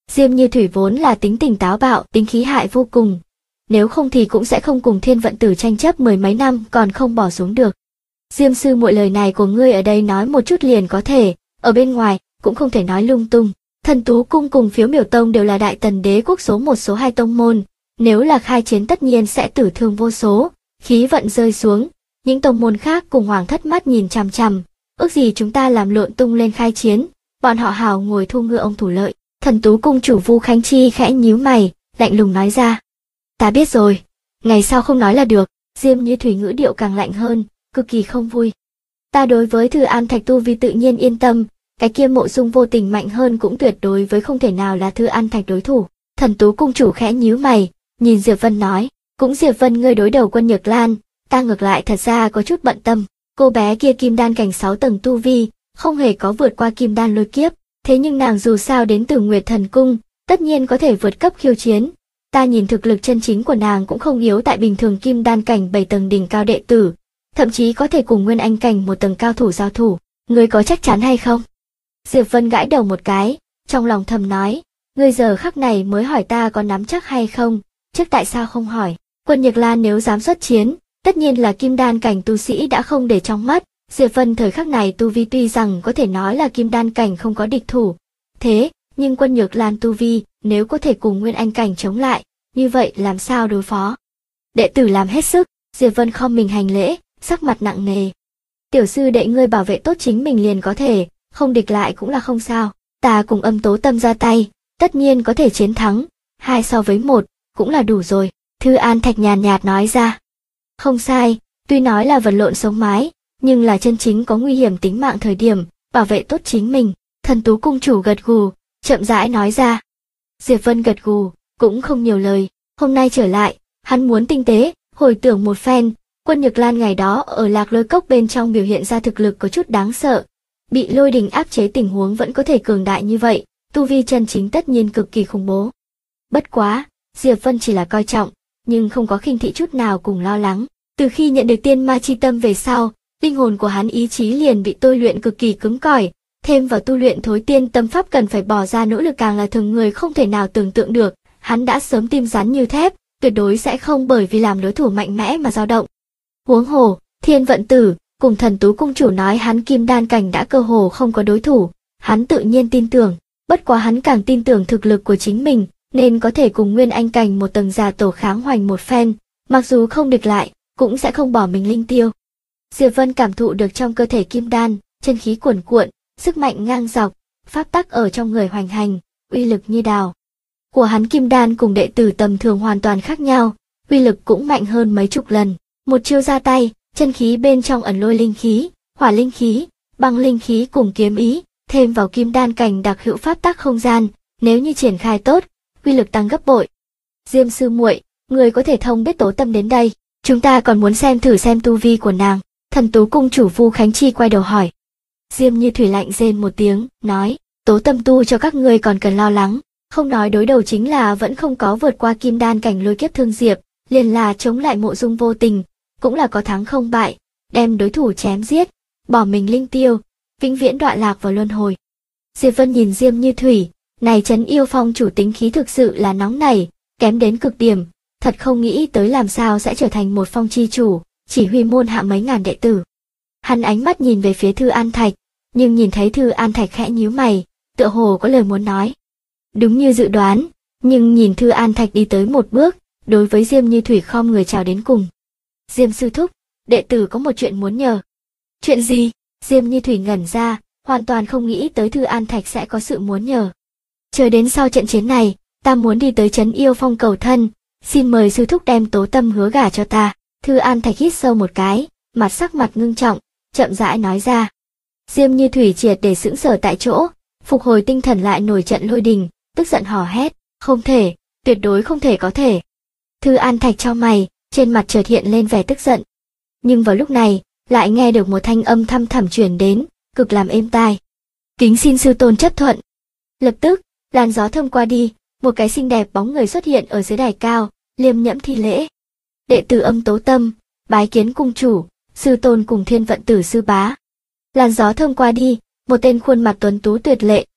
[SPEAKER 1] Diêm Như Thủy vốn là tính tình táo bạo, tính khí hại vô cùng. Nếu không thì cũng sẽ không cùng Thiên Vận Tử tranh chấp mười mấy năm còn không bỏ xuống được. Diêm sư muội, lời này của ngươi ở đây nói một chút liền có thể, ở bên ngoài cũng không thể nói lung tung. Thần Tú Cung cùng Phiếu Miểu Tông đều là Đại Tần đế quốc số 1 số 2 tông môn, nếu là khai chiến tất nhiên sẽ tử thương vô số, khí vận rơi xuống, những tông môn khác cùng hoàng thất mắt nhìn chằm chằm, ước gì chúng ta làm lộn tung lên khai chiến, bọn họ hào ngồi thu ngư ông thủ lợi. Thần Tú Cung chủ Vu Khánh Chi khẽ nhíu mày, lạnh lùng nói ra. Ta biết rồi, ngày sau không nói là được. Diêm Như Thủy ngữ điệu càng lạnh hơn, cực kỳ không vui. Ta đối với Thư An Thạch tu vi tự nhiên yên tâm, cái kia Mộ Dung Vô Tình mạnh hơn cũng tuyệt đối với không thể nào là Thư An Thạch đối thủ. Thần Tú Cung chủ khẽ nhíu mày, nhìn Diệp Vân nói, cũng Diệp Vân ngươi đối đầu Quân Nhược Lan, ta ngược lại thật ra có chút bận tâm. Cô bé kia kim đan cảnh 6 tầng tu vi, không hề có vượt qua kim đan lôi kiếp, thế nhưng nàng dù sao đến từ Nguyệt Thần Cung, tất nhiên có thể vượt cấp khiêu chiến. Ta nhìn thực lực chân chính của nàng cũng không yếu tại bình thường kim đan cảnh 7 tầng đỉnh cao đệ tử, thậm chí có thể cùng Nguyên Anh cảnh 1 tầng cao thủ giao thủ, ngươi có chắc chắn hay không? Diệp Vân gãi đầu một cái, trong lòng thầm nói, ngươi giờ khắc này mới hỏi ta có nắm chắc hay không, trước tại sao không hỏi? Quân Nhược Lan nếu dám xuất chiến, tất nhiên là kim đan cảnh tu sĩ đã không để trong mắt. Diệp Vân thời khắc này tu vi tuy rằng có thể nói là kim đan cảnh không có địch thủ, thế nhưng Quân Nhược Lan tu vi nếu có thể cùng Nguyên Anh cảnh chống lại, như vậy làm sao đối phó? Đệ tử làm hết sức. Diệp Vân khom mình hành lễ, sắc mặt nặng nề. Tiểu sư đệ ngươi bảo vệ tốt chính mình liền có thể, không địch lại cũng là không sao. Ta cùng Âm Tố Tâm ra tay, tất nhiên có thể chiến thắng, 2 so với 1 cũng là đủ rồi. Thư An Thạch nhàn nhạt nói ra. Không sai, tuy nói là vật lộn sống mái, nhưng là chân chính có nguy hiểm tính mạng thời điểm, bảo vệ tốt chính mình. Thần Tú Cung chủ gật gù, chậm rãi nói ra. Diệp Vân gật gù, cũng không nhiều lời. Hôm nay trở lại, hắn muốn tinh tế, hồi tưởng một phen, Quân Nhược Lan ngày đó ở Lạc Lôi Cốc bên trong biểu hiện ra thực lực có chút đáng sợ. Bị lôi đình áp chế tình huống vẫn có thể cường đại như vậy, tu vi chân chính tất nhiên cực kỳ khủng bố. Bất quá, Diệp Vân chỉ là coi trọng, nhưng không có khinh thị chút nào cùng lo lắng. Từ khi nhận được tiên ma chi tâm về sau, linh hồn của hắn ý chí liền bị tôi luyện cực kỳ cứng cỏi, thêm vào tu luyện thối tiên tâm pháp cần phải bỏ ra nỗ lực càng là thường người không thể nào tưởng tượng được, hắn đã sớm tim rắn như thép, tuyệt đối sẽ không bởi vì làm đối thủ mạnh mẽ mà dao động. Huống hồ, Thiên Vận Tử cùng Thần Tú Cung chủ nói hắn kim đan cảnh đã cơ hồ không có đối thủ, hắn tự nhiên tin tưởng, bất quá hắn càng tin tưởng thực lực của chính mình, nên có thể cùng Nguyên Anh cảnh 1 tầng giả tổ kháng hoành một phen, mặc dù không địch lại, cũng sẽ không bỏ mình linh tiêu. Diệp Vân cảm thụ được trong cơ thể kim đan, chân khí cuồn cuộn, sức mạnh ngang dọc, pháp tắc ở trong người hoành hành, uy lực như đào. Của hắn kim đan cùng đệ tử tầm thường hoàn toàn khác nhau, uy lực cũng mạnh hơn mấy chục lần. Một chiêu ra tay, chân khí bên trong ẩn lôi linh khí, hỏa linh khí, băng linh khí cùng kiếm ý, thêm vào kim đan cảnh đặc hữu pháp tắc không gian, nếu như triển khai tốt, uy lực tăng gấp bội. Diêm sư muội, người có thể thông biết Tố Tâm đến đây, chúng ta còn muốn thử xem tu vi của nàng. Thần Tú Cung chủ Vu Khánh Chi quay đầu hỏi. Diêm Như Thủy lạnh rên một tiếng, nói, Tố Tâm tu cho các ngươi còn cần lo lắng, không nói đối đầu chính là vẫn không có vượt qua kim đan cảnh lôi kiếp thương diệp, liền là chống lại Mộ Dung Vô Tình, cũng là có thắng không bại, đem đối thủ chém giết, bỏ mình linh tiêu, vĩnh viễn đọa lạc vào luân hồi. Diệp Vân nhìn Diêm Như Thủy, này Trấn Yêu Phong chủ tính khí thực sự là nóng nảy, kém đến cực điểm, thật không nghĩ tới làm sao sẽ trở thành một phong chi chủ, chỉ huy môn hạ mấy ngàn đệ tử. Hắn ánh mắt nhìn về phía Thư An Thạch, nhưng nhìn thấy Thư An Thạch khẽ nhíu mày, tựa hồ có lời muốn nói. Đúng như dự đoán, nhưng nhìn Thư An Thạch đi tới một bước, đối với Diêm Như Thủy khom người chào đến cùng. Diêm sư thúc, đệ tử có một chuyện muốn nhờ. Chuyện gì? Diêm Như Thủy ngẩn ra, hoàn toàn không nghĩ tới Thư An Thạch sẽ có sự muốn nhờ. Chờ đến sau trận chiến này, ta muốn đi tới Trấn Yêu Phong cầu thân, xin mời sư thúc đem Tố Tâm hứa gả cho ta. Thư An Thạch hít sâu một cái, sắc mặt ngưng trọng, chậm rãi nói ra. Diêm Như Thủy triệt để sững sờ tại chỗ, phục hồi tinh thần lại nổi trận lôi đình, tức giận hò hét, không thể, tuyệt đối không thể có thể. Thư An Thạch chau mày, trên mặt chợt hiện lên vẻ tức giận. Nhưng vào lúc này, lại nghe được một thanh âm thăm thẳm truyền đến, cực làm êm tai. Kính xin sư tôn chấp thuận. Lập tức, làn gió thơm qua đi, một cái xinh đẹp bóng người xuất hiện ở dưới đài cao, liêm nhẫm thi lễ. Đệ tử Âm Tố Tâm, bái kiến cung chủ, sư tôn cùng Thiên Vận Tử sư bá. Làn gió thơm qua đi, một tên khuôn mặt tuấn tú tuyệt lệ,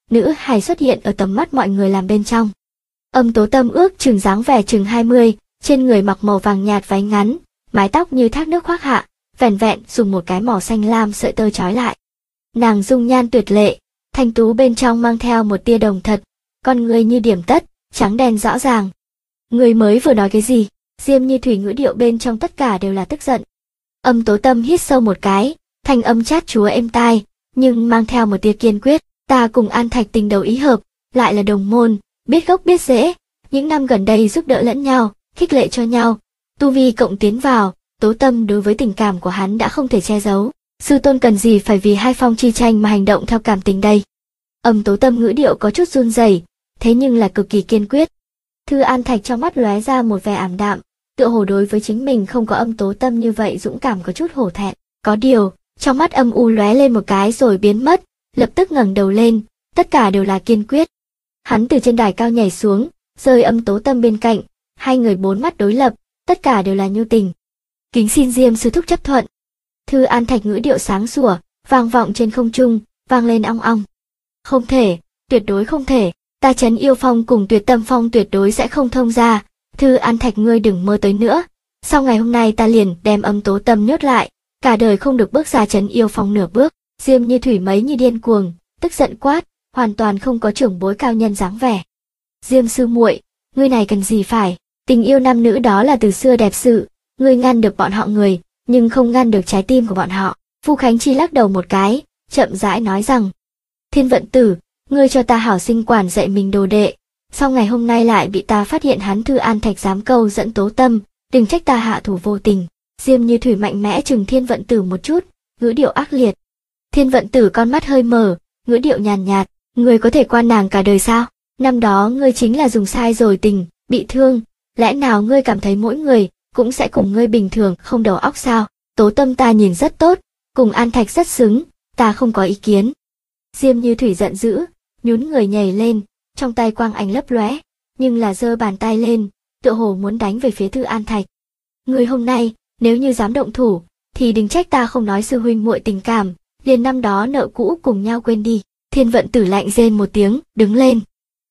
[SPEAKER 1] nữ hài xuất hiện ở tầm mắt mọi người làm bên trong. Âm Tố Tâm ước chừng dáng vẻ chừng 20, trên người mặc màu vàng nhạt váy ngắn, mái tóc như thác nước khoác hạ, vẻn vẹn dùng một cái màu xanh lam sợi tơ trói lại. Nàng dung nhan tuyệt lệ, thanh tú bên trong mang theo một tia đồng thật, con người như điểm tất, trắng đen rõ ràng. Người mới vừa nói cái gì? Diêm Như Thủy ngữ điệu bên trong tất cả đều là tức giận. Âm Tố Tâm hít sâu một cái, thanh âm chát chúa êm tai, nhưng mang theo một tia kiên quyết. Ta cùng An Thạch tình đầu ý hợp, lại là đồng môn, biết gốc biết rễ, những năm gần đây giúp đỡ lẫn nhau, khích lệ cho nhau. Tu vi cộng tiến vào, Tố Tâm đối với tình cảm của hắn đã không thể che giấu. Sư tôn cần gì phải vì hai phong chi tranh mà hành động theo cảm tình đây? Âm Tố Tâm ngữ điệu có chút run rẩy, thế nhưng là cực kỳ kiên quyết. Thư An Thạch trong mắt lóe ra một vẻ ảm đạm, tựa hồ đối với chính mình không có Âm Tố Tâm như vậy dũng cảm có chút hổ thẹn. Có điều, trong mắt âm u lóe lên một cái rồi biến mất, lập tức ngẩng đầu lên, tất cả đều là kiên quyết. Hắn từ trên đài cao nhảy xuống, rơi Âm Tố Tâm bên cạnh, hai người bốn mắt đối lập, tất cả đều là nhu tình. Kính xin Diêm sư thúc chấp thuận. Thư An Thạch ngữ điệu sáng sủa, vang vọng trên không trung, vang lên ong ong. Không thể, tuyệt đối không thể, ta Trấn Yêu Phong cùng Tuyệt Tâm Phong tuyệt đối sẽ không thông ra. Thư An Thạch ngươi đừng mơ tới nữa. Sau ngày hôm nay ta liền đem Âm Tố Tâm nhốt lại, cả đời không được bước ra Trấn Yêu Phong nửa bước. Diêm Như Thủy mấy như điên cuồng, tức giận quát, hoàn toàn không có trưởng bối cao nhân dáng vẻ. Diêm sư muội, ngươi này cần gì phải? Tình yêu nam nữ đó là từ xưa đẹp sự, ngươi ngăn được bọn họ người, nhưng không ngăn được trái tim của bọn họ. Vu Khánh Chi lắc đầu một cái, chậm rãi nói rằng: Thiên Vận Tử, ngươi cho ta hảo sinh quản dạy mình đồ đệ, sau ngày hôm nay lại bị ta phát hiện hắn Thư An Thạch dám câu dẫn Tố Tâm, đừng trách ta hạ thủ vô tình. Diêm Như Thủy mạnh mẽ chừng Thiên Vận Tử một chút, ngữ điệu ác liệt. Thiên Vận Tử con mắt hơi mở, ngữ điệu nhàn nhạt, ngươi có thể quan nàng cả đời sao? Năm đó ngươi chính là dùng sai rồi tình, bị thương, lẽ nào ngươi cảm thấy mỗi người cũng sẽ cùng ngươi bình thường không đầu óc sao? Tố Tâm ta nhìn rất tốt, cùng An Thạch rất xứng, ta không có ý kiến. Diêm Như Thủy giận dữ, nhún người nhảy lên, trong tay quang ảnh lấp lóe, nhưng là giơ bàn tay lên, tựa hồ muốn đánh về phía Thư An Thạch. Ngươi hôm nay, nếu như dám động thủ, thì đừng trách ta không nói sư huynh muội tình cảm, liền năm đó nợ cũ cùng nhau quên đi. Thiên Vận Tử lạnh rên một tiếng, đứng lên.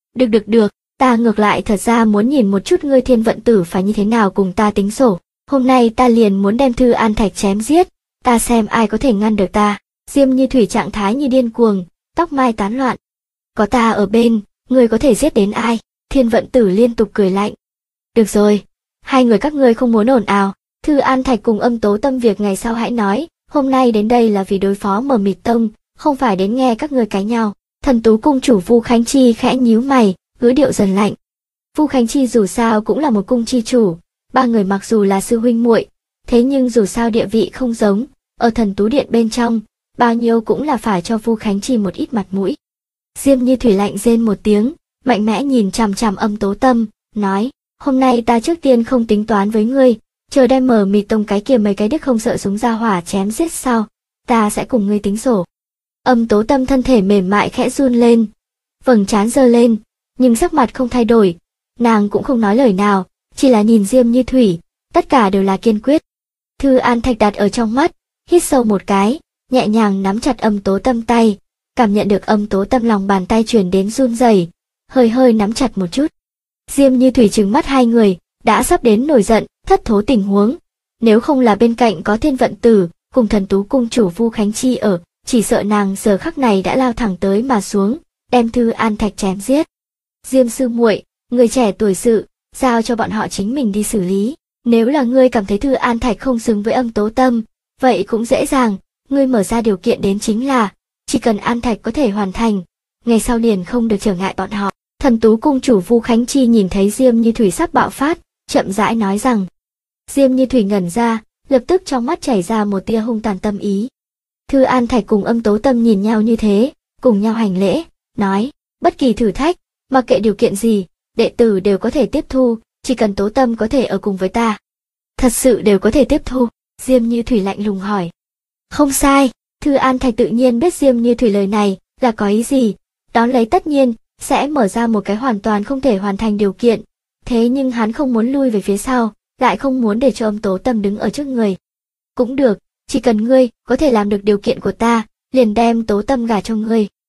[SPEAKER 1] Được, ta ngược lại thật ra muốn nhìn một chút ngươi Thiên Vận Tử phải như thế nào cùng ta tính sổ. Hôm nay ta liền muốn đem Thư An Thạch chém giết, ta xem ai có thể ngăn được ta. Diêm Như Thủy trạng thái như điên cuồng, tóc mai tán loạn. Có ta ở bên, ngươi có thể giết đến ai? Thiên Vận Tử liên tục cười lạnh. Được rồi, hai người các ngươi không muốn ồn ào. Thư An Thạch cùng Âm Tố Tâm việc ngày sau hãy nói, hôm nay đến đây là vì đối phó Mờ Mịt Tông, không phải đến nghe các ngươi cãi nhau. Thần Tú cung chủ Vu Khánh Chi khẽ nhíu mày, ngữ điệu dần lạnh. Vu Khánh Chi dù sao cũng là một cung chi chủ, ba người mặc dù là sư huynh muội, thế nhưng dù sao địa vị không giống, ở Thần Tú điện bên trong, bao nhiêu cũng là phải cho Vu Khánh Chi một ít mặt mũi. Diêm Như Thủy lạnh rên một tiếng, mạnh mẽ nhìn chằm chằm Âm Tố Tâm, nói: Hôm nay ta trước tiên không tính toán với ngươi, chờ đem Mờ Mịt Tông cái kia mấy cái đức không sợ súng ra hỏa chém giết sau, ta sẽ cùng ngươi tính sổ. Âm Tố Tâm thân thể mềm mại khẽ run lên, vầng trán giơ lên, nhưng sắc mặt không thay đổi, nàng cũng không nói lời nào, chỉ là nhìn Diêm Như Thủy, tất cả đều là kiên quyết. Thư An Thạch đặt ở trong mắt, hít sâu một cái, nhẹ nhàng nắm chặt Âm Tố Tâm tay, cảm nhận được Âm Tố Tâm lòng bàn tay truyền đến run rẩy, hơi nắm chặt một chút. Diêm Như Thủy trừng mắt hai người, đã sắp đến nổi giận, thất thố tình huống. Nếu không là bên cạnh có Thiên Vận Tử, cùng Thần Tú cung chủ Vu Khánh Chi ở, chỉ sợ nàng giờ khắc này đã lao thẳng tới mà xuống, đem Thư An Thạch chém giết. Diêm sư muội, người trẻ tuổi sự, giao cho bọn họ chính mình đi xử lý. Nếu là ngươi cảm thấy Thư An Thạch không xứng với Âm Tố Tâm, vậy cũng dễ dàng, ngươi mở ra điều kiện đến chính là, chỉ cần An Thạch có thể hoàn thành, ngày sau liền không được trở ngại bọn họ. Thần Tú cung chủ Vu Khánh Chi nhìn thấy Diêm Như Thủy sắp bạo phát, chậm rãi nói rằng. Diêm Như Thủy ngẩn ra, lập tức trong mắt chảy ra một tia hung tàn tâm ý. Thư An Thạch cùng Âm Tố Tâm nhìn nhau như thế, cùng nhau hành lễ, nói, bất kỳ thử thách, mặc kệ điều kiện gì, đệ tử đều có thể tiếp thu, chỉ cần Tố Tâm có thể ở cùng với ta. Thật sự đều có thể tiếp thu, Diêm Như Thủy lạnh lùng hỏi. Không sai, Thư An Thạch tự nhiên biết Diêm Như Thủy lời này là có ý gì, đón lấy tất nhiên sẽ mở ra một cái hoàn toàn không thể hoàn thành điều kiện, thế nhưng hắn không muốn lui về phía sau, lại không muốn để cho Âm Tố Tâm đứng ở trước người. Cũng được, chỉ cần ngươi có thể làm được điều kiện của ta, liền đem Tố Tâm gả cho ngươi.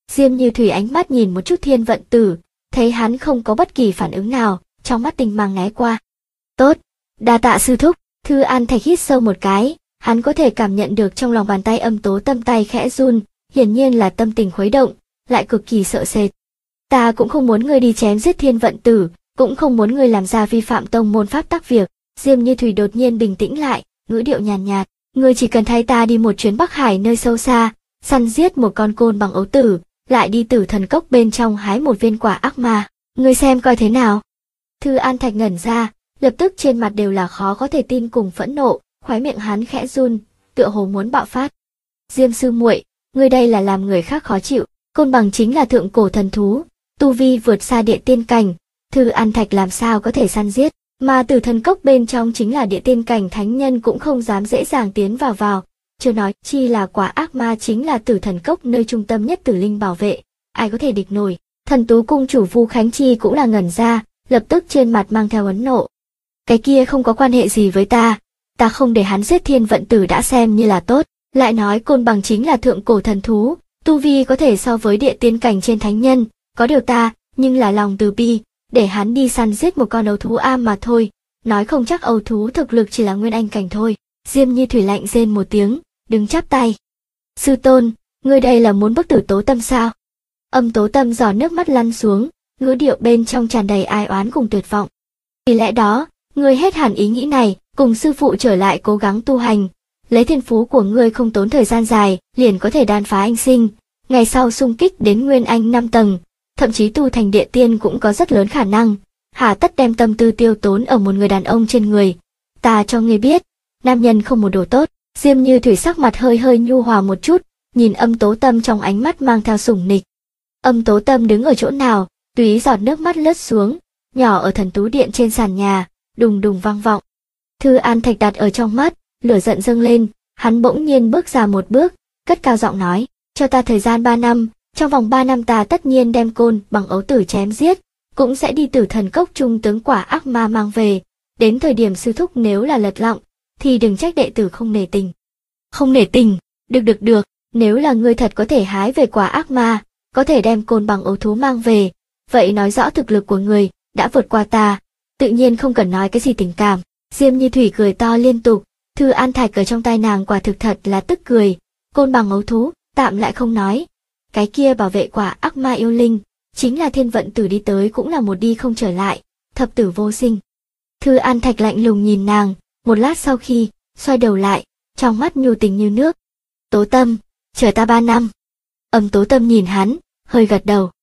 [SPEAKER 1] Diêm Như Thủy ánh mắt nhìn một chút Thiên Vận Tử, thấy hắn không có bất kỳ phản ứng nào, trong mắt tinh mang né qua. Tốt, đa tạ sư thúc. Thư An Thạch hít sâu một cái, hắn có thể cảm nhận được trong lòng bàn tay Âm Tố Tâm tay khẽ run, hiển nhiên là tâm tình khuấy động, lại cực kỳ sợ sệt. Ta cũng không muốn ngươi đi chém giết Thiên Vận Tử, cũng không muốn ngươi làm ra vi phạm tông môn pháp tắc việc. Diêm Như Thủy đột nhiên bình tĩnh lại, ngữ điệu nhàn nhạt, ngươi chỉ cần thay ta đi một chuyến Bắc Hải nơi sâu xa, săn giết một con côn bằng ấu tử, lại đi Tử Thần Cốc bên trong hái một viên quả ác ma, ngươi xem coi thế nào. Thư An Thạch ngẩn ra, lập tức trên mặt đều là khó có thể tin cùng phẫn nộ, khóe miệng hắn khẽ run, tựa hồ muốn bạo phát. Diêm sư muội, ngươi đây là làm người khác khó chịu, côn bằng chính là thượng cổ thần thú, tu vi vượt xa địa tiên cảnh, Thư An Thạch làm sao có thể săn giết, mà Tử Thần Cốc bên trong chính là địa tiên cảnh thánh nhân cũng không dám dễ dàng tiến vào, chưa nói chi là quả ác ma chính là Tử Thần Cốc nơi trung tâm nhất tử linh bảo vệ, ai có thể địch nổi. Thần Tú cung chủ Vu Khánh Chi cũng là ngẩn ra, lập tức trên mặt mang theo ấn nộ. Cái kia không có quan hệ gì với ta không để hắn giết Thiên Vận Tử đã xem như là tốt, lại nói côn bằng chính là thượng cổ thần thú, tu vi có thể so với địa tiên cảnh trên thánh nhân, có điều ta, nhưng là lòng từ bi, để hắn đi săn giết một con ấu thú am mà thôi, nói không chắc ấu thú thực lực chỉ là nguyên anh cảnh thôi. Diêm Như Thủy lạnh rên một tiếng, đứng chắp tay. Sư tôn, ngươi đây là muốn bức tử Tố Tâm sao? Âm Tố Tâm giò nước mắt lăn xuống, ngữ điệu bên trong tràn đầy ai oán cùng tuyệt vọng. Vì lẽ đó, ngươi hết hẳn ý nghĩ này, cùng sư phụ trở lại cố gắng tu hành, lấy thiên phú của ngươi không tốn thời gian dài, liền có thể đan phá anh sinh, ngày sau xung kích đến nguyên anh 5 tầng, thậm chí tu thành địa tiên cũng có rất lớn khả năng, hà tất đem tâm tư tiêu tốn ở một người đàn ông trên người. Ta cho ngươi biết, nam nhân không một đồ tốt. Diêm Như Thủy sắc mặt hơi hơi nhu hòa một chút, nhìn Âm Tố Tâm trong ánh mắt mang theo sủng nịch. Âm Tố Tâm đứng ở chỗ nào, tùy giọt nước mắt lướt xuống, nhỏ ở Thần Tú Điện trên sàn nhà, đùng đùng vang vọng. Thư An Thạch đặt ở trong mắt, lửa giận dâng lên, hắn bỗng nhiên bước ra một bước, cất cao giọng nói, cho ta thời gian 3 năm, trong vòng 3 năm ta tất nhiên đem côn bằng ấu tử chém giết, cũng sẽ đi Tử Thần Cốc trung tướng quả ác ma mang về, đến thời điểm sư thúc nếu là lật lọng, thì đừng trách đệ tử không nể tình. Không nể tình, được, nếu là ngươi thật có thể hái về quả ác ma, có thể đem côn bằng ấu thú mang về, vậy nói rõ thực lực của người đã vượt qua ta, tự nhiên không cần nói cái gì tình cảm. Diêm Như Thủy cười to liên tục, Thư An Thạch ở trong tai nàng quả thực thật là tức cười, côn bằng ấu thú, tạm lại không nói. Cái kia bảo vệ quả ác ma yêu linh, chính là Thiên Vận Tử đi tới cũng là một đi không trở lại, thập tử vô sinh. Thư An Thạch lạnh lùng nhìn nàng, một lát sau khi, xoay đầu lại, trong mắt nhu tình như nước. Tố Tâm, chờ ta 3 năm. Âm Tố Tâm nhìn hắn, hơi gật đầu.